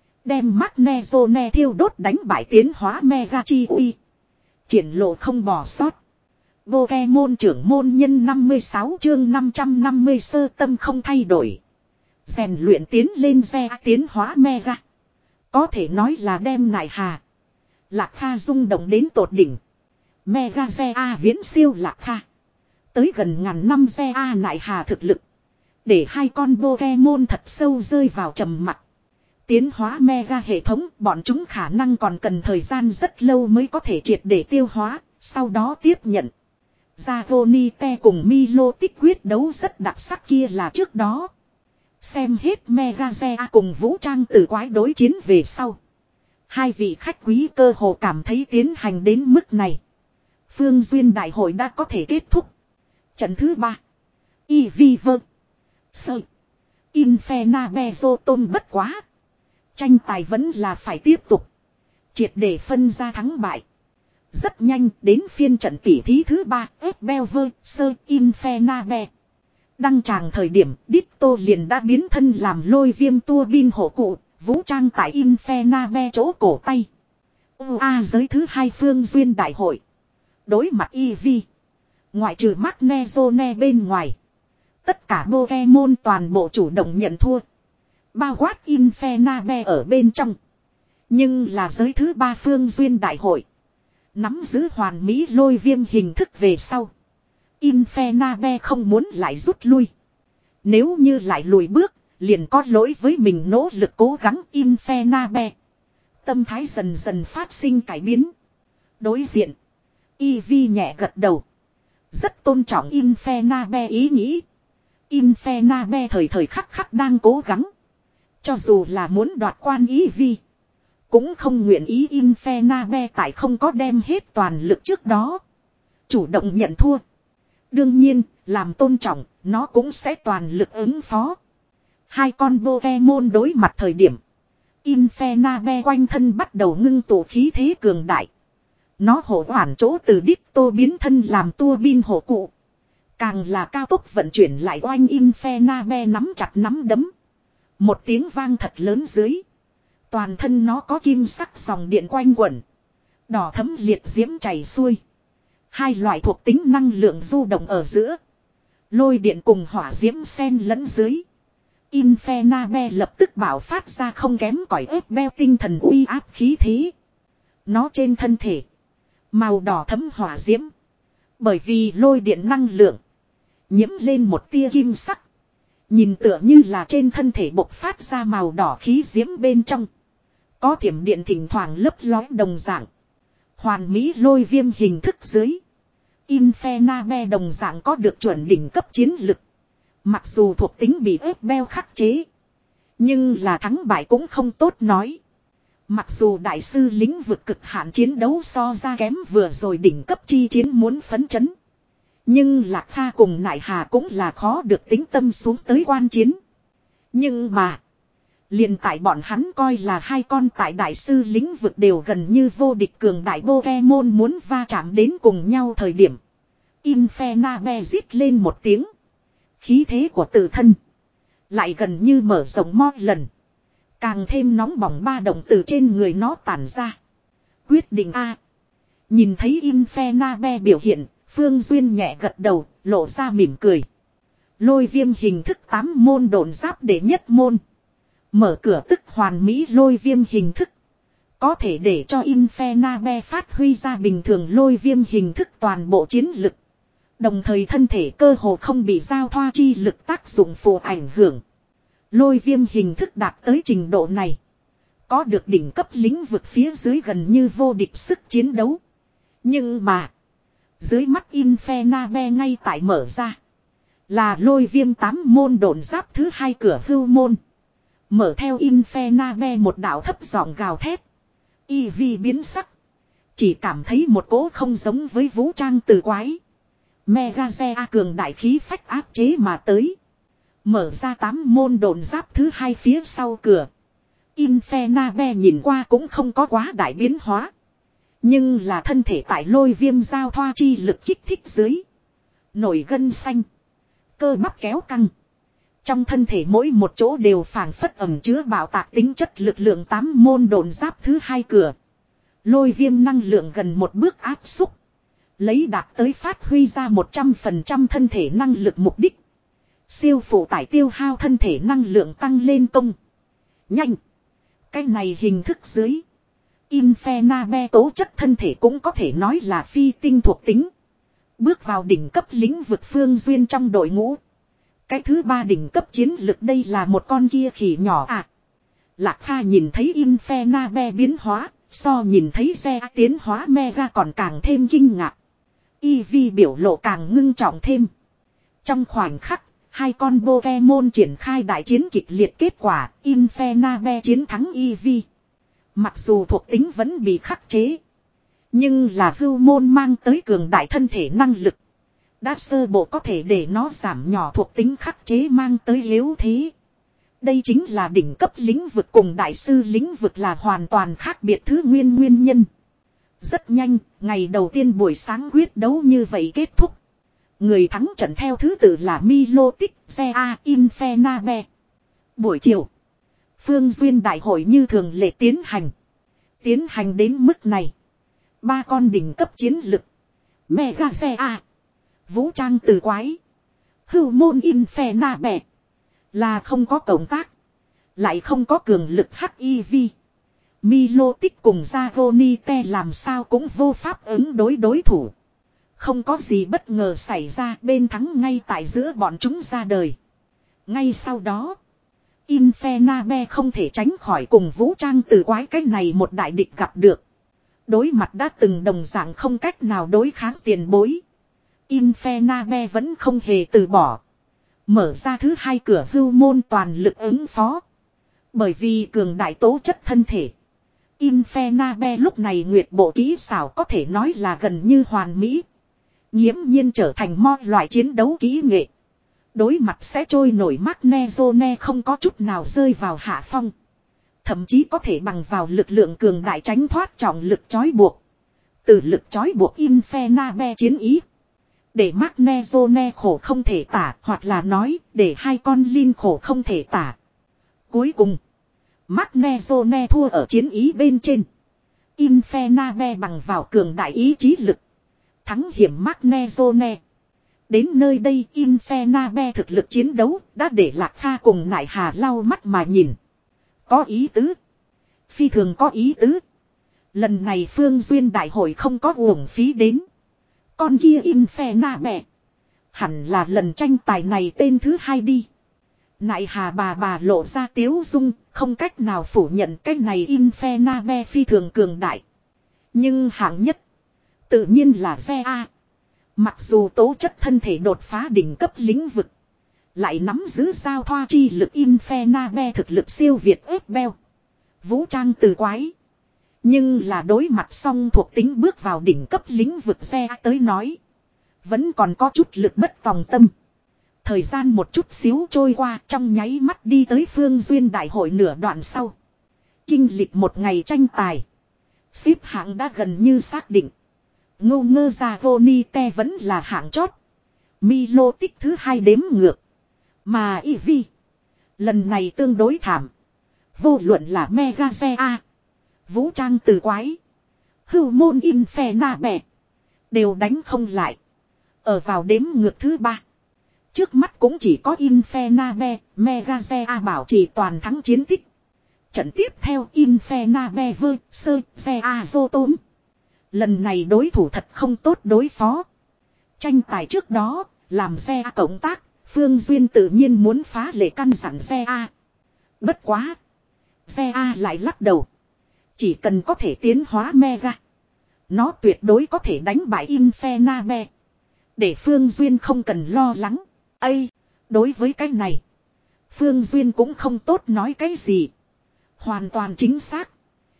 Đem Magnezone thiêu đốt đánh bại tiến hóa Mega chi uy. Triển lộ không bỏ sót. Pokemon trưởng môn nhân năm mươi sáu chương năm trăm năm mươi sơ tâm không thay đổi. Rèn luyện tiến lên xe tiến hóa Mega. Có thể nói là đem Nại Hà. Lạc Kha rung động đến tột đỉnh. Mega xe A viễn siêu Lạc Kha. Tới gần ngàn năm xe A Nại Hà thực lực. Để hai con Pokemon thật sâu rơi vào trầm mặc. Tiến hóa Mega hệ thống bọn chúng khả năng còn cần thời gian rất lâu mới có thể triệt để tiêu hóa. Sau đó tiếp nhận. Zagonite cùng Milotic quyết đấu rất đặc sắc kia là trước đó. Xem hết Mega Zea cùng vũ trang tử quái đối chiến về sau. Hai vị khách quý cơ hồ cảm thấy tiến hành đến mức này. Phương Duyên đại hội đã có thể kết thúc. Trận thứ ba. Eviver. Sơ. Infenabezotom bất quá. Tranh tài vẫn là phải tiếp tục. Triệt để phân ra thắng bại. Rất nhanh đến phiên trận tỉ thí thứ ba. Esbelver. Sơ. Infenabe. Đăng tràng thời điểm Ditto liền đã biến thân làm lôi viêm tua bin hộ cụ. Vũ trang tại Infenabe chỗ cổ tay. u a giới thứ hai Phương Duyên đại hội. Đối mặt Eevee. Ngoại trừ Magnezone bên ngoài. Tất cả Pokemon toàn bộ chủ động nhận thua. Bao quát Infenabe ở bên trong. Nhưng là giới thứ ba Phương Duyên đại hội. Nắm giữ hoàn mỹ lôi viêm hình thức về sau. Infenabe không muốn lại rút lui. Nếu như lại lùi bước. Liền có lỗi với mình nỗ lực cố gắng Infenabe. Tâm thái dần dần phát sinh cải biến. Đối diện. Eevee nhẹ gật đầu. Rất tôn trọng Infenabe ý nghĩ. Infenabe thời thời khắc khắc đang cố gắng. Cho dù là muốn đoạt quan Eevee. Cũng không nguyện ý Infenabe tại không có đem hết toàn lực trước đó. Chủ động nhận thua. Đương nhiên, làm tôn trọng, nó cũng sẽ toàn lực ứng phó. Hai con Pokemon đối mặt thời điểm. Infenabe quanh thân bắt đầu ngưng tụ khí thế cường đại. Nó hổ hoàn chỗ từ Ditto biến thân làm tua bin hổ cụ. Càng là cao tốc vận chuyển lại oanh Infenabe nắm chặt nắm đấm. Một tiếng vang thật lớn dưới. Toàn thân nó có kim sắc dòng điện quanh quẩn. Đỏ thấm liệt diễm chảy xuôi. Hai loại thuộc tính năng lượng du động ở giữa. Lôi điện cùng hỏa diễm xen lẫn dưới. Infenabe lập tức bảo phát ra không kém cỏi ép beo tinh thần uy áp khí thế. Nó trên thân thể. Màu đỏ thấm hỏa diễm. Bởi vì lôi điện năng lượng. Nhiễm lên một tia kim sắc. Nhìn tựa như là trên thân thể bộc phát ra màu đỏ khí diễm bên trong. Có thiểm điện thỉnh thoảng lấp lói đồng dạng. Hoàn mỹ lôi viêm hình thức dưới. Infenabe đồng dạng có được chuẩn đỉnh cấp chiến lực. Mặc dù thuộc tính bị ép beo khắc chế. Nhưng là thắng bại cũng không tốt nói. Mặc dù đại sư lĩnh vực cực hạn chiến đấu so ra kém vừa rồi đỉnh cấp chi chiến muốn phấn chấn. Nhưng Lạc Kha cùng Nại Hà cũng là khó được tính tâm xuống tới quan chiến. Nhưng mà. Liền tại bọn hắn coi là hai con tại đại sư lĩnh vực đều gần như vô địch cường đại Pokemon muốn va chạm đến cùng nhau thời điểm. Infenabe rít lên một tiếng. Khí thế của tự thân. Lại gần như mở rộng mo lần. Càng thêm nóng bỏng ba động từ trên người nó tản ra. Quyết định A. Nhìn thấy Infenabe biểu hiện. Phương Duyên nhẹ gật đầu, lộ ra mỉm cười. Lôi viêm hình thức tám môn độn giáp đệ nhất môn. Mở cửa tức hoàn mỹ lôi viêm hình thức. Có thể để cho Infernabe phát huy ra bình thường lôi viêm hình thức toàn bộ chiến lực. Đồng thời thân thể cơ hồ không bị giao thoa chi lực tác dụng phụ ảnh hưởng. Lôi viêm hình thức đạt tới trình độ này. Có được đỉnh cấp lĩnh vực phía dưới gần như vô địch sức chiến đấu. Nhưng mà. Dưới mắt Infernabe ngay tại mở ra. Là lôi viêm tám môn độn giáp thứ hai cửa hưu môn. Mở theo Infernabe một đạo thấp giọng gào thét. Y vi biến sắc. Chỉ cảm thấy một cỗ không giống với vũ trang từ quái. Megazea cường đại khí phách áp chế mà tới. Mở ra tám môn độn giáp thứ hai phía sau cửa. Infernabe nhìn qua cũng không có quá đại biến hóa. Nhưng là thân thể tại lôi viêm giao thoa chi lực kích thích dưới. Nổi gân xanh. Cơ bắp kéo căng. Trong thân thể mỗi một chỗ đều phảng phất ẩm chứa bạo tạc tính chất lực lượng tám môn độn giáp thứ hai cửa. Lôi viêm năng lượng gần một bước áp xúc. Lấy đạt tới phát huy ra một trăm phần trăm thân thể năng lực mục đích. Siêu phụ tải tiêu hao thân thể năng lượng tăng lên công. Nhanh. Cái này hình thức dưới. Infernabe tố chất thân thể cũng có thể nói là phi tinh thuộc tính. Bước vào đỉnh cấp lĩnh vực Phương Duyên trong đội ngũ. Cái thứ ba đỉnh cấp chiến lực đây là một con kia khỉ nhỏ à. Lạc Kha nhìn thấy Infernabe biến hóa. So nhìn thấy xe tiến hóa Mega còn càng thêm kinh ngạc. Eevee biểu lộ càng ngưng trọng thêm. Trong khoảnh khắc, hai con Pokemon triển khai đại chiến kịch liệt kết quả, Infernabe chiến thắng Eevee. Mặc dù thuộc tính vẫn bị khắc chế. Nhưng là hưu môn mang tới cường đại thân thể năng lực. Đã sơ bộ có thể để nó giảm nhỏ thuộc tính khắc chế mang tới yếu thế. Đây chính là đỉnh cấp lĩnh vực cùng đại sư lĩnh vực là hoàn toàn khác biệt thứ nguyên nguyên nhân. Rất nhanh, ngày đầu tiên buổi sáng quyết đấu như vậy kết thúc. Người thắng trận theo thứ tự là Milotic, Zea, Infernabe. Buổi chiều, Phương Duyên đại hội như thường lệ tiến hành. Tiến hành đến mức này. Ba con đỉnh cấp chiến lực. Mega Zea. Vũ trang từ quái. Hưu môn Infernabe. Là không có cộng tác. Lại không có cường lực hát i vê. Milotic cùng Zagonite làm sao cũng vô pháp ứng đối đối thủ. Không có gì bất ngờ xảy ra bên thắng ngay tại giữa bọn chúng ra đời. Ngay sau đó. Infernabe không thể tránh khỏi cùng vũ trang từ quái cách này một đại địch gặp được. Đối mặt đã từng đồng dạng không cách nào đối kháng tiền bối. Infernabe vẫn không hề từ bỏ. Mở ra thứ hai cửa hưu môn toàn lực ứng phó. Bởi vì cường đại tố chất thân thể. Infernabe lúc này nguyệt bộ kỹ xảo có thể nói là gần như hoàn mỹ. Nghiễm nhiên trở thành mo loại chiến đấu kỹ nghệ. Đối mặt sẽ trôi nổi Magnezone không có chút nào rơi vào hạ phong. Thậm chí có thể bằng vào lực lượng cường đại tránh thoát trọng lực trói buộc. Từ lực trói buộc Infernabe chiến ý. Để Magnezone khổ không thể tả, hoặc là nói, để hai con Lin khổ không thể tả. Cuối cùng, Magnezone thua ở chiến ý bên trên. Infernabe bằng vào cường đại ý chí lực. Thắng hiểm Magnezone. Đến nơi đây Infernabe thực lực chiến đấu đã để Lạc Kha cùng Nại Hà lau mắt mà nhìn. Có ý tứ. Phi thường có ý tứ. Lần này Phương Duyên đại hội không có uổng phí đến. Con kia Infernabe. Hẳn là lần tranh tài này tên thứ hai đi. Nại Hà bà bà lộ ra tiếu dung, không cách nào phủ nhận cái này Infernabe phi thường cường đại. Nhưng hạng nhất, tự nhiên là Zea. Mặc dù tố chất thân thể đột phá đỉnh cấp lĩnh vực, lại nắm giữ giao thoa chi lực Infernabe thực lực siêu việt ép beo. Vũ trang từ quái. Nhưng là đối mặt song thuộc tính bước vào đỉnh cấp lĩnh vực Zea tới nói. Vẫn còn có chút lực bất tòng tâm. Thời gian một chút xíu trôi qua trong nháy mắt đi tới Phương Duyên đại hội nửa đoạn sau. Kinh lịch một ngày tranh tài. Xếp hạng đã gần như xác định. Ngô ngơ ra Vonite vẫn là hạng chót. Milo tích thứ hai đếm ngược. Mà Eevee. Lần này tương đối thảm. Vô luận là Megazea. Vũ trang từ quái. Hưu môn Infernabe. Đều đánh không lại. Ở vào đếm ngược thứ ba. Trước mắt cũng chỉ có Infernabe, Megazea bảo trì toàn thắng chiến tích. Trận tiếp theo Infernabe vơ sơ Zea Zotom. Lần này đối thủ thật không tốt đối phó. Tranh tài trước đó, làm Zea cộng tác, Phương Duyên tự nhiên muốn phá lệ căn dặn Zea. Bất quá. Zea lại lắc đầu. Chỉ cần có thể tiến hóa Mega. Nó tuyệt đối có thể đánh bại Infernabe. Để Phương Duyên không cần lo lắng. Ây, đối với cái này. Phương Duyên cũng không tốt nói cái gì. Hoàn toàn chính xác.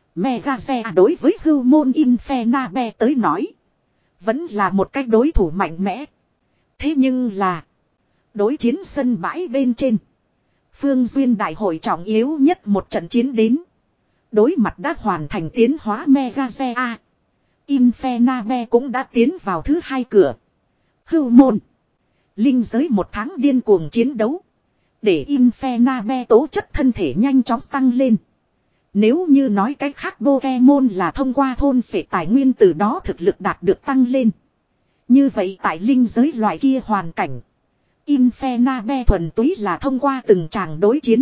Megazea đối với hưu môn Infernabe tới nói. Vẫn là một cái đối thủ mạnh mẽ. Thế nhưng là. Đối chiến sân bãi bên trên. Phương Duyên đại hội trọng yếu nhất một trận chiến đến. Đối mặt đã hoàn thành tiến hóa Megazea. Infernabe cũng đã tiến vào thứ hai cửa. Hưu môn. Linh giới một tháng điên cuồng chiến đấu. Để Infernabe tố chất thân thể nhanh chóng tăng lên. Nếu như nói cách khác Pokemon là thông qua thôn phệ tài nguyên từ đó thực lực đạt được tăng lên. Như vậy tại linh giới loại kia hoàn cảnh. Infernabe thuần túy là thông qua từng tràng đối chiến.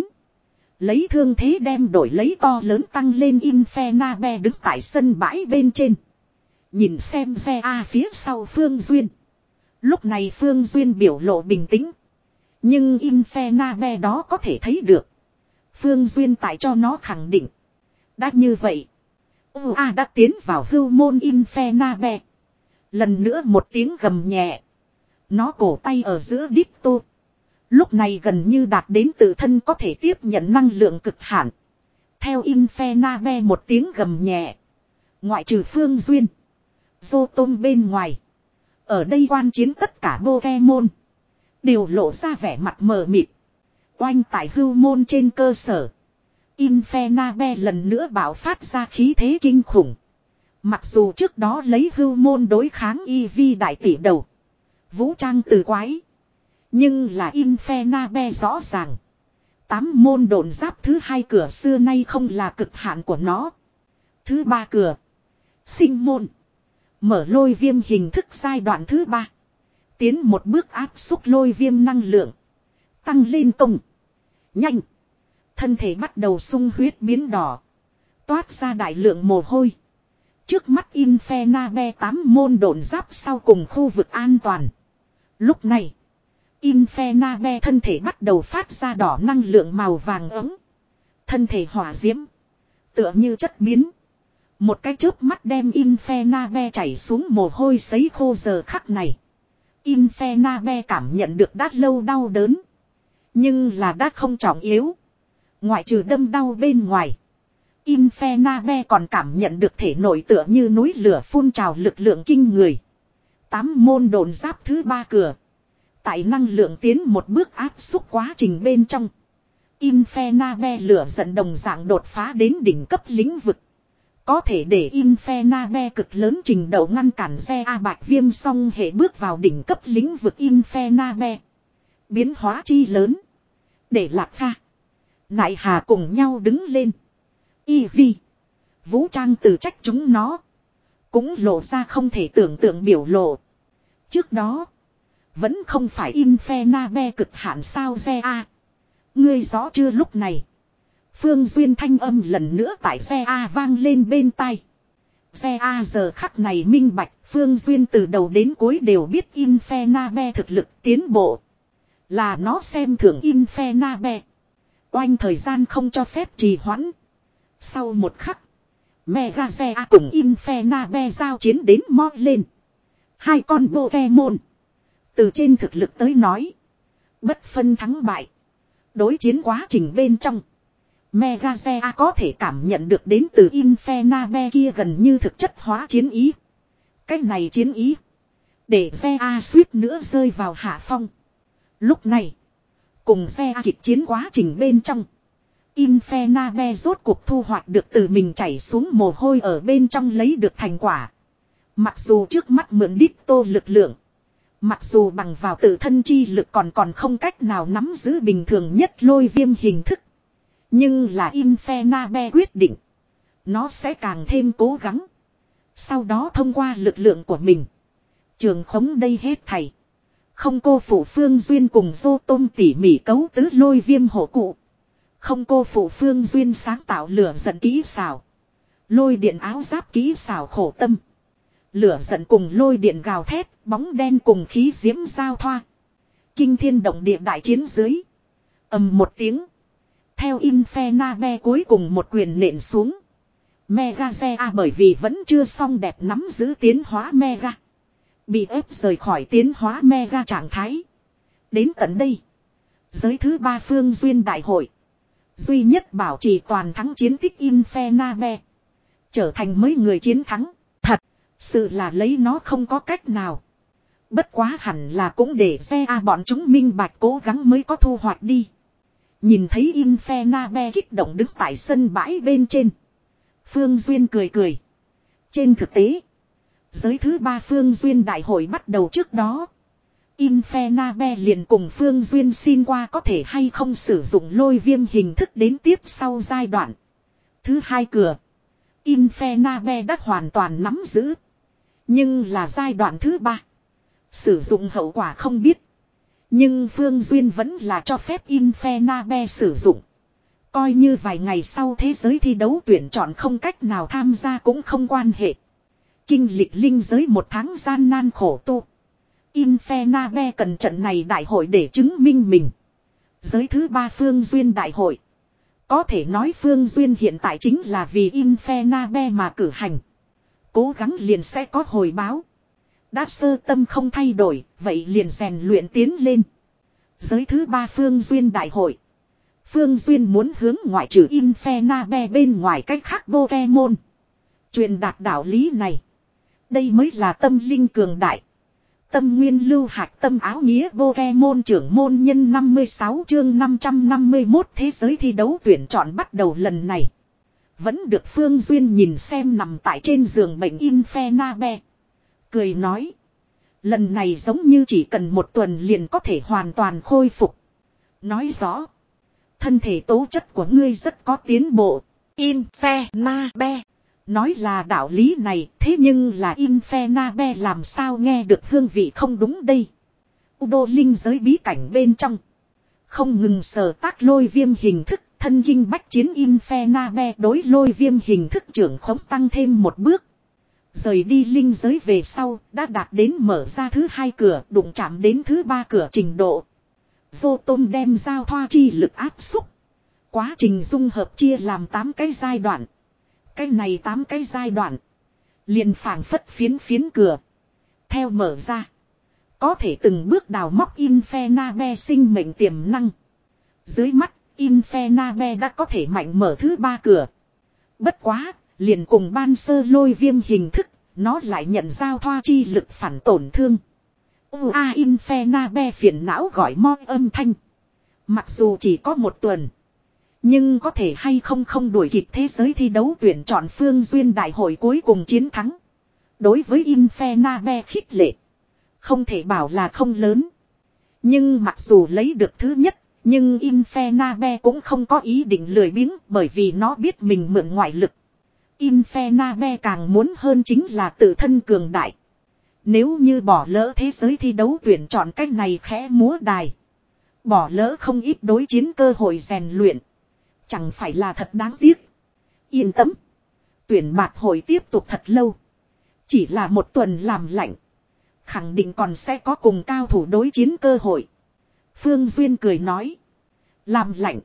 Lấy thương thế đem đổi lấy to lớn tăng lên. Infernabe đứng tại sân bãi bên trên. Nhìn xem xe A phía sau Phương Duyên. Lúc này Phương Duyên biểu lộ bình tĩnh. Nhưng Infernabe đó có thể thấy được. Phương Duyên tại cho nó khẳng định. Đã như vậy. u a đã tiến vào hưu môn Infernabe. Lần nữa một tiếng gầm nhẹ. Nó cổ tay ở giữa đít tô. Lúc này gần như đạt đến tự thân có thể tiếp nhận năng lượng cực hạn. Theo Infernabe một tiếng gầm nhẹ. Ngoại trừ Phương Duyên. Zotom bên ngoài. Ở đây quan chiến tất cả Pokemon. Đều lộ ra vẻ mặt mờ mịt. Oanh tại hưu môn trên cơ sở. Infernabe lần nữa bạo phát ra khí thế kinh khủng. Mặc dù trước đó lấy hưu môn đối kháng Eevee đại tỷ đầu. Vũ trang từ quái. Nhưng là Infernabe rõ ràng. Tám môn độn giáp thứ hai cửa xưa nay không là cực hạn của nó. Thứ ba cửa. Sinh môn. Mở lôi viêm hình thức giai đoạn thứ ba. Tiến một bước áp xúc lôi viêm năng lượng. Tăng lên công. Nhanh. Thân thể bắt đầu sung huyết biến đỏ. Toát ra đại lượng mồ hôi. Trước mắt Infernabe tám môn độn giáp sau cùng khu vực an toàn. Lúc này. Infernabe thân thể bắt đầu phát ra đỏ năng lượng màu vàng ấm. Thân thể hỏa diễm. Tựa như chất biến. Một cái chớp mắt đem Infernabe chảy xuống mồ hôi sấy khô giờ khắc này. Infernabe cảm nhận được đã lâu đau đớn. Nhưng là đã không trọng yếu. Ngoại trừ đâm đau bên ngoài. Infernabe còn cảm nhận được thể nội tựa như núi lửa phun trào lực lượng kinh người. Tám môn độn giáp thứ ba cửa. Tại năng lượng tiến một bước áp xúc quá trình bên trong. Infernabe lửa giận đồng dạng đột phá đến đỉnh cấp lĩnh vực. Có thể để Infernabe cực lớn trình độ ngăn cản xe A bạch viêm song hệ bước vào đỉnh cấp lĩnh vực Infernabe. Biến hóa chi lớn. Để Lạc Kha. Nại Hà cùng nhau đứng lên. Eevee. Vũ trang từ trách chúng nó. Cũng lộ ra không thể tưởng tượng biểu lộ. Trước đó. Vẫn không phải Infernabe cực hạn sao xe A. Ngươi rõ chưa lúc này. Phương Duyên thanh âm lần nữa tại xe A vang lên bên tai. Xe A giờ khắc này minh bạch. Phương Duyên từ đầu đến cuối đều biết Infernabe thực lực tiến bộ. Là nó xem thường Infernabe. Oanh thời gian không cho phép trì hoãn. Sau một khắc. Megazea cùng Infernabe giao chiến đến mo lên. Hai con Pokemon. Từ trên thực lực tới nói. Bất phân thắng bại. Đối chiến quá trình bên trong. Megazea có thể cảm nhận được đến từ Infernabe kia gần như thực chất hóa chiến ý. Cách này chiến ý. Để Zea suýt nữa rơi vào hạ phong. Lúc này. Cùng Zea kịch chiến quá trình bên trong. Infernabe rốt cuộc thu hoạch được từ mình chảy xuống mồ hôi ở bên trong lấy được thành quả. Mặc dù trước mắt mượn đít tô lực lượng. Mặc dù bằng vào tự thân chi lực còn còn không cách nào nắm giữ bình thường nhất lôi viêm hình thức. Nhưng là Infernabe quyết định. Nó sẽ càng thêm cố gắng. Sau đó thông qua lực lượng của mình. Trường khống đây hết thảy. Không cô phụ Phương Duyên cùng Vô Tôm tỉ mỉ cấu tứ lôi viêm hổ cụ. Không cô phụ Phương Duyên sáng tạo lửa giận kỹ xảo. Lôi điện áo giáp kỹ xảo khổ tâm. Lửa giận cùng lôi điện gào thét, bóng đen cùng khí diễm giao thoa. Kinh thiên động địa đại chiến dưới. Ầm một tiếng. Theo Infernabe cuối cùng một quyền nện xuống. Mega Zea bởi vì vẫn chưa xong đẹp nắm giữ tiến hóa Mega. Bị ép rời khỏi tiến hóa Mega trạng thái. Đến tận đây. Giới thứ ba Phương Duyên đại hội. Duy nhất bảo trì toàn thắng chiến tích Infernabe. Trở thành mấy người chiến thắng. Thật. Sự là lấy nó không có cách nào. Bất quá hẳn là cũng để Zea bọn chúng minh bạch cố gắng mới có thu hoạch đi. Nhìn thấy Infernabe kích động đứng tại sân bãi bên trên. Phương Duyên cười cười. Trên thực tế. Giới thứ ba Phương Duyên đại hội bắt đầu trước đó. Infernabe liền cùng Phương Duyên xin qua có thể hay không sử dụng lôi viêm hình thức đến tiếp sau giai đoạn. Thứ hai cửa. Infernabe đã hoàn toàn nắm giữ. Nhưng là giai đoạn thứ ba. Sử dụng hậu quả không biết. Nhưng Phương Duyên vẫn là cho phép Infernabe sử dụng. Coi như vài ngày sau thế giới thi đấu tuyển chọn không cách nào tham gia cũng không quan hệ. Kinh lịch linh giới một tháng gian nan khổ tu. Infernabe cần trận này đại hội để chứng minh mình. Giới thứ ba Phương Duyên đại hội. Có thể nói Phương Duyên hiện tại chính là vì Infernabe mà cử hành. Cố gắng liền sẽ có hồi báo. Đã sơ tâm không thay đổi, vậy liền rèn luyện tiến lên. Giới thứ ba Phương Duyên đại hội. Phương Duyên muốn hướng ngoại trừ Infernabe bên ngoài cách khác Pokemon. Truyền đạt đạo lý này. Đây mới là tâm linh cường đại. Tâm nguyên lưu hạt tâm áo nghĩa Pokemon trưởng môn nhân năm mươi sáu chương năm trăm năm mươi mốt thế giới thi đấu tuyển chọn bắt đầu lần này. Vẫn được Phương Duyên nhìn xem nằm tại trên giường bệnh Infernabe. Cười nói. Lần này giống như chỉ cần một tuần liền có thể hoàn toàn khôi phục. Nói rõ. Thân thể tố chất của ngươi rất có tiến bộ. Infernabe. Nói là đạo lý này, thế nhưng là Infernabe làm sao nghe được hương vị không đúng đây. Udo linh giới bí cảnh bên trong. Không ngừng sờ tác lôi viêm hình thức, thân kinh bách chiến Infernabe đối lôi viêm hình thức trưởng khống tăng thêm một bước. Rời đi linh giới về sau, đã đạt đến mở ra thứ hai cửa, đụng chạm đến thứ ba cửa trình độ. Vô Tôm đem giao thoa chi lực áp xúc. Quá trình dung hợp chia làm tám cái giai đoạn. Cái này tám cái giai đoạn. Liền phảng phất phiến phiến cửa. Theo mở ra. Có thể từng bước đào móc Infernabe sinh mệnh tiềm năng. Dưới mắt, Infernabe đã có thể mạnh mở thứ ba cửa. Bất quá, liền cùng ban sơ lôi viêm hình thức, nó lại nhận giao thoa chi lực phản tổn thương. Ua Infernabe phiền não gọi mo âm thanh. Mặc dù chỉ có một tuần. Nhưng có thể hay không không đuổi kịp thế giới thi đấu tuyển chọn Phương Duyên đại hội cuối cùng chiến thắng. Đối với Infernabe khích lệ. Không thể bảo là không lớn. Nhưng mặc dù lấy được thứ nhất. Nhưng Infernabe cũng không có ý định lười biếng bởi vì nó biết mình mượn ngoại lực. Infernabe càng muốn hơn chính là tự thân cường đại. Nếu như bỏ lỡ thế giới thi đấu tuyển chọn cách này khẽ múa đài. Bỏ lỡ không ít đối chiến cơ hội rèn luyện. Chẳng phải là thật đáng tiếc. Yên tâm. Tuyển bạt hội tiếp tục thật lâu. Chỉ là một tuần làm lạnh. Khẳng định còn sẽ có cùng cao thủ đối chiến cơ hội. Phương Duyên cười nói. Làm lạnh.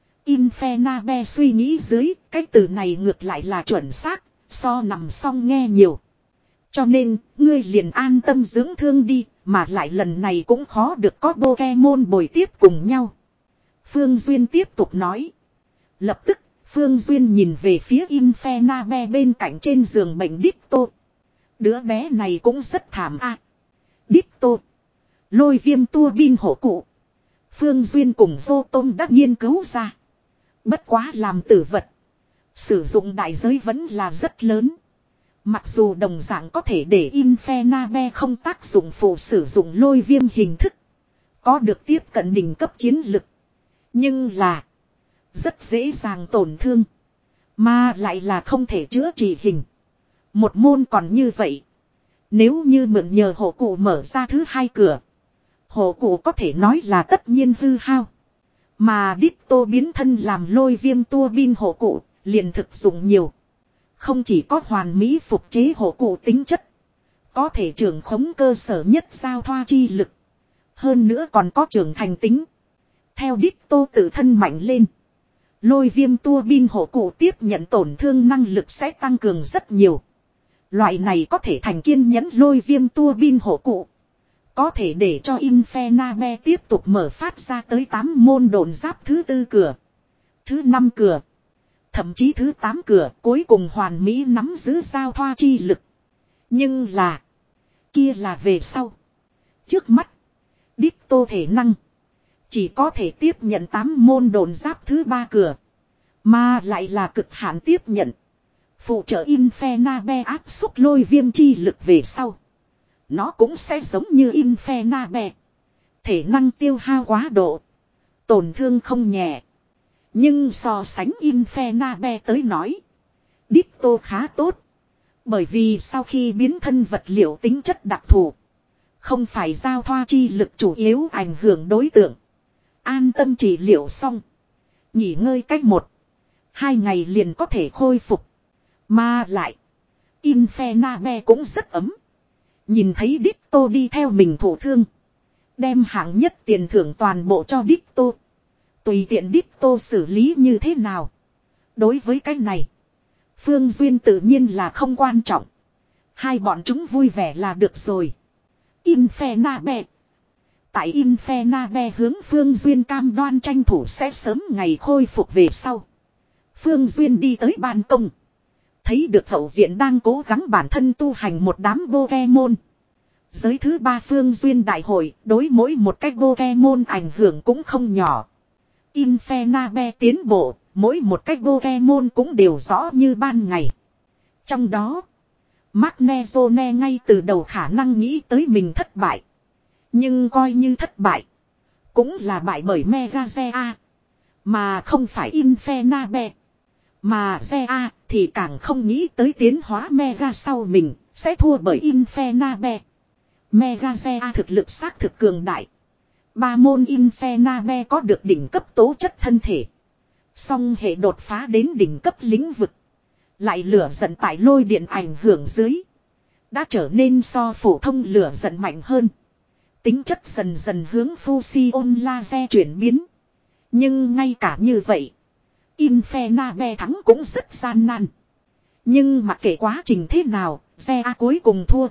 Infernabe suy nghĩ dưới. Cái từ này ngược lại là chuẩn xác. So nằm xong nghe nhiều. Cho nên, ngươi liền an tâm dưỡng thương đi. Mà lại lần này cũng khó được có Pokemon bồi tiếp cùng nhau. Phương Duyên tiếp tục nói. Lập tức, Phương Duyên nhìn về phía Infernabe bên cạnh trên giường bệnh Ditto. Đứa bé này cũng rất thảm a. À, Ditto. Lôi viêm tua bin hổ cụ. Phương Duyên cùng Vô Tôm đã nghiên cứu ra. Bất quá làm tử vật. Sử dụng đại giới vẫn là rất lớn. Mặc dù đồng dạng có thể để Infernabe không tác dụng phụ sử dụng lôi viêm hình thức. Có được tiếp cận đỉnh cấp chiến lực. Nhưng là. Rất dễ dàng tổn thương. Mà lại là không thể chữa trị hình. Một môn còn như vậy. Nếu như mượn nhờ hộ cụ mở ra thứ hai cửa. Hộ cụ có thể nói là tất nhiên hư hao. Mà Ditto biến thân làm lôi viêm tua bin hộ cụ, liền thực dụng nhiều. Không chỉ có hoàn mỹ phục chế hộ cụ tính chất. Có thể trưởng khống cơ sở nhất giao thoa chi lực. Hơn nữa còn có trưởng thành tính. Theo Ditto tự thân mạnh lên. Lôi viêm tua bin hộ cụ tiếp nhận tổn thương năng lực sẽ tăng cường rất nhiều. Loại này có thể thành kiên nhẫn lôi viêm tua bin hộ cụ. Có thể để cho Infernabe tiếp tục mở phát ra tới tám môn độn giáp thứ tư cửa. Thứ năm cửa. Thậm chí thứ tám cửa cuối cùng hoàn mỹ nắm giữ giao thoa chi lực. Nhưng là. Kia là về sau. Trước mắt. Ditto thể năng. Chỉ có thể tiếp nhận tám môn độn giáp thứ ba cửa. Mà lại là cực hạn tiếp nhận. Phụ trợ Infernabe áp xúc lôi viêm chi lực về sau. Nó cũng sẽ giống như Infernabe. Thể năng tiêu hao quá độ. Tổn thương không nhẹ. Nhưng so sánh Infernabe tới nói. Ditto khá tốt. Bởi vì sau khi biến thân vật liệu tính chất đặc thù. Không phải giao thoa chi lực chủ yếu ảnh hưởng đối tượng. An tâm trị liệu xong. Nghỉ ngơi cách một. Hai ngày liền có thể khôi phục. Mà lại. Infernabe cũng rất ấm. Nhìn thấy Ditto đi theo mình thổ thương. Đem hạng nhất tiền thưởng toàn bộ cho Ditto. Tùy tiện Ditto xử lý như thế nào. Đối với cái này. Phương Duyên tự nhiên là không quan trọng. Hai bọn chúng vui vẻ là được rồi. Infernabe. Tại Infernabe hướng Phương Duyên cam đoan tranh thủ sẽ sớm ngày khôi phục về sau. Phương Duyên đi tới ban công. Thấy được hậu viện đang cố gắng bản thân tu hành một đám Pokemon. Giới thứ ba Phương Duyên đại hội đối mỗi một cách Pokemon ảnh hưởng cũng không nhỏ. Infernabe tiến bộ, mỗi một cách Pokemon cũng đều rõ như ban ngày. Trong đó, Magnezone ngay từ đầu khả năng nghĩ tới mình thất bại. Nhưng coi như thất bại, cũng là bại bởi Megazea, mà không phải Infernabe. Mà Zea thì càng không nghĩ tới tiến hóa Mega sau mình sẽ thua bởi Infernabe. Megazea thực lực xác thực cường đại. Ba môn Infernabe có được đỉnh cấp tố chất thân thể. Song hệ đột phá đến đỉnh cấp lĩnh vực. Lại lửa giận tại lôi điện ảnh hưởng dưới. Đã trở nên so phổ thông lửa giận mạnh hơn. Tính chất dần dần hướng Fusion laser chuyển biến. Nhưng ngay cả như vậy. Infernabe thắng cũng rất gian nan. Nhưng mặc kệ quá trình thế nào, Zea cuối cùng thua.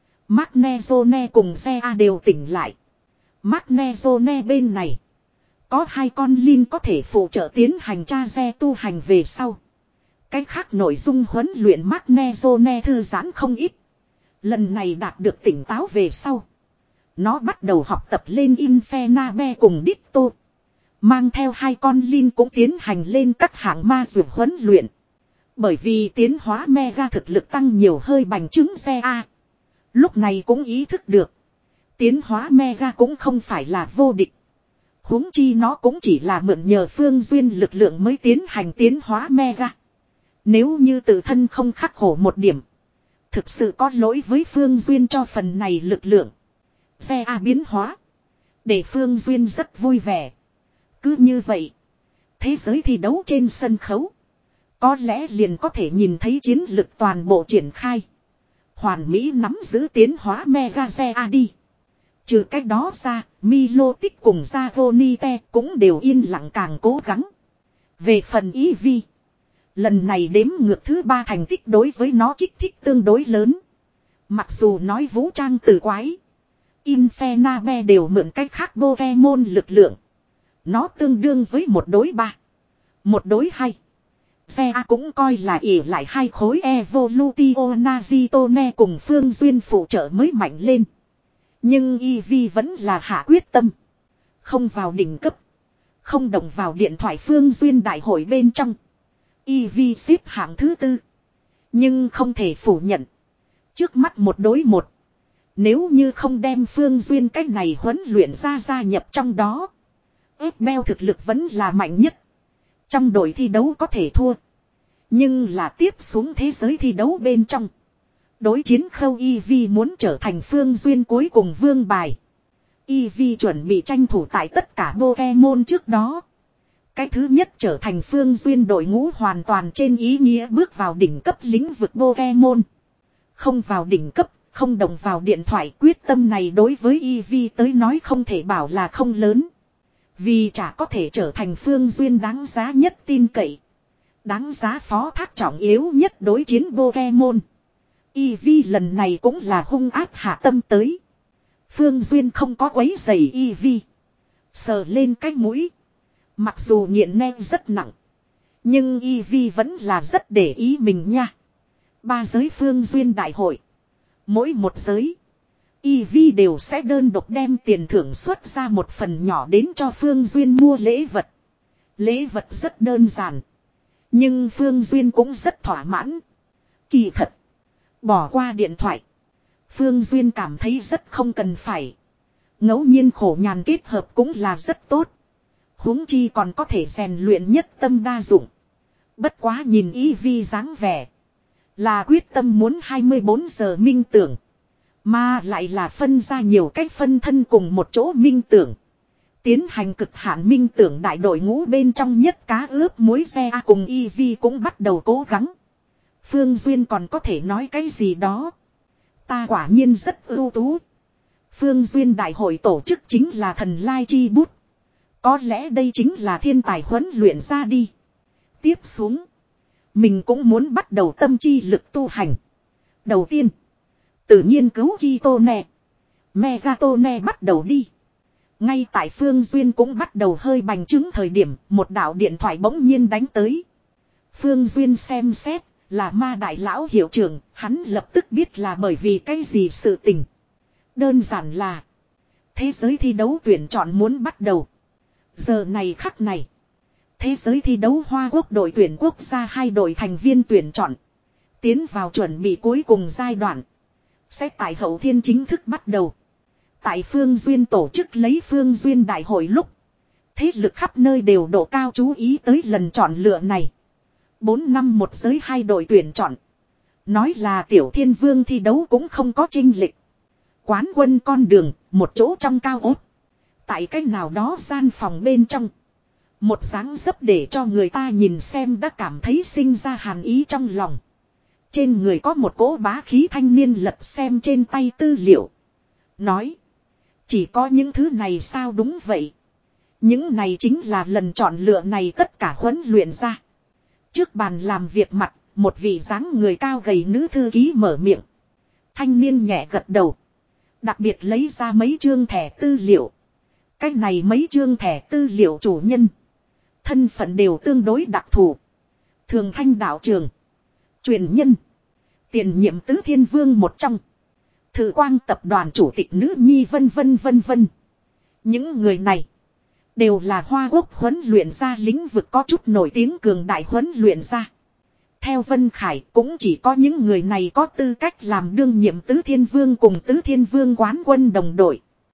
Magnezone cùng Zea đều tỉnh lại. Magnezone bên này. Có hai con Lin có thể phụ trợ tiến hành tra Ze tu hành về sau. Cách khác nội dung huấn luyện Magnezone thư giãn không ít. Lần này đạt được tỉnh táo về sau. Nó bắt đầu học tập lên Infernabe cùng Ditto. Mang theo hai con Lin cũng tiến hành lên các hạng ma dược huấn luyện. Bởi vì tiến hóa Mega thực lực tăng nhiều hơi bành trướng Zea. Lúc này cũng ý thức được. Tiến hóa Mega cũng không phải là vô địch. Huống chi nó cũng chỉ là mượn nhờ Phương Duyên lực lượng mới tiến hành tiến hóa Mega. Nếu như tự thân không khắc khổ một điểm. Thực sự có lỗi với Phương Duyên cho phần này lực lượng. Zea biến hóa. Để Phương Duyên rất vui vẻ. Cứ như vậy. Thế giới thi đấu trên sân khấu. Có lẽ liền có thể nhìn thấy chiến lực toàn bộ triển khai. Hoàn Mỹ nắm giữ tiến hóa Mega Zea đi. Trừ cách đó ra, Milotic cùng Zagonite cũng đều yên lặng càng cố gắng. Về phần Eevee. Lần này đếm ngược thứ ba thành tích đối với nó kích thích tương đối lớn. Mặc dù nói vũ trang từ quái. Infernabe đều mượn cách khác Pokemon lực lượng. Nó tương đương với một đối ba. Một đối hai. Zea cũng coi là ỉ lại hai khối Evolutio Nazitone cùng Phương Duyên phụ trợ mới mạnh lên. Nhưng Eevee vẫn là hạ quyết tâm. Không vào đỉnh cấp. Không động vào điện thoại Phương Duyên đại hội bên trong. Eevee xếp hạng thứ tư. Nhưng không thể phủ nhận. Trước mắt một đối một. Nếu như không đem Phương Duyên cách này huấn luyện ra gia nhập trong đó. Eggman thực lực vẫn là mạnh nhất. Trong đội thi đấu có thể thua. Nhưng là tiếp xuống thế giới thi đấu bên trong. Đối chiến khâu Eevee muốn trở thành Phương Duyên cuối cùng vương bài. Eevee chuẩn bị tranh thủ tại tất cả Pokemon trước đó. Cái thứ nhất trở thành Phương Duyên đội ngũ hoàn toàn trên ý nghĩa bước vào đỉnh cấp lĩnh vực Pokemon. Không vào đỉnh cấp, không đồng vào điện thoại, quyết tâm này đối với Eevee tới nói không thể bảo là không lớn. Vì chả có thể trở thành Phương Duyên đáng giá nhất tin cậy. Đáng giá phó thác trọng yếu nhất đối chiến Pokemon. Eevee lần này cũng là hung ác hạ tâm tới. Phương Duyên không có quấy giày Eevee. Sờ lên cái mũi. Mặc dù nghiện nem rất nặng. Nhưng Eevee vẫn là rất để ý mình nha. Ba giới Phương Duyên đại hội. Mỗi một giới. Eevee đều sẽ đơn độc đem tiền thưởng xuất ra một phần nhỏ đến cho Phương Duyên mua lễ vật. Lễ vật rất đơn giản. Nhưng Phương Duyên cũng rất thỏa mãn. Kỳ thật. Bỏ qua điện thoại. Phương Duyên cảm thấy rất không cần phải. Ngẫu nhiên khổ nhàn kết hợp cũng là rất tốt. Huống chi còn có thể rèn luyện nhất tâm đa dụng. Bất quá nhìn Eevee dáng vẻ. Là quyết tâm muốn hai mươi bốn giờ minh tưởng. Mà lại là phân ra nhiều cách phân thân cùng một chỗ minh tưởng. Tiến hành cực hạn minh tưởng đại đội ngũ bên trong nhất cá ướp muối xe A cùng Eevee cũng bắt đầu cố gắng. Phương Duyên còn có thể nói cái gì đó. Ta quả nhiên rất ưu tú. Phương Duyên đại hội tổ chức chính là thần lai chi bút. Có lẽ đây chính là thiên tài huấn luyện ra đi. Tiếp xuống. Mình cũng muốn bắt đầu tâm chi lực tu hành. Đầu tiên. Tự nhiên cứu Kitone. Megatone bắt đầu đi. Ngay tại Phương Duyên cũng bắt đầu hơi bành trướng thời điểm. Một đạo điện thoại bỗng nhiên đánh tới. Phương Duyên xem xét. Là ma đại lão hiệu trưởng. Hắn lập tức biết là bởi vì cái gì sự tình. Đơn giản là. Thế giới thi đấu tuyển chọn muốn bắt đầu. Giờ này khắc này. Thế giới thi đấu Hoa Quốc đội tuyển quốc gia hai đội thành viên tuyển chọn. Tiến vào chuẩn bị cuối cùng giai đoạn. Sẽ tại hậu thiên chính thức bắt đầu. Tại Phương Duyên tổ chức lấy Phương Duyên đại hội lúc. Thế lực khắp nơi đều độ cao chú ý tới lần chọn lựa này. Bốn năm một giới hai đội tuyển chọn. Nói là Tiểu Thiên Vương thi đấu cũng không có chênh lệch. Quán quân con đường, một chỗ trong cao ốt. Tại cách nào đó gian phòng bên trong. Một dáng dấp để cho người ta nhìn xem đã cảm thấy sinh ra hàn ý trong lòng. Trên người có một cỗ bá khí thanh niên lật xem trên tay tư liệu. Nói. Chỉ có những thứ này sao đúng vậy. Những này chính là lần chọn lựa này tất cả huấn luyện ra. Trước bàn làm việc mặt, một vị dáng người cao gầy nữ thư ký mở miệng. Thanh niên nhẹ gật đầu. Đặc biệt lấy ra mấy chương thẻ tư liệu. Cái này mấy chương thẻ tư liệu chủ nhân. Thân phận đều tương đối đặc thù. Thường thanh đạo trường. Truyền nhân. Tiền nhiệm tứ thiên vương một trong. Thử quang tập đoàn chủ tịch nữ nhi vân vân vân vân. Những người này. Đều là Hoa Quốc huấn luyện ra lĩnh vực có chút nổi tiếng cường đại huấn luyện ra. Theo Vân Khải cũng chỉ có những người này có tư cách làm đương nhiệm tứ thiên vương cùng tứ thiên vương quán quân đồng đội.